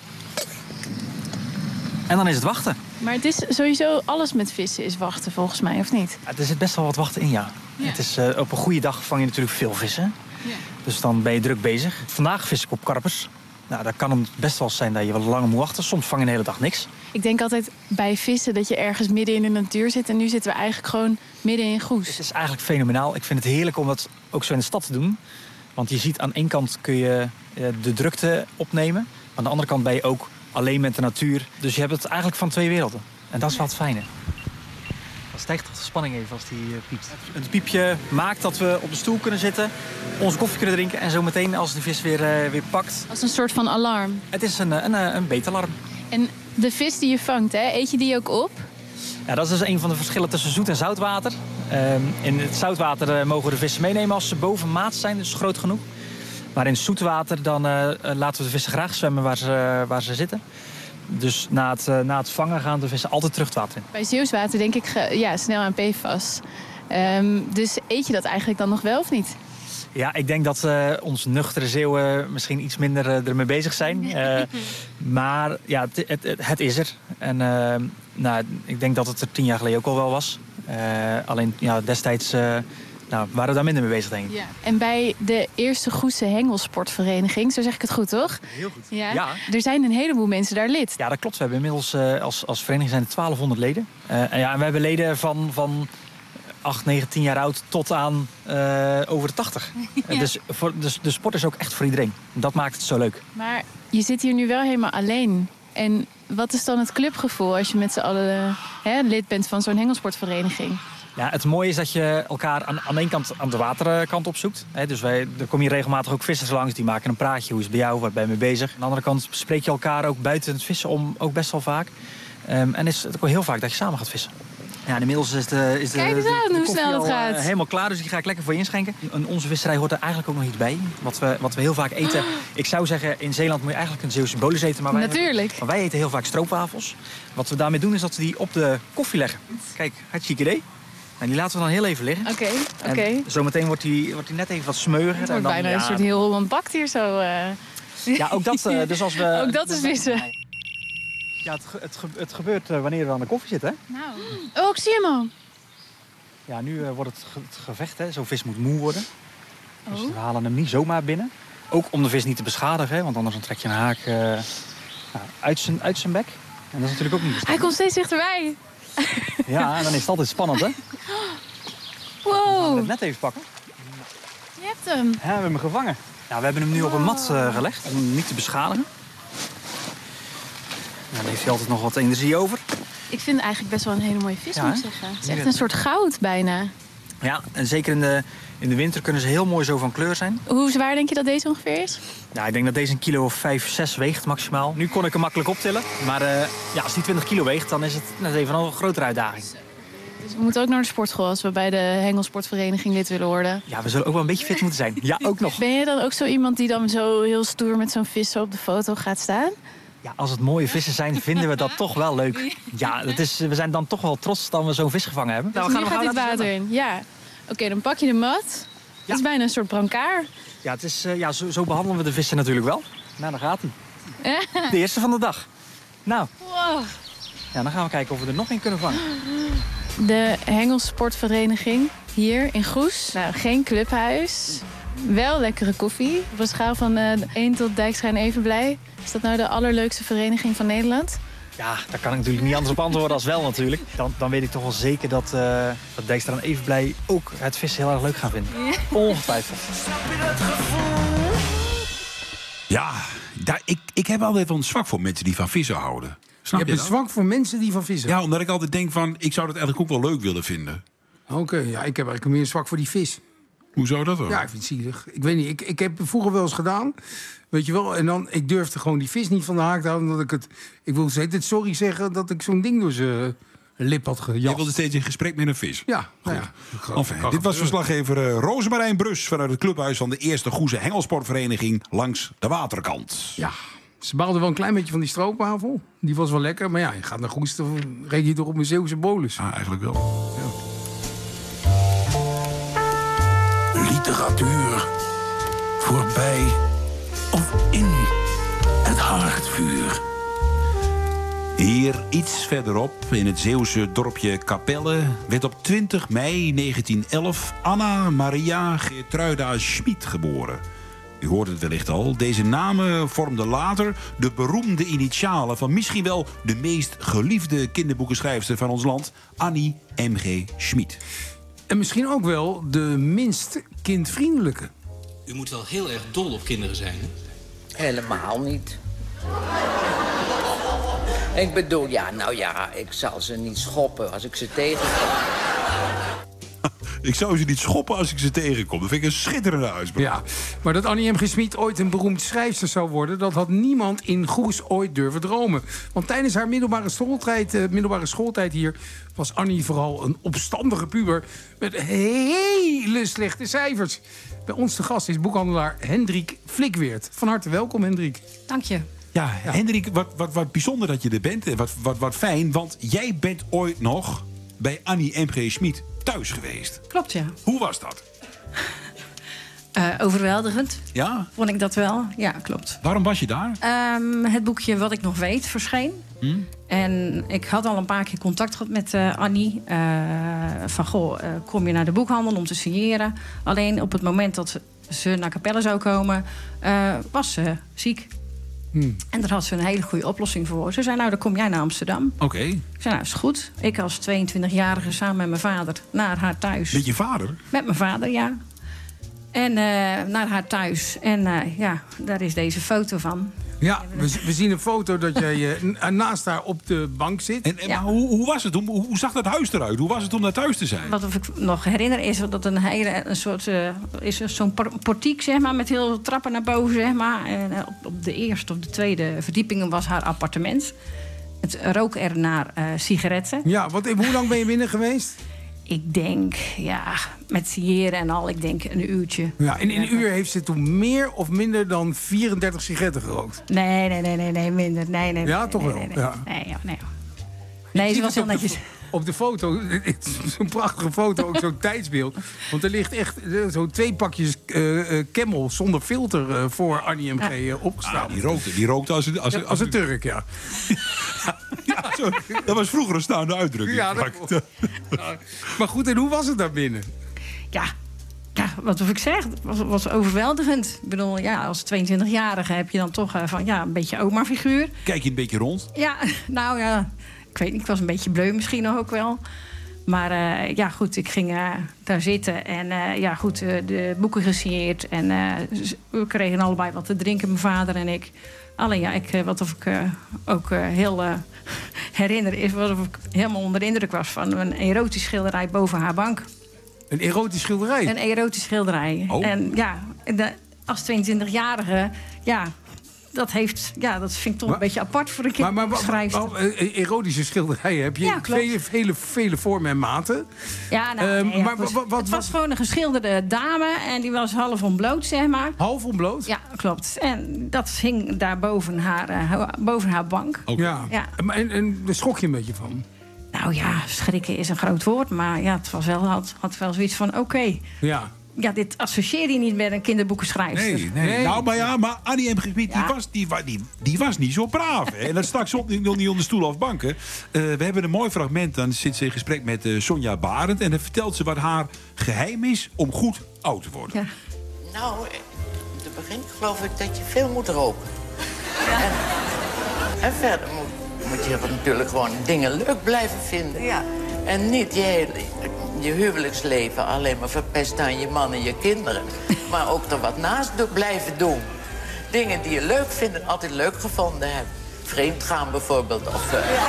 En dan is het wachten. Maar het is sowieso, alles met vissen is wachten volgens mij, of niet? Ja, er zit best wel wat wachten in, ja. Ja. Het is, uh, op een goede dag vang je natuurlijk veel vissen. Ja. Dus dan ben je druk bezig. Vandaag vis ik op karpers. Nou, daar kan het best wel zijn dat je wat langer moet wachten. Soms vang je een hele dag niks. Ik denk altijd bij vissen dat je ergens midden in de natuur zit. En nu zitten we eigenlijk gewoon midden in Goes. Het is eigenlijk fenomenaal. Ik vind het heerlijk om dat ook zo in de stad te doen. Want je ziet aan één kant kun je uh, de drukte opnemen. Aan de andere kant ben je ook alleen met de natuur. Dus je hebt het eigenlijk van twee werelden. En dat is wel het fijne. Dan stijgt toch de spanning even als die uh, piept. Het piepje maakt dat we op de stoel kunnen zitten, onze koffie kunnen drinken en zo meteen als de vis weer, uh, weer pakt. Als een soort van alarm. Het is een, een, een beetalarm. En de vis die je vangt, hè, eet je die ook op? Ja, dat is dus een van de verschillen tussen zoet en zoutwater. Uh, in het zoutwater uh, mogen we de vissen meenemen als ze boven maat zijn, dus groot genoeg. Maar in het zoetwater dan, uh, laten we de vissen graag zwemmen waar ze, uh, waar ze zitten. Dus na het, uh, na het vangen gaan de vissen altijd terug het water in. Bij zeeuwswater denk ik ja, snel aan P F A S. Um, dus eet je dat eigenlijk dan nog wel of niet? Ja, ik denk dat uh, ons nuchtere Zeeuwen misschien iets minder uh, ermee bezig zijn. Uh, maar ja, het, het, het, het is er. En uh, nou, ik denk dat het er tien jaar geleden ook al wel was. Uh, alleen ja, destijds uh, nou, waren we daar minder mee bezig, denk ik. Ja. En bij de eerste Goese Hengelsportvereniging, zo zeg ik het goed, toch? Heel goed. Ja. Ja. Er zijn een heleboel mensen daar lid. Ja, dat klopt. We hebben inmiddels uh, als, als vereniging zijn er twaalfhonderd leden. Uh, en, ja, en we hebben leden van... van acht, negen, tien jaar oud tot aan uh, over de tachtig. Ja. Dus, voor, dus de sport is ook echt voor iedereen. Dat maakt het zo leuk. Maar je zit hier nu wel helemaal alleen. En wat is dan het clubgevoel als je met z'n allen hè, lid bent van zo'n hengelsportvereniging? Ja, het mooie is dat je elkaar aan, aan de ene kant aan de waterkant opzoekt. He, dus wij, er komen hier regelmatig ook vissers langs. Die maken een praatje. Hoe is het bij jou? Waar ben je mee bezig? Aan de andere kant spreek je elkaar ook buiten het vissen om. Ook best wel vaak. Um, en is het ook heel vaak dat je samen gaat vissen. Ja, inmiddels is de, is de, Kijk eens de, aan de hoe koffie snel het al, gaat. Uh, helemaal klaar, dus die ga ik lekker voor je inschenken. In onze visserij hoort er eigenlijk ook nog iets bij. Wat we, wat we heel vaak eten. Ik zou zeggen, in Zeeland moet je eigenlijk een Zeeuwse bolus eten. Maar wij Natuurlijk. Hebben, maar wij eten heel vaak stroopwafels. Wat we daarmee doen is dat we die op de koffie leggen. Kijk, hartstikke idee. En die laten we dan heel even liggen. Oké, okay, oké. Okay. Zometeen wordt die, wordt die net even wat smeuiger. Het wordt en dan, bijna ja, een soort heel Holland bakt hier zo. Uh. Ja, ook dat. Uh, dus als we, ook dat is vissen. Ja, het, het, het gebeurt uh, wanneer we aan de koffie zitten, hè? Nou. Oh, ik zie hem al. Ja, nu uh, wordt het, ge het gevecht, hè. Zo'n vis moet moe worden. Dus oh. we halen hem niet zomaar binnen. Ook om de vis niet te beschadigen, hè, want anders dan trek je een haak uh, nou, uit zijn uit zijn bek. En dat is natuurlijk ook niet bestandig. Hij komt steeds dichterbij. Ja, en dan is het altijd spannend, hè? Wow. We het net even pakken. Je hebt hem. Ja, we hebben hem gevangen. Ja, we hebben hem nu wow. op een mat uh, gelegd, om hem niet te beschadigen. Nou, dan heeft hij altijd nog wat energie over. Ik vind het eigenlijk best wel een hele mooie vis, ja, moet ik zeggen. Het is echt een soort goud bijna. Ja, en zeker in de, in de winter kunnen ze heel mooi zo van kleur zijn. Hoe zwaar denk je dat deze ongeveer is? Nou, ik denk dat deze een kilo of vijf, zes weegt maximaal. Nu kon ik hem makkelijk optillen. Maar uh, ja, als die twintig kilo weegt, dan is het net even een grotere uitdaging. Dus we moeten ook naar de sportschool als we bij de hengelsportvereniging lid willen worden. Ja, we zullen ook wel een beetje fit moeten zijn. Ja, ook nog. Ben je dan ook zo iemand die dan zo heel stoer met zo'n vis op de foto gaat staan? Ja, als het mooie vissen zijn, vinden we dat toch wel leuk. Ja, dat is, we zijn dan toch wel trots dat we zo'n vis gevangen hebben. Dus nou, we gaan nu gaat dit water in. Ja. Oké, okay, dan pak je de mat. Ja. Het is bijna een soort brancard. Ja, het is, uh, ja zo, zo behandelen we de vissen natuurlijk wel. Nou, dan gaat hij. De eerste van de dag. Nou, wow. Ja, dan gaan we kijken of we er nog in kunnen vangen. De hengelsportvereniging hier in Goes. Nou, geen clubhuis. Wel lekkere koffie. Op een schaal van uh, één tot Dijkstra en Evenblij. Is dat nou de allerleukste vereniging van Nederland? Ja, daar kan ik natuurlijk niet anders op antwoorden als wel natuurlijk. Dan, dan weet ik toch wel zeker dat, uh, dat Dijkstra en Evenblij ook het vissen heel erg leuk gaan vinden. Ja. Ongetwijfeld. Ja, daar, ik, ik heb altijd wel een zwak voor mensen die van vissen houden. Snap je, je hebt een zwak voor mensen die van vissen? Ja, omdat ik altijd denk van, ik zou dat eigenlijk ook wel leuk willen vinden. Oké, okay, ja, ik heb eigenlijk meer een zwak voor die vis. Hoe zou dat dan? Ja, ik vind het zielig. Ik weet niet, ik, ik heb het vroeger wel eens gedaan. Weet je wel, en dan, ik durfde gewoon die vis niet van de haak te houden. Omdat ik het, ik wilde steeds sorry zeggen dat ik zo'n ding door zijn lip had gejast. Je wilde steeds in gesprek met een vis? Ja, nou ja. Enfin, dit was verslaggever uh, Rosemarijn Brus vanuit het clubhuis van de eerste Goese Hengelsportvereniging langs de waterkant. Ja, ze baalden wel een klein beetje van die stroopwafel. Die was wel lekker, maar ja, je gaat naar Goes, dan reed je toch op een Zeeuwse bolus. Ah, eigenlijk wel. Ja. Literatuur voorbij of in het haardvuur. Hier iets verderop, in het Zeeuwse dorpje Capelle, werd op twintig mei negentien elf Anna Maria Geertruida Schmid geboren. U hoort het wellicht al. Deze namen vormden later de beroemde initialen van misschien wel de meest geliefde kinderboekenschrijfster van ons land, Annie M G Schmid. En misschien ook wel de minst kindvriendelijke. U moet wel heel erg dol op kinderen zijn, hè? Helemaal niet. Ik bedoel, ja, nou ja, ik zal ze niet schoppen als ik ze tegenkom. Ik zou ze niet schoppen als ik ze tegenkom. Dat vind ik een schitterende uitspraak. Ja, maar dat Annie M G Schmid ooit een beroemd schrijfster zou worden, dat had niemand in Goes ooit durven dromen. Want tijdens haar middelbare schooltijd, uh, middelbare schooltijd hier was Annie vooral een opstandige puber met hele slechte cijfers. Bij ons te gast is boekhandelaar Hendrik Flikweert. Van harte welkom, Hendrik. Dank je. Ja, ja. Hendrik, wat, wat, wat bijzonder dat je er bent. En wat, wat, wat fijn, want jij bent ooit nog bij Annie M G Schmid thuis geweest. Klopt, ja. Hoe was dat? Uh, overweldigend. Ja? Vond ik dat wel. Ja, klopt. Waarom was je daar? Um, het boekje Wat ik nog weet verscheen. Hm? En ik had al een paar keer contact gehad met uh, Annie. Uh, van, goh, uh, kom je naar de boekhandel om te signeren? Alleen op het moment dat ze naar Capelle zou komen, uh, was ze ziek. Hm. En daar had ze een hele goede oplossing voor. Ze zei, nou, dan kom jij naar Amsterdam. Oké. Okay. Ik zei, nou, is goed. Ik als tweeëntwintigjarige samen met mijn vader naar haar thuis. Met je vader? Met mijn vader, ja. En uh, naar haar thuis. En uh, ja, daar is deze foto van. Ja, we, we zien een foto dat jij uh, naast haar op de bank zit. En, en ja. maar hoe, hoe was het? Hoe, hoe zag dat huis eruit? Hoe was het om daar thuis te zijn? Wat ik nog herinner is dat een hele een soort uh, is zo'n portiek, zeg maar, met heel veel trappen naar boven, zeg maar. En uh, op, op de eerste of de tweede verdieping was haar appartement. Het rook er naar uh, sigaretten. Ja, wat, hoe lang ben je binnen geweest? Ik denk, ja, met signeren en al, ik denk een uurtje. Ja, in, in een uur heeft ze toen meer of minder dan vierendertig sigaretten gerookt? Nee, nee, nee, nee, nee minder. Nee, nee, ja, nee, toch nee, wel? Nee, nee, ja. nee, nee, nee. nee ze was heel netjes. De, op de foto, zo'n prachtige foto, ook zo'n tijdsbeeld. Want er ligt echt zo'n twee pakjes uh, uh, Camel zonder filter uh, voor Annie M G uh, opgestaan. Ah, die rookte, die rookte als een, als een, ja, als een Turk, ja. Ja, zo, dat was vroeger een staande uitdrukking. Ja, dat ja. Maar goed, en hoe was het daar binnen? Ja, ja wat of ik zeg, het was, was overweldigend. Ik bedoel, ja, als tweeëntwintigjarige heb je dan toch uh, van, ja, een beetje oma-figuur. Kijk je een beetje rond? Ja, nou ja, ik weet niet, ik was een beetje bleu misschien ook wel. Maar uh, ja, goed, ik ging uh, daar zitten en uh, ja, goed, uh, de boeken gesigneerd. En uh, we kregen allebei wat te drinken, mijn vader en ik. Alleen ja, ik, wat of ik uh, ook uh, heel uh, herinner is, wat of ik helemaal onder de indruk was van een erotisch schilderij boven haar bank. Een erotisch schilderij? Een erotisch schilderij. Oh. En ja, de, als tweeëntwintigjarige, ja, dat heeft, ja, dat vind ik toch maar, een beetje apart voor een kinderschrijfster. Maar, maar, maar erotische schilderijen heb je ja, vele, vele, vele vormen en maten. Ja, nou, uh, nee, ja, maar, het was, wat, wat, het was gewoon een geschilderde dame en die was half ontbloot, zeg maar. Half ontbloot? Ja, klopt. En dat hing daar boven haar, uh, boven haar bank. Okay. Ja. ja. En, en daar schrok je een beetje van? Nou ja, schrikken is een groot woord, maar ja, het was wel, had, had wel zoiets van oké. Okay. Ja. Ja, dit associeer je niet met een kinderboekenschrijfster. Nee, nee. nee. Nou, maar ja, maar Annie M. Gebied, ja. die, was, die, die, die was niet zo braaf. Hè? En dat straks op, nog niet onder stoel of banken. Uh, we hebben een mooi fragment. Dan zit ze in gesprek met uh, Sonja Barend. En dan vertelt ze wat haar geheim is om goed oud te worden. Ja. Nou, om te beginnen geloof ik dat je veel moet roken. Ja. En, en verder moet, moet je natuurlijk gewoon dingen leuk blijven vinden. Ja. En niet je hele... je huwelijksleven alleen maar verpest aan je man en je kinderen. Maar ook er wat naast blijven doen. Dingen die je leuk vindt en altijd leuk gevonden hebt. Vreemd gaan bijvoorbeeld. Of, uh... ja.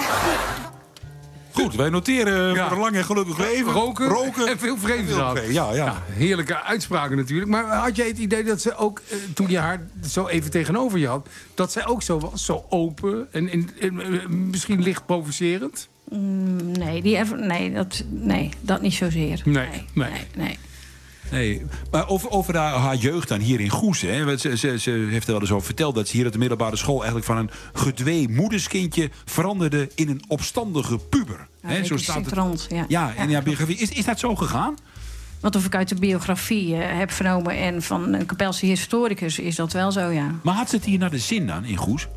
Goed, wij noteren ja. voor een lang en gelukkig leven. Roken, roken en veel vreemd gaan. Ja, ja. ja, heerlijke uitspraken natuurlijk. Maar had jij het idee dat ze ook, toen je haar zo even tegenover je had... dat zij ook zo was, zo open en, en, en misschien licht provocerend? Mm, nee, die even, nee, dat, nee, dat niet zozeer. Nee, nee. nee. nee, nee. Nee, maar over, over haar, haar jeugd dan hier in Goes. Hè. Ze, ze, ze heeft er wel eens over verteld dat ze hier op de middelbare school... eigenlijk van een gedwee moederskindje veranderde in een opstandige puber. Ja, hè, zo staat het. Rond, ja. Ja, in ja. biografie. Is, is dat zo gegaan? Want of ik uit de biografie uh, heb vernomen en van een Kapelse historicus is dat wel zo, ja. Maar had ze het hier naar de zin dan in Goes?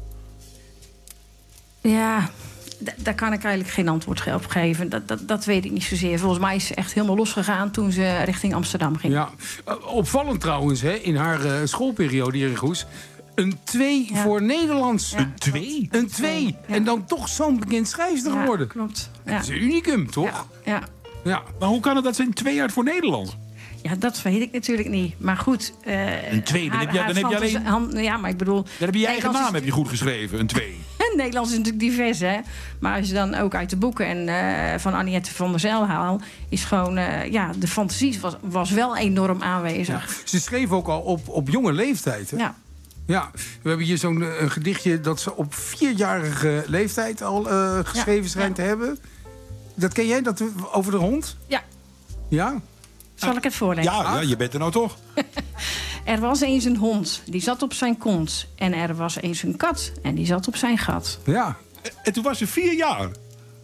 Ja... Daar kan ik eigenlijk geen antwoord op geven. Dat, dat, dat weet ik niet zozeer. Volgens mij is ze echt helemaal losgegaan toen ze richting Amsterdam ging. Ja, opvallend trouwens, hè, in haar uh, schoolperiode hier in Goes. Een twee ja. voor Nederlands. Ja, een twee? Een twee. Ja. En dan toch zo'n bekend schrijfster ja, geworden. Klopt. Ja. Dat is een unicum, toch? Ja. Ja. ja. Maar hoe kan het dat ze een twee uit voor Nederland? Ja, dat weet ik natuurlijk niet. Maar goed... Uh, een twee, dan haar, heb je, dan heb je alleen... Hand, ja, maar ik bedoel... Dan heb je je eigen naam heb je goed geschreven, een twee. Nederlands is natuurlijk divers, hè. Maar als je dan ook uit de boeken en uh, van Anniette van der Zijl haalt... is gewoon, uh, ja, de fantasie was, was wel enorm aanwezig. Ja. Ze schreef ook al op, op jonge leeftijd, hè? Ja. Ja, we hebben hier zo'n uh, gedichtje dat ze op vierjarige leeftijd al uh, geschreven ja. schijnt ja. te hebben. Dat ken jij, dat over de hond? Ja. Ja? Zal ik het voorlezen? Ja, ja, je bent er nou toch. Er was eens een hond, die zat op zijn kont. En er was eens een kat, en die zat op zijn gat. Ja. En toen was ze vier jaar.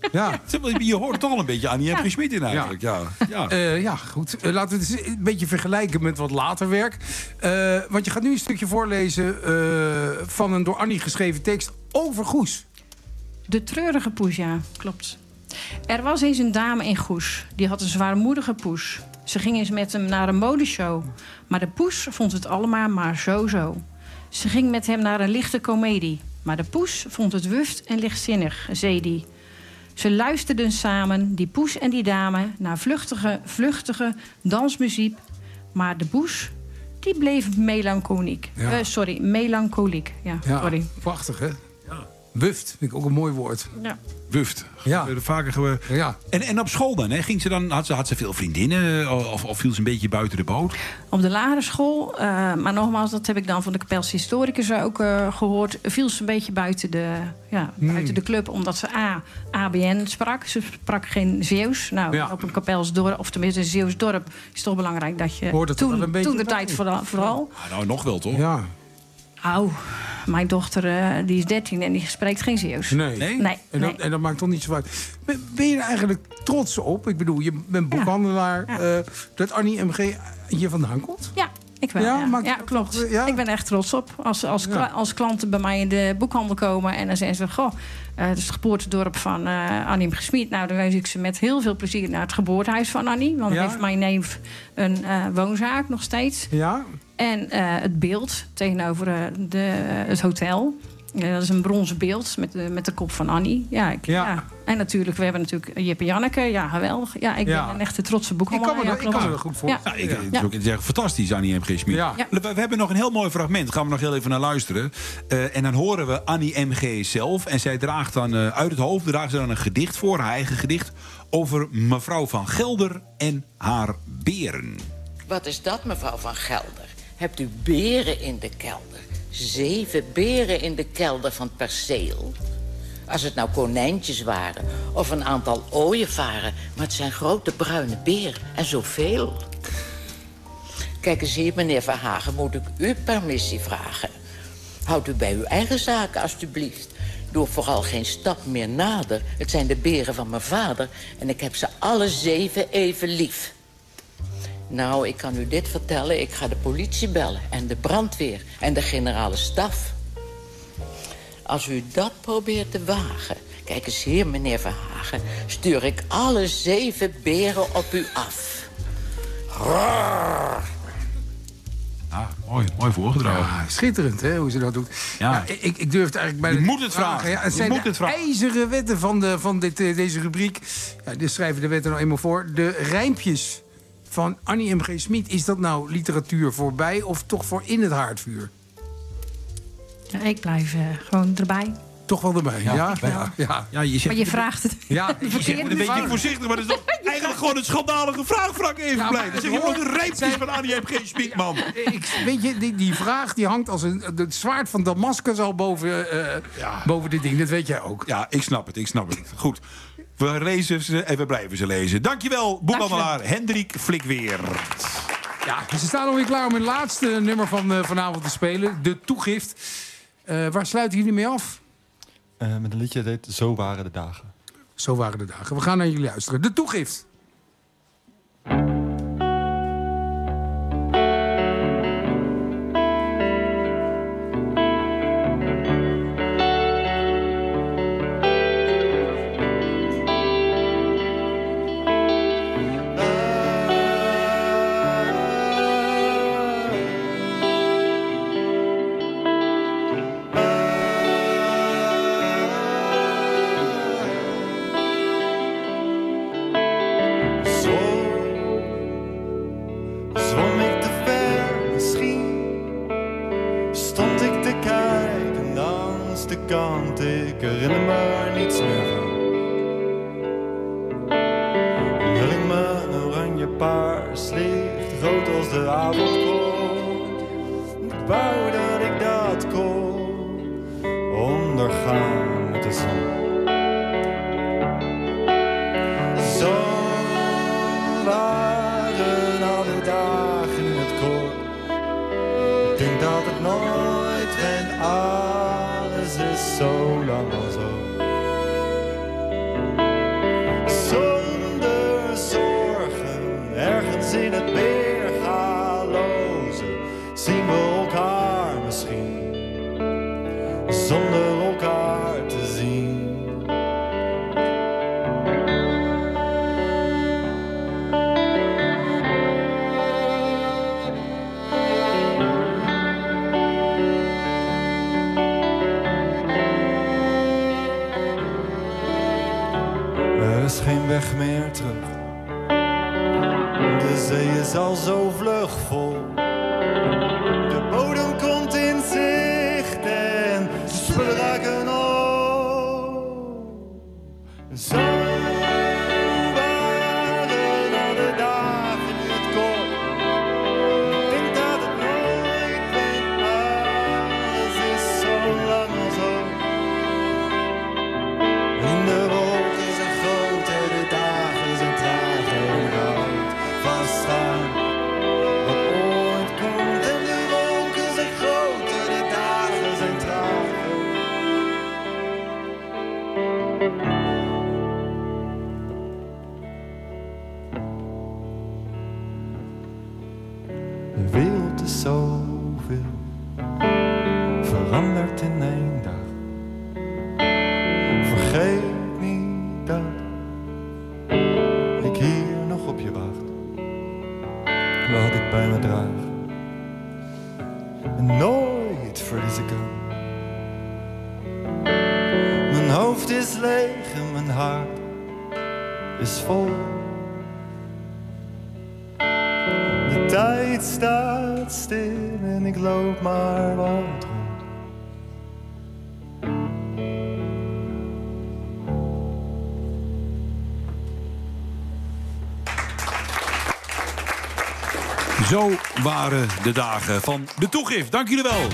Ja. Je hoort toch al een beetje Annie M G. Schmid in eigenlijk. Ja, ja. Ja. Uh, ja goed. Uh, laten we het eens een beetje vergelijken met wat later werk. Uh, want je gaat nu een stukje voorlezen uh, van een door Annie geschreven tekst over Goes. De treurige poes, ja, klopt. Er was eens een dame in Goes. Die had een zwaarmoedige poes. Ze ging eens met hem naar een modeshow. Maar de poes vond het allemaal maar zo-zo. Ze ging met hem naar een lichte komedie. Maar de poes vond het wuft en lichtzinnig, zei die. Ze luisterden samen, die poes en die dame, naar vluchtige, vluchtige dansmuziek. Maar de poes, die bleef melancholiek. Ja. Uh, sorry, melancholiek. Ja, ja, sorry. Prachtig, hè? Ja. Wuft, vind ik ook een mooi woord. Ja. Wuft. Ja. Vaker ge... ja. En, en op school dan? Hè? Ging ze dan had, ze, had ze veel vriendinnen? Of, of viel ze een beetje buiten de boot? Op de lagere school, uh, maar nogmaals, dat heb ik dan van de Kapelse historicus ook uh, gehoord. Viel ze een beetje buiten de, ja, hmm. buiten de club, omdat ze A, A B N sprak. Ze sprak geen Zeeuws. Nou, ja. op een Kapels dorp, of tenminste een Zeeuws dorp, is toch belangrijk dat je Hoort het toen, een beetje toen de tijd vooral. vooral. Ah, nou, nog wel, toch? Ja. Au, mijn dochter uh, die is dertien en die spreekt geen Zeeuws. Nee. nee? nee. En, dat, en dat maakt toch niet zo uit. Ben, ben je er eigenlijk trots op? Ik bedoel, je bent boekhandelaar. Ja. Ja. Uh, dat Annie M G hier vandaan komt? Ja. Ik wel, ja, ja. ja klopt. Toch, ja? Ik ben echt trots op. Als, als, ja. als klanten bij mij in de boekhandel komen en dan zeggen ze... Goh, uh, het is het geboortedorp van uh, Annie M G. Schmid. Nou, dan wijs ik ze met heel veel plezier naar het geboortehuis van Annie. Want ja? heeft mijn neef een uh, woonzaak nog steeds. Ja. En uh, het beeld tegenover uh, de, uh, het hotel... Ja, dat is een bronzen beeld met de, met de kop van Annie. Ja, ik, ja. ja. En natuurlijk, we hebben natuurlijk Jip en Janneke. Ja, geweldig. Ja, ik ja. ben een echte trotse boekhandelaar. Ik kan me, ja, ik kan me er goed voor. Ja. Ja, ik, het is ook het is echt fantastisch, Annie M G. Schmid. Ja. Ja. We, we hebben nog een heel mooi fragment. Gaan we nog heel even naar luisteren. Uh, en dan horen we Annie M G zelf. En zij draagt dan uh, uit het hoofd draagt ze dan een gedicht voor. Haar eigen gedicht. Over mevrouw van Gelder en haar beren. Wat is dat, mevrouw van Gelder? Hebt u beren in de kelder? Zeven beren in de kelder van het perceel. Als het nou konijntjes waren of een aantal ooievaren... maar het zijn grote bruine beren en zoveel. Kijk eens hier, meneer Verhagen, moet ik u permissie vragen. Houdt u bij uw eigen zaken, alstublieft. Doe vooral geen stap meer nader. Het zijn de beren van mijn vader en ik heb ze alle zeven even lief. Nou, ik kan u dit vertellen. Ik ga de politie bellen en de brandweer en de generale staf. Als u dat probeert te wagen... Kijk eens hier, meneer Verhagen... stuur ik alle zeven beren op u af. Roar. Ah, mooi, mooi voorgedragen. Ja, schitterend, hè, hoe ze dat doet. Ja. Ja, ik, ik durf het eigenlijk bijna... Je moet het vragen. vragen. Ja, het zijn je moet de het vragen. ijzeren wetten van, de, van dit, deze rubriek. Ja, dit schrijven de wetten nou eenmaal voor. De rijmpjes van Annie M G. Schmid. Is dat nou literatuur voorbij of toch voor in het haardvuur? Ja, ik blijf uh, gewoon erbij. Toch wel erbij, ja? Ja, ja. ja. ja je maar je vraagt het. Ja, je zegt het een beetje voorzichtig, maar dat is toch eigenlijk gewoon een schandalige vraag, Frank Evenblij. Dan zeg je gewoon de rijmpjes van Annie M G. Schmid, man. Ik, weet je, die, die vraag die hangt als een het zwaard van Damascus al boven, uh, ja. boven dit ding. Dat weet jij ook. Ja, ik snap het, ik snap het. Goed. We lezen ze en we blijven ze lezen. Dankjewel, boekhandelaar Hendrik Flikweer. Ja, ze staan alweer klaar om het laatste nummer van uh, vanavond te spelen. De Toegift. Uh, waar sluiten jullie mee af? Uh, met een liedje dat heet Zo waren de dagen. Zo waren de dagen. We gaan naar jullie luisteren. De Toegift. De zee is al zo vlug vol. De bodem komt in zicht en de spullen raken op. Zo waren alle dagen het kort. Ik denk dat het nooit bent, alles is zo lang al zo. In de wolken zijn groot en de dagen zijn traag en goud vaststaan. Wat ooit komt en de wolken zijn groot en de dagen zijn traag. De wereld is zoveel veranderd in één dag. Vergeet niet dat ik hier nog op je wacht. Wat ik bij me draag. En nooit verlies ik hem. Mijn hoofd is leeg en mijn hart is vol. De tijd staat stil en ik loop maar wat rond. Zo waren de dagen van de toegift. Dank jullie wel.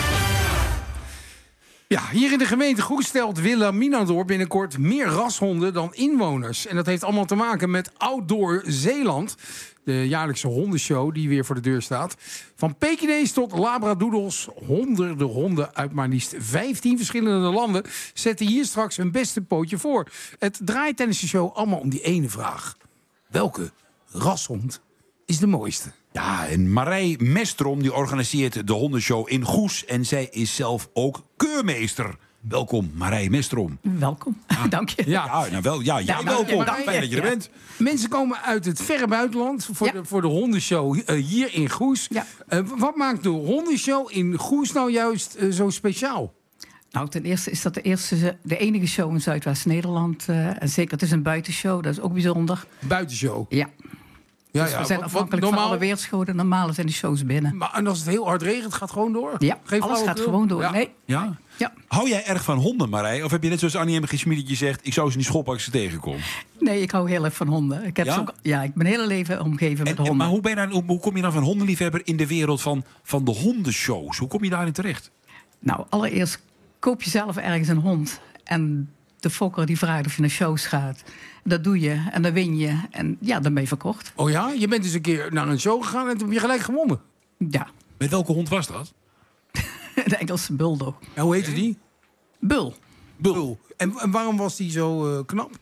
Ja, hier in de gemeente Goes stelt Wilhelminadoor binnenkort meer rashonden dan inwoners. En dat heeft allemaal te maken met Outdoor Zeeland. De jaarlijkse hondenshow die weer voor de deur staat. Van Pekinees tot labradoodles, honderden honden uit maar liefst vijftien verschillende landen zetten hier straks hun beste pootje voor. Het draait tijdens de show allemaal om die ene vraag. Welke rashond is de mooiste? Ja, en Marij Mestrom die organiseert de hondenshow in Goes. En zij is zelf ook keurmeester. Welkom, Marij Mestrom. Welkom, dank je. Ja, ja, nou wel, ja, jij Ja, welkom. dank je. Fijn dat je er bent. Mensen komen uit het verre buitenland voor, Ja. de, voor de hondenshow uh, hier in Goes. Ja. Uh, wat maakt de hondenshow in Goes nou juist uh, zo speciaal? Nou, ten eerste is dat de, eerste, de enige show in Zuidwest-Nederland. Uh, en zeker, het is een buitenshow, dat is ook bijzonder. Buitenshow? Ja. Ja, Dus ja, we zijn wat- afhankelijk wat van normaal- alle weerschoten. Normaal zijn die shows binnen. Maar en als het heel hard regent, gaat het gewoon door? Ja, Geen alles gaat flauwekul? gewoon door. Ja. Nee. Ja? Ja. Hou jij erg van honden, Marij? Of heb je net zoals Annie M. G. Schmiedetje zegt... ik zou ze niet schoppen als ik ze tegenkom? nee, ik hou heel erg van honden. Ik heb Ja? ze ook, ja, ik ben mijn hele leven omgeven met En, en, honden. maar hoe, ben je dan, hoe, hoe kom je dan van hondenliefhebber in de wereld van, van de hondenshows? Hoe kom je daarin terecht? Nou, allereerst koop je zelf ergens een hond. En de fokker die vraagt of je naar shows gaat. Dat doe je en dan win je. En ja, dan ben je verkocht. Oh ja? Je bent dus een keer naar een show gegaan en toen heb je gelijk gewonnen. Ja, Met welke hond was dat? de Engelse bulldog. En hoe heette die? Bul. Bul. En, en waarom was die zo uh, knap?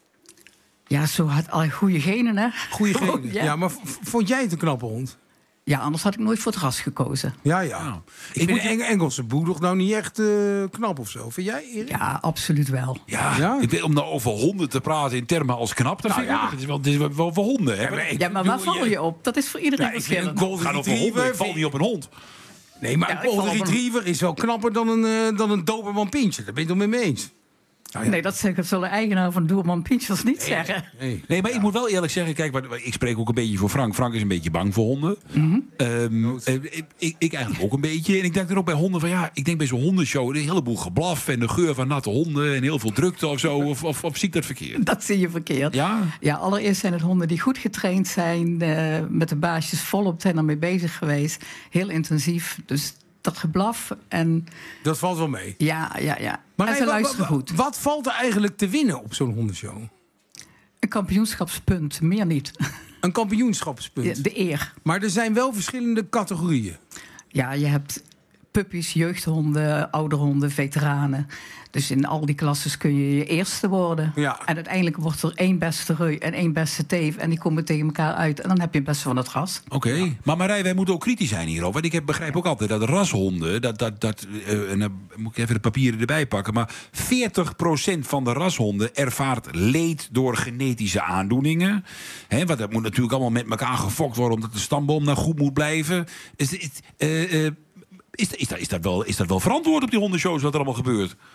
Ja, zo had al goede genen, hè? Goeie genen. ja. Ja. maar v- vond jij het een knappe hond? Ja, anders had ik nooit voor het ras gekozen. Ja, ja. Ik, Ik vind moet je- Eng Engelse bulldog nou niet echt uh, knap of zo. Vind jij, Erik? Ja, absoluut wel. Ja, Ja? Ik weet, om nou over honden te praten in termen als knap... dat Nou vind ik ja. ook- het is wel, het is wel, wel voor honden. Hè? maar ik Ja, maar waar bedoel, val je op? Dat is voor iedereen Ja, ik vind verschillend. een golden Het gaat over honden, ik val retriever. niet op een hond. Nee, maar Ja, een ik val golden op een- retriever is wel knapper dan een, uh, dan een doberman pintje. Daar ben je het toch mee eens? Nou ja. Nee, dat zeggen- zullen eigenaar van Doelman Pinchels niet zeggen. Nee. Nee, maar ik moet wel eerlijk zeggen... Kijk, maar ik spreek ook een beetje voor Frank. Frank is een beetje bang voor honden. Ehm, eh, ik, ik, ik eigenlijk ook een beetje. En ik denk er ook bij honden van... ja, ik denk bij zo'n hondenshow... een heleboel geblaf en de geur van natte honden... en heel veel drukte of zo. Of, of, of zie ik dat verkeerd? Dat zie je verkeerd. Ja? Ja, allereerst zijn het honden die goed getraind zijn. eh, met de baasjes volop zijn ermee bezig geweest. Heel intensief. Dus dat geblaf en Dat valt wel mee. ja, ja, ja. Maar en hey, ze wa- luisteren wa- goed. Wat valt er eigenlijk te winnen op zo'n hondenshow? Een kampioenschapspunt, meer niet. Een kampioenschapspunt. De, de eer. Maar er zijn wel verschillende categorieën. Ja, je hebt puppies, jeugdhonden, ouderhonden, veteranen. Dus in al die klasses kun je je eerste worden. Ja. En uiteindelijk wordt er één beste reu en één beste teef. En die komen tegen elkaar uit. En dan heb je het beste van het ras. Oké, maar Marij, wij moeten ook kritisch zijn hierover. Want ik heb, begrijp ook altijd dat rashonden... Dat, dat, dat, eh, en dan moet ik even de papieren erbij pakken... maar veertig procent van de rashonden ervaart leed door genetische aandoeningen. Hè, want dat moet natuurlijk allemaal met elkaar gefokt worden... omdat de stamboom nou goed moet blijven. Is, is, eh, eh, is, is, dat, is, dat wel, is dat wel verantwoord op die hondenshows wat er allemaal gebeurt?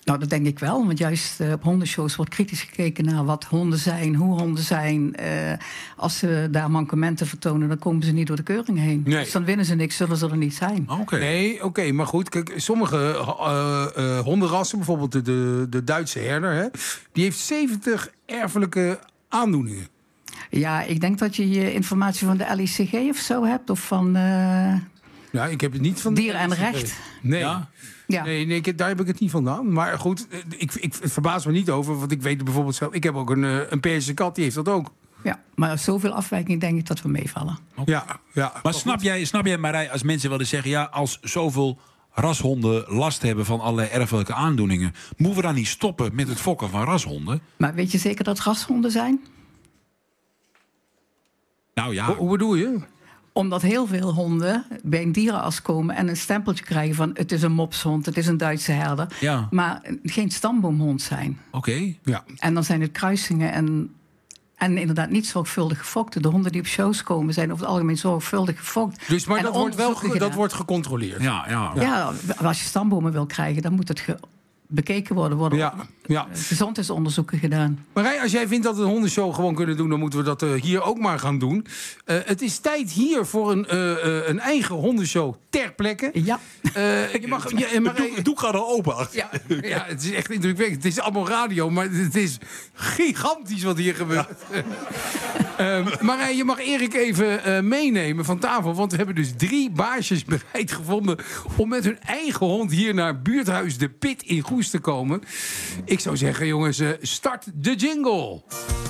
Nou, dat denk ik wel. Want juist uh, op hondenshows wordt kritisch gekeken naar wat honden zijn, hoe honden zijn. Uh, als ze daar mankementen vertonen, dan komen ze niet door de keuring heen. Nee. Dus dan winnen ze niks, zullen ze er niet zijn. Okay. Nee, oké, okay, maar goed. Kijk, sommige uh, uh, hondenrassen, bijvoorbeeld de, de, de Duitse herder, hè, die heeft zeventig erfelijke aandoeningen. Ja, ik denk dat je hier informatie van de L I C G of zo hebt, of van... Uh... Ja, ik heb het niet van... Dier en Recht. Nee. Ja. Ja. Nee, nee ik, daar heb ik het niet vandaan. Maar goed, ik, ik verbaas me niet over. Want ik weet bijvoorbeeld zelf... Ik heb ook een, een Perzische kat, die heeft dat ook. Ja, maar zoveel afwijking denk ik dat we meevallen. Ja, ja. Maar snap jij, snap jij, Marij, als mensen willen zeggen... ja, als zoveel rashonden last hebben van allerlei erfelijke aandoeningen... moeten we dan niet stoppen met het fokken van rashonden? Maar weet je zeker dat het rashonden zijn? Nou ja. Hoe, hoe bedoel je? Omdat heel veel honden bij een dierenarts komen en een stempeltje krijgen van... het is een mopshond, het is een Duitse herder. Ja. Maar geen stamboomhond zijn. Oké. Okay. Ja. En dan zijn het kruisingen en, en inderdaad niet zorgvuldig gefokt. De honden die op shows komen zijn over het algemeen zorgvuldig gefokt. Dus maar dat wordt wel ge- dat wordt gecontroleerd? Ja, ja. Ja. ja, als je stambomen wil krijgen, dan moet het... Ge- bekeken worden, worden ja, ja. gezondheidsonderzoeken gedaan. Marij, als jij vindt dat we een hondenshow gewoon kunnen doen... dan moeten we dat uh, hier ook maar gaan doen. Uh, het is tijd hier voor een, uh, uh, een eigen hondenshow ter plekke. Ja. Uh, je mag, ja, Marij, het doek gaat al open. Ja, ja, het is echt indrukwekkend. Het is allemaal radio, maar het is gigantisch wat hier gebeurt. Ja. uh, Marij, je mag Erik even uh, meenemen van tafel... want we hebben dus drie baasjes bereid gevonden... om met hun eigen hond hier naar buurthuis De Pit in Goes te komen. Ik zou zeggen, jongens, uh, start de jingle.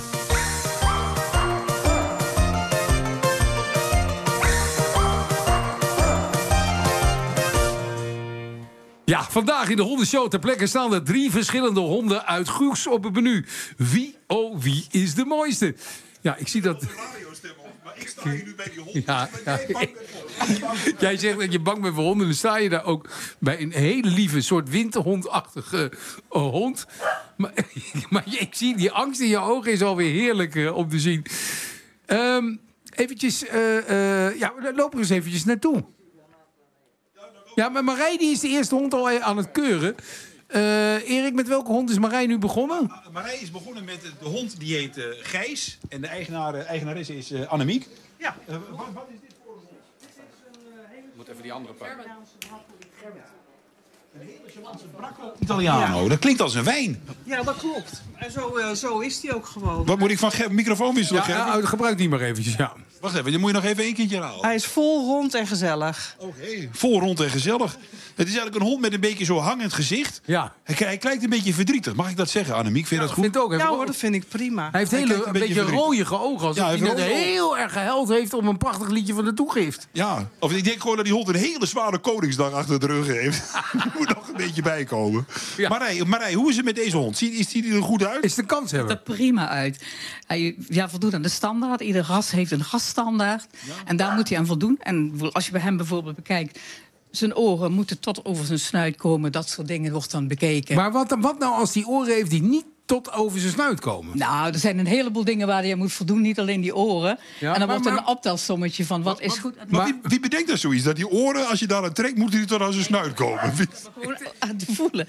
Ja, vandaag in de hondenshow ter plekke staan er drie verschillende honden uit Goes op het menu. Wie, oh, wie is de mooiste? Ja, ik zie dat... Ik sta hier nu bij die hond. Ja, ja. Jij zegt dat je bang bent voor honden. Dan sta je daar ook bij een hele lieve soort winterhondachtige uh, hond. Maar, maar ik zie die angst in je ogen is alweer heerlijk uh, om te zien. Um, eventjes, uh, uh, ja, loop er eens eventjes naartoe. Ja, maar Marij die is de eerste hond al aan het keuren. Uh, Erik, met welke hond is Marij nu begonnen? Uh, Marij is begonnen met de hond die heet uh, Gijs. En de eigenaar, uh, eigenaresse is uh, Annemiek. Ja. Uh, wat, wat is dit voor een hond? Dit is een uh, hele... Ik moet even die andere pakken. Een hele Japanse Bracco Italiano. Ja. Dat klinkt als een wijn. Ja, dat klopt. En zo, uh, zo is die ook gewoon. Wat moet ik van ge- microfoon wisselen? Ja, ja, gebruik die maar eventjes, ja. Wacht even, dan moet je nog even één keertje herhalen. Hij is vol rond en gezellig. Oké, okay. Vol rond en gezellig. Het is eigenlijk een hond met een beetje zo hangend gezicht. Ja. Hij, hij kijkt een beetje verdrietig. Mag ik dat zeggen, Annemiek? Vind je dat goed? Vind ook, ja hoor, dat vind ik prima. Hij heeft hij hele, een beetje, beetje rooige ogen. Alsof ja, hij, hij net heel erg gehuild heeft om een prachtig liedje van de toegift. Ja, of ik denk gewoon dat die hond een hele zware Koningsdag achter de rug heeft. Er moet nog een beetje bijkomen. Ja. Marij, Marij, hoe is het met deze hond? Ziet, ziet hij er goed uit? Is de kans hebben? Het er prima uit. Hij ja, voldoet aan de standaard. Ieder ras heeft een rasstandaard. Ja. En daar moet hij aan voldoen. En als je bij hem bijvoorbeeld bekijkt... zijn oren moeten tot over zijn snuit komen. Dat soort dingen wordt dan bekeken. Maar wat, wat nou als die oren heeft die niet tot over zijn snuit komen? Nou, er zijn een heleboel dingen waar hij aan moet voldoen. Niet alleen die oren. Ja, en dan maar, wordt er een optelsommetje van wat maar, is goed. Maar, maar wie, wie bedenkt dat zoiets? Dat die oren, als je daar aan trekt, moeten die tot aan zijn snuit komen? Gewoon aan te voelen.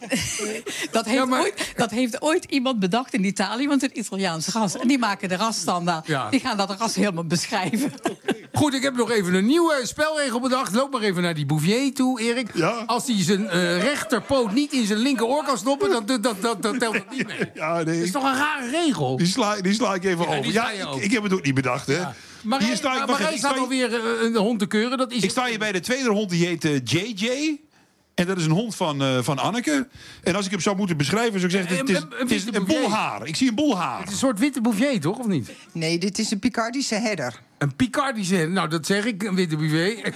dat, heeft ja, maar... ooit, dat heeft ooit iemand bedacht in Italië. Want het Italiaanse ras. En die maken de rasstandaard. Ja. Die gaan dat ras helemaal beschrijven. Goed, ik heb nog even een nieuwe spelregel bedacht. Loop maar even naar die Bouvier toe, Erik. Ja? Als hij zijn uh, rechterpoot niet in zijn linkeroor kan stoppen... dan, dan, dan, dan, dan telt het niet mee. Ja, nee. Dat is toch een rare regel? Die sla, die sla ik even ja, over. Ja, ik, ik heb het ook niet bedacht, hè. Ja. Maar hier sta ik, maar hij staat alweer uh, een hond te keuren. Dat is ik sta hier bij de tweede hond, die heet uh, J J. En dat is een hond van, uh, van Anneke. En als ik hem zou moeten beschrijven, zou ik zeggen... Het is, het is, het is een bol haar. Ik zie een bol haar. Het is een soort witte Bouvier, toch? Of niet? Nee, dit is een Picardische herder. Een Picardische herder? Nou, dat zeg ik, een witte Bouvier.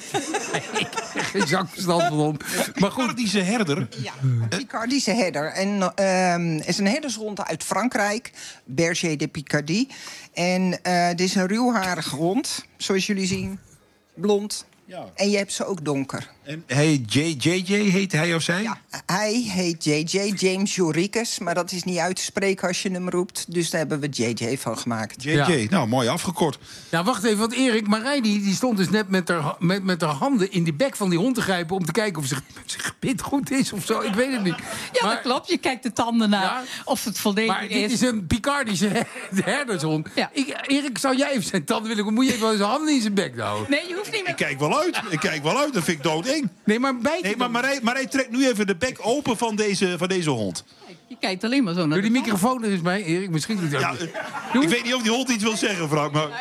Geen zak verstand van hond. Maar goed, Picardische herder? Ja, een Picardische herder. En uh, is een herdershond uit Frankrijk. Berger de Picardie. En uh, dit is een ruwharige hond, zoals jullie zien. Blond. Ja. En je hebt ze ook donker. En hij, J J, heet hij of zij? Ja, hij heet J J, James Jouricus, maar dat is niet uit te spreken als je hem roept. Dus daar hebben we J J van gemaakt. J J, ja. Nou, mooi afgekort. Ja, wacht even, want Erik, Marij die, die stond dus net met haar, met, met haar handen in die bek van die hond te grijpen om te kijken of zijn gebit goed is of zo. Ik weet het niet. Ja, maar, dat klopt. Je kijkt de tanden naar ja, of het volledig maar is. Maar dit is een Picardische herdershond. Ja. Ik, Erik, zou jij even zijn tanden willen? Moet je even zijn handen in zijn bek houden? Nee, je hoeft niet meer. Ik kijk wel uit. Ik kijk wel uit. Dat vind ik doodeng. Nee, maar bijt nee, maar Marij, Marij trekt nu even de bek open van deze, van deze hond. Je kijkt alleen maar zo naar. Doe die microfoon er eens bij, Erik. Misschien doet hij ja, uh, Ik weet niet of die hond iets wil zeggen, Frank. Maar...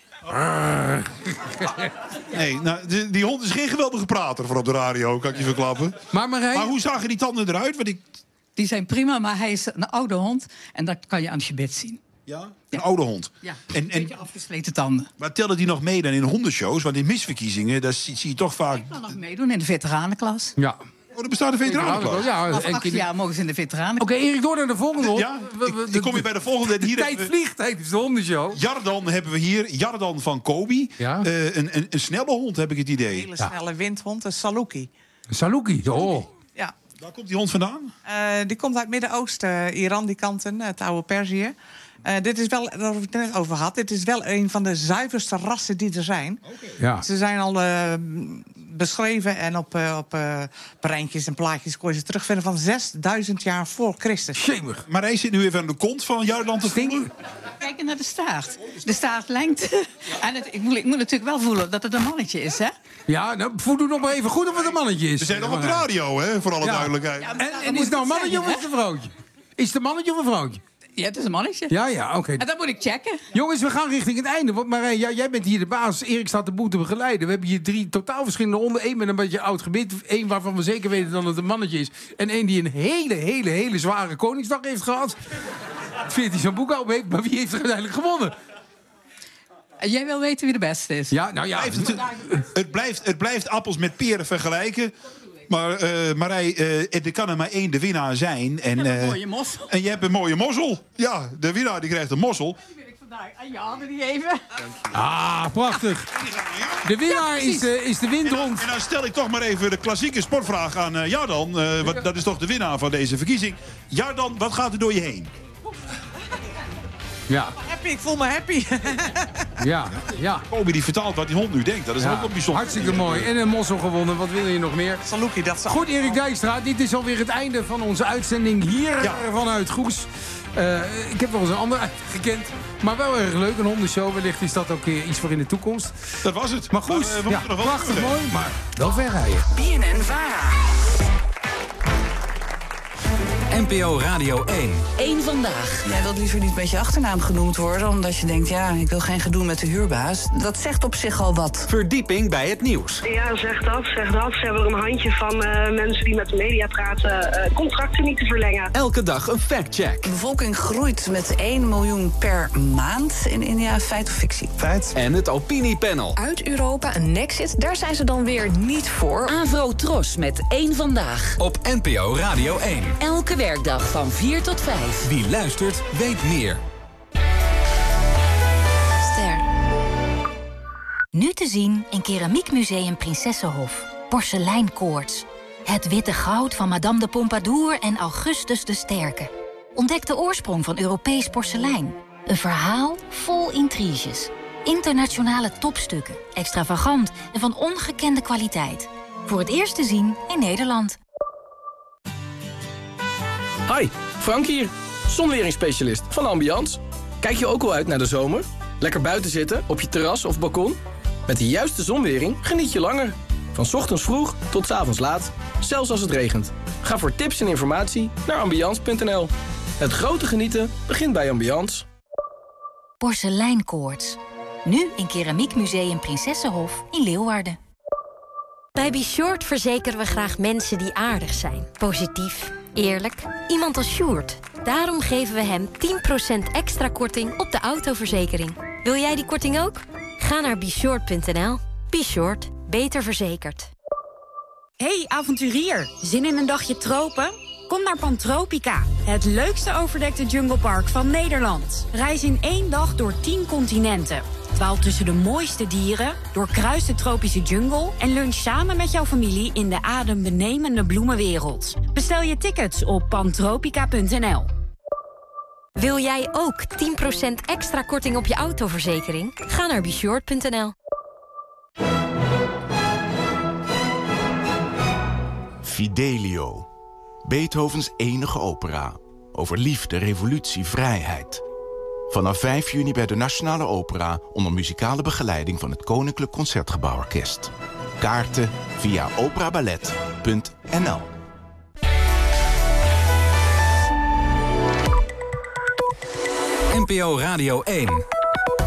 Nee, nou, die, die hond is geen geweldige prater voor op de radio, kan ik je verklappen. Maar, Marij... maar hoe zagen die tanden eruit? Want ik... Die zijn prima, maar hij is een oude hond. En dat kan je aan het gebit zien. Ja? Een ja. oude hond. Ja, en, een beetje afgesleten tanden. Maar tellen die nog mee dan in hondenshows? Want in misverkiezingen, daar zie, zie je toch vaak... Ik kan nog meedoen in de veteranenklas. Ja. Oh, er bestaat een veteranenklas? Ja, of acht jaar mogen ze in de veteranenklas. Oké, okay, Erik, door naar de volgende hond. Ja, ik, ik kom je bij de volgende. De hier tijd vliegt, tijd is de hondenshow. Jardan hebben we hier. Jardan van Kobi. Ja? Uh, een, een, een snelle hond, heb ik het idee. Een hele snelle ja. windhond, een Saluki. Een Saluki, oh. Ja. Waar komt die hond vandaan? Uh, die komt uit Midden-Oosten, Iran, die kanten, het oude Perzië. Uh, dit is wel, daar heb ik het net over gehad, dit is wel een van de zuiverste rassen die er zijn. Okay. Ja. Ze zijn al uh, beschreven en op, uh, op uh, prentjes en plaatjes kon je ze terugvinden van zesduizend jaar voor Christus. Schemig. Maar hij zit nu even aan de kont van Jardan te voelen. Kijk naar de staart. De staartlengte. En het, ik, moet, ik moet natuurlijk wel voelen dat het een mannetje is, hè? Ja, nou, voel doe nog maar even goed of het een mannetje is. We zijn nog op de radio, hè, voor alle ja. duidelijkheid. Ja, en, en is het nou een mannetje of is het een vrouwtje? Is het een mannetje of een vrouwtje? Ja, het is een mannetje. Ja, ja, oké. Okay. En dat moet ik checken. Jongens, we gaan richting het einde. Want Marij, ja, jij bent hier de baas. Erik staat de boel te begeleiden. We hebben hier drie totaal verschillende honden. Eén met een beetje oud gebit. Eén waarvan we zeker weten dat het een mannetje is. En één die een hele, hele, hele zware Koningsdag heeft gehad. Vindt hij zo'n boek al heeft. Maar wie heeft er uiteindelijk gewonnen? En jij wil weten wie de beste is? Ja, nou ja. Het, het, blijft, het blijft appels met peren vergelijken. Maar uh, Marij, uh, er kan er maar één de winnaar zijn. En, uh, een mooie mossel. En je hebt een mooie mossel. Ja, de winnaar die krijgt een mossel. Die wil ik vandaag aan je handen die even. Ah, prachtig. De winnaar ja, is, de, is de windhond. En, en dan stel ik toch maar even de klassieke sportvraag aan uh, Jardan. Uh, wat, dat is toch de winnaar van deze verkiezing. Jardan, wat gaat er door je heen? Ja. Happy, ik voel me happy. Ja, ja. Kobi die vertaalt wat die hond nu denkt. Dat is ja. ook wel bijzonder. Hartstikke mooi. En een mossel gewonnen. Wat wil je nog meer? Saluki, dat Goed, Erik Dijkstra. Dit is alweer het einde van onze uitzending hier ja. vanuit Goes. Uh, ik heb wel eens een ander uitgekend. Maar wel erg leuk. Een hondenshow. Wellicht is dat ook uh, iets voor in de toekomst. Dat was het. Maar Goes, maar, uh, ja, nog wel prachtig doen, mooi. Maar wel ver rijden. B N N Vara. N P O Radio één. Eén vandaag. Jij wilt liever niet met je achternaam genoemd worden, omdat je denkt, ja, ik wil geen gedoe met de huurbaas. Dat zegt op zich al wat. Verdieping bij het nieuws. Ja, zeg dat, zeg dat. Ze hebben er een handje van uh, mensen die met de media praten uh, contracten niet te verlengen. Elke dag een factcheck. De bevolking groeit met één miljoen per maand in India. Feit of fictie? Feit. En het opiniepanel. Uit Europa, een Nexit, daar zijn ze dan weer niet voor. Avro-Tros met één vandaag. Op N P O Radio één. Elke werkdag van vier tot vijf. Wie luistert, weet meer. Ster. Nu te zien in Keramiekmuseum Prinsessenhof. Porseleinkoorts. Het witte goud van Madame de Pompadour en Augustus de Sterke. Ontdek de oorsprong van Europees porselein. Een verhaal vol intriges. Internationale topstukken. Extravagant en van ongekende kwaliteit. Voor het eerst te zien in Nederland. Hi, Frank hier, zonweringsspecialist van Ambiance. Kijk je ook al uit naar de zomer? Lekker buiten zitten, op je terras of balkon? Met de juiste zonwering geniet je langer. Van 's ochtends vroeg tot 's avonds laat, zelfs als het regent. Ga voor tips en informatie naar ambiance punt n l. Het grote genieten begint bij Ambiance. Porseleinkoorts. Nu in Keramiekmuseum Prinsessenhof in Leeuwarden. Bij Be Short verzekeren we graag mensen die aardig zijn. Positief, eerlijk, iemand als Sjoerd. Daarom geven we hem tien procent extra korting op de autoverzekering. Wil jij die korting ook? Ga naar be short punt n l. Be Short, beter verzekerd. Hey avonturier, zin in een dagje tropen? Kom naar Pantropica, het leukste overdekte junglepark van Nederland. Reis in één dag door tien continenten. Dwaal tussen de mooiste dieren, doorkruis de tropische jungle en lunch samen met jouw familie in de adembenemende bloemenwereld. Bestel je tickets op pantropica punt n l. Wil jij ook tien procent extra korting op je autoverzekering? Ga naar beshort punt n l. Fidelio. Beethovens enige opera. Over liefde, revolutie, vrijheid. Vanaf vijf juni bij de Nationale Opera onder muzikale begeleiding van het Koninklijk Concertgebouworkest. Kaarten via operaballet punt n l. N P O Radio één.